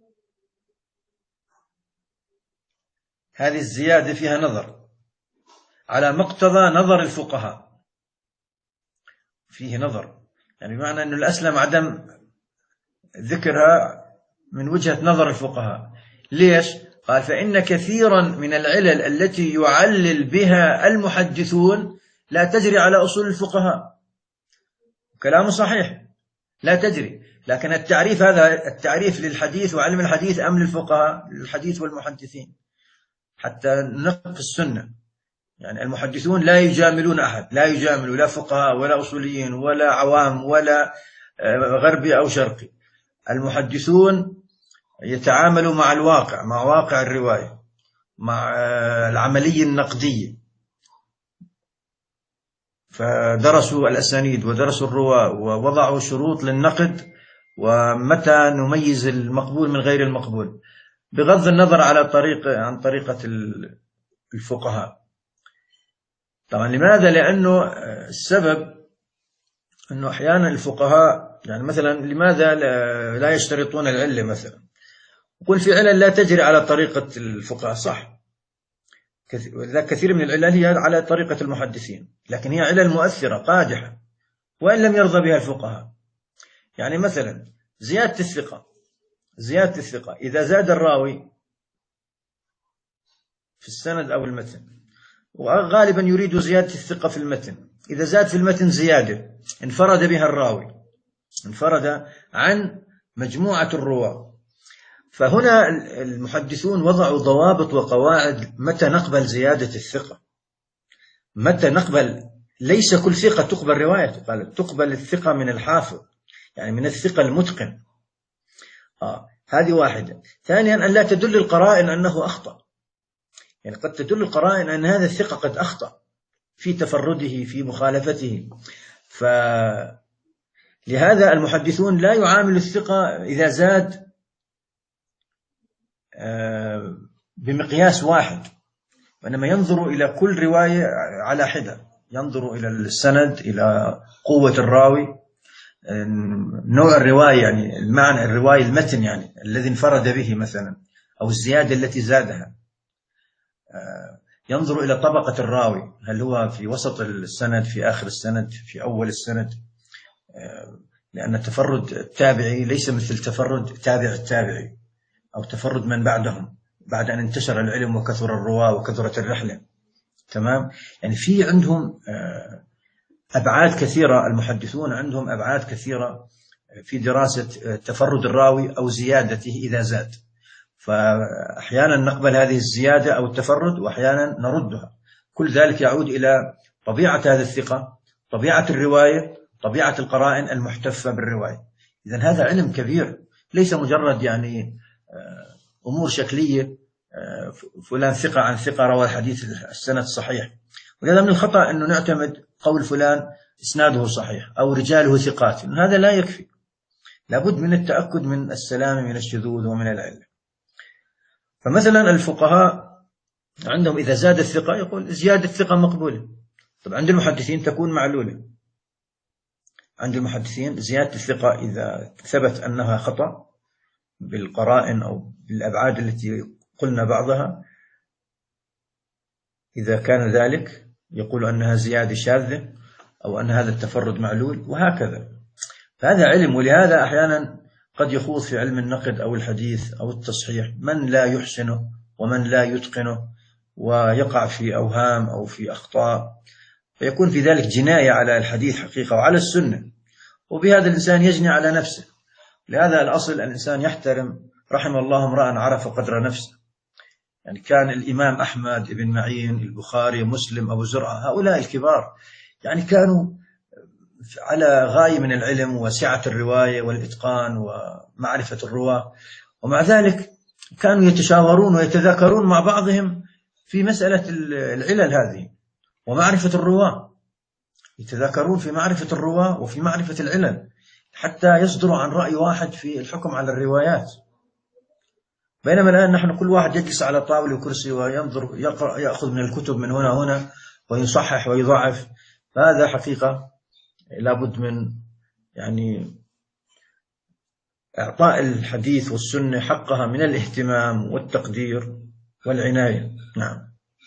هذه الزيادة فيها نظر على مقتضى نظر الفقهاء، فيه نظر، يعني بمعنى أنه الأسلم عدم ذكرها من وجهة نظر الفقهاء. ليش؟ قال فإن كثيرا من العلل التي يعلل بها المحدثون لا تجري على أصول الفقهاء. كلامه صحيح، لا تجري، لكن التعريف هذا التعريف للحديث وعلم الحديث أم للفقهاء؟ للحديث والمحدثين، حتى نقف السنة. يعني المحدثون لا يجاملون أحد، لا يجاملوا لا فقهاء ولا أصوليين ولا عوام ولا غربي أو شرقي. المحدثون يتعاملوا مع الواقع، مع واقع الرواية، مع العملية النقدية، فدرسوا الأسانيد ودرسوا الرواة ووضعوا شروط للنقد، ومتى نميز المقبول من غير المقبول، بغض النظر على طريق عن طريقة الفقهاء. طبعا لماذا؟ لأنه السبب أنه أحيانا الفقهاء يعني مثلا لماذا لا يشترطون العلة؟ مثلا يقول في علل لا تجري على طريقة الفقهاء، صح، كثير من العلل هي على طريقة المحدثين، لكن هي علل مؤثرة قادحة وإن لم يرضى بها الفقهاء. يعني مثلا زيادة الثقة، زيادة الثقة إذا زاد الراوي في السند أو المتن، وغالبا يريد زيادة الثقة في المتن، إذا زاد في المتن زيادة انفرد بها الراوي، انفرد عن مجموعة الرواة، فهنا المحدثون وضعوا ضوابط وقواعد متى نقبل زيادة الثقة، متى نقبل. ليس كل ثقة تقبل روايته، قال تقبل الثقة من الحافظ، يعني من الثقة المتقن. آه هذه واحدة. ثانيا أن لا تدل القرائن أنه أخطأ، يعني قد تدل القرائن أن هذا الثقة قد أخطأ في تفرده في مخالفته، فلهذا المحدثون لا يعامل الثقة إذا زاد بمقياس واحد، وإنما ينظر إلى كل رواية على حدة، ينظر إلى السند، إلى قوة الراوي، نوع الرواية، يعني المعنى الرواية المتن يعني الذي انفرد به مثلا، أو الزيادة التي زادها، ينظر إلى طبقة الراوي، هل هو في وسط السند، في آخر السند، في أول السند، لأن التفرد التابعي ليس مثل تفرد تابع التابعي أو تفرد من بعدهم بعد أن انتشر العلم وكثر الرواة وكثرت الرحلة. تمام؟ يعني في عندهم أبعاد كثيرة، المحدثون عندهم أبعاد كثيرة في دراسة تفرد الراوي أو زيادته إذا زاد، فأحيانا نقبل هذه الزيادة أو التفرد وأحيانا نردها. كل ذلك يعود إلى طبيعة هذه الثقة، طبيعة الرواية، طبيعة القرائن المحتفة بالرواية. إذن هذا علم كبير، ليس مجرد يعني أمور شكلية، فلان ثقة عن ثقة روى الحديث السند صحيح. ولذا من الخطأ أنه نعتمد قول فلان إسناده صحيح أو رجاله ثقات، هذا لا يكفي، لابد من التأكد من السلامة من الشذوذ ومن العلة. فمثلا الفقهاء عندهم إذا زاد الثقة يقول زيادة الثقة مقبولة. طب عند المحدثين تكون معلولة، عند المحدثين زيادة الثقة إذا ثبت أنها خطأ بالقرائن أو بالأبعاد التي قلنا بعضها، إذا كان ذلك يقول أنها زيادة شاذة أو أن هذا التفرد معلول، وهكذا. فهذا علم، ولهذا أحيانا قد يخوض في علم النقد أو الحديث أو التصحيح من لا يحسنه ومن لا يتقنه، ويقع في أوهام أو في أخطاء، فيكون في ذلك جناية على الحديث حقيقة وعلى السنة، وبهذا الإنسان يجني على نفسه. لهذا الأصل الإنسان يحترم، رحم الله امرأ عرف قدر نفسه. يعني كان الإمام أحمد بن معين، البخاري، مسلم، أبو زرعة، هؤلاء الكبار يعني كانوا على غاية من العلم وسعة الرواية والإتقان ومعرفة الرواة، ومع ذلك كانوا يتشاورون ويتذاكرون مع بعضهم في مسألة العلل هذه ومعرفة الرواة، يتذاكرون في معرفة الرواة وفي معرفة العلل حتى يصدروا عن رأي واحد في الحكم على الروايات. بينما الآن نحن كل واحد يجلس على طاولة وكرسي وينظر، يقرأ، يأخذ من الكتب من هنا هنا ويصحح ويضعف. هذا حقيقة لابد من يعني إعطاء الحديث والسنة حقها من الاهتمام والتقدير والعناية. نعم.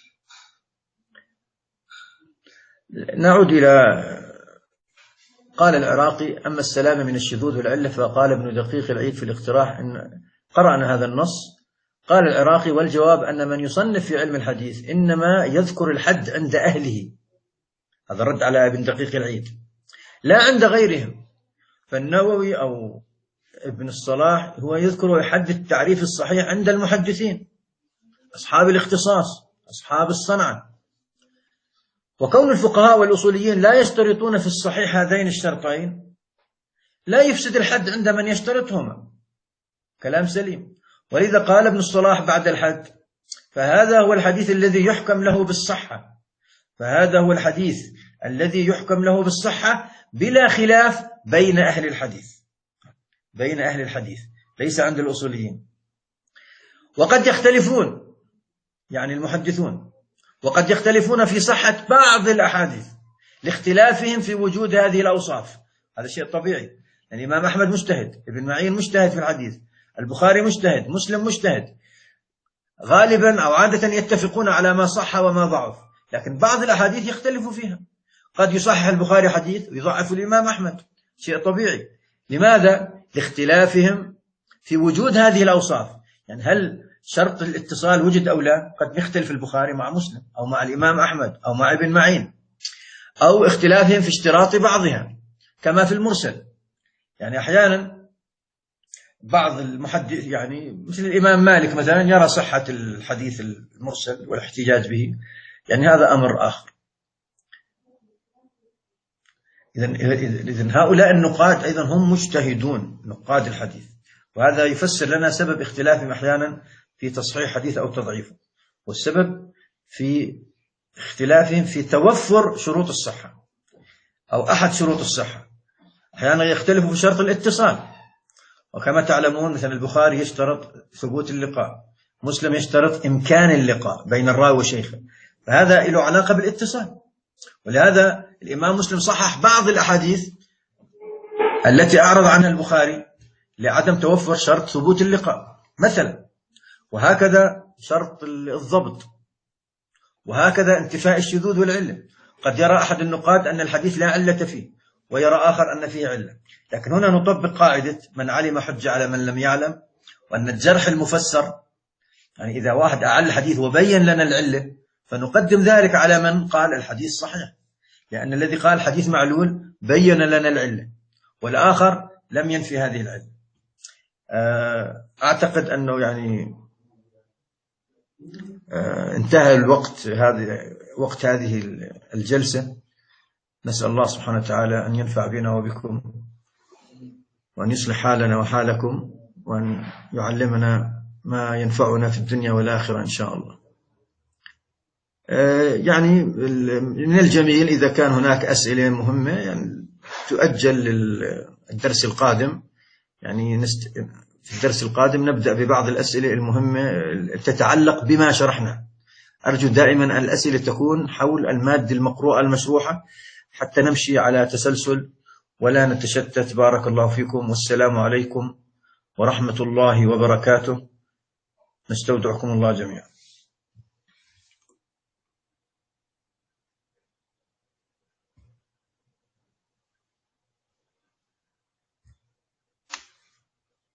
نعود إلى قال العراقي: أما السلامة من الشذوذ والعلة فقال ابن دقيق العيد في الاقتراح إن قرأنا هذا النص، قال العراقي: والجواب أن من يصنف في علم الحديث إنما يذكر الحد عند أهله. هذا رد على ابن دقيق العيد، لا عند غيرهم. فالنووي أو ابن الصلاح هو يذكر حد التعريف الصحيح عند المحدثين، أصحاب الاختصاص، أصحاب الصنعة. وكون الفقهاء والأصوليين لا يشترطون في الصحيح هذين الشرطين لا يفسد الحد عند من يشترطهما. كلام سليم. ولذا قال ابن الصلاح بعد الحد: فهذا هو الحديث الذي يحكم له بالصحة فهذا هو الحديث الذي يحكم له بالصحة بلا خلاف بين أهل الحديث بين أهل الحديث ليس عند الأصوليين. وقد يختلفون، يعني المحدثون، وقد يختلفون في صحة بعض الأحاديث لاختلافهم في وجود هذه الأوصاف. هذا شيء طبيعي. يعني الإمام أحمد مجتهد، ابن معين مجتهد في الحديث، البخاري مجتهد، مسلم مجتهد، غالبا أو عادة يتفقون على ما صح وما ضعف، لكن بعض الأحاديث يختلف فيها. قد يصحح البخاري حديث ويضعف الإمام أحمد، شيء طبيعي. لماذا؟ لاختلافهم في وجود هذه الأوصاف. يعني هل شرط الاتصال وجد أو لا؟ قد يختلف البخاري مع مسلم أو مع الإمام أحمد أو مع ابن معين، أو اختلافهم في اشتراط بعضها كما في المرسل. يعني أحيانا بعض المحدث، يعني مثل الإمام مالك مثلا، يرى صحة الحديث المرسل والاحتجاج به، يعني هذا أمر آخر. إذن هؤلاء النقاد أيضا هم مجتهدون، نقاد الحديث، وهذا يفسر لنا سبب اختلافهم أحيانا في تصحيح حديث أو تضعيفه، والسبب في اختلافهم في توفر شروط الصحة أو أحد شروط الصحة. أحيانا يختلفوا في شرط الاتصال، وكما تعلمون مثلا البخاري يشترط ثبوت اللقاء، مسلم يشترط إمكان اللقاء بين الراوي وشيخه، فهذا له علاقة بالاتصال. ولهذا الإمام مسلم صحح بعض الأحاديث التي أعرض عنها البخاري لعدم توفر شرط ثبوت اللقاء مثلا، وهكذا شرط الضبط، وهكذا انتفاء الشذوذ والعلة. قد يرى أحد النقاد أن الحديث لا علة فيه، ويرى آخر أن فيه علة، لكن هنا نطبق قاعدة من علم حج على من لم يعلم، وأن الجرح المفسر، يعني إذا واحد أعل الحديث وبين لنا العلة فنقدم ذلك على من قال الحديث صحيح، لأن الذي قال الحديث معلول بين لنا العلة، والآخر لم ينفي هذه العلة. أعتقد أنه يعني انتهى الوقت، هذه وقت هذه الجلسة. نسأل الله سبحانه وتعالى أن ينفع بنا وبكم، وأن يصلح حالنا وحالكم، وأن يعلمنا ما ينفعنا في الدنيا والآخرة إن شاء الله. يعني من الجميل إذا كان هناك أسئلة مهمة يعني تؤجل للدرس القادم. يعني نست... في الدرس القادم نبدأ ببعض الأسئلة المهمة تتعلق بما شرحنا. أرجو دائما الأسئلة تكون حول المادة المقروءة المشروحة حتى نمشي على تسلسل ولا نتشتت. بارك الله فيكم، والسلام عليكم ورحمة الله وبركاته. نستودعكم الله جميعا.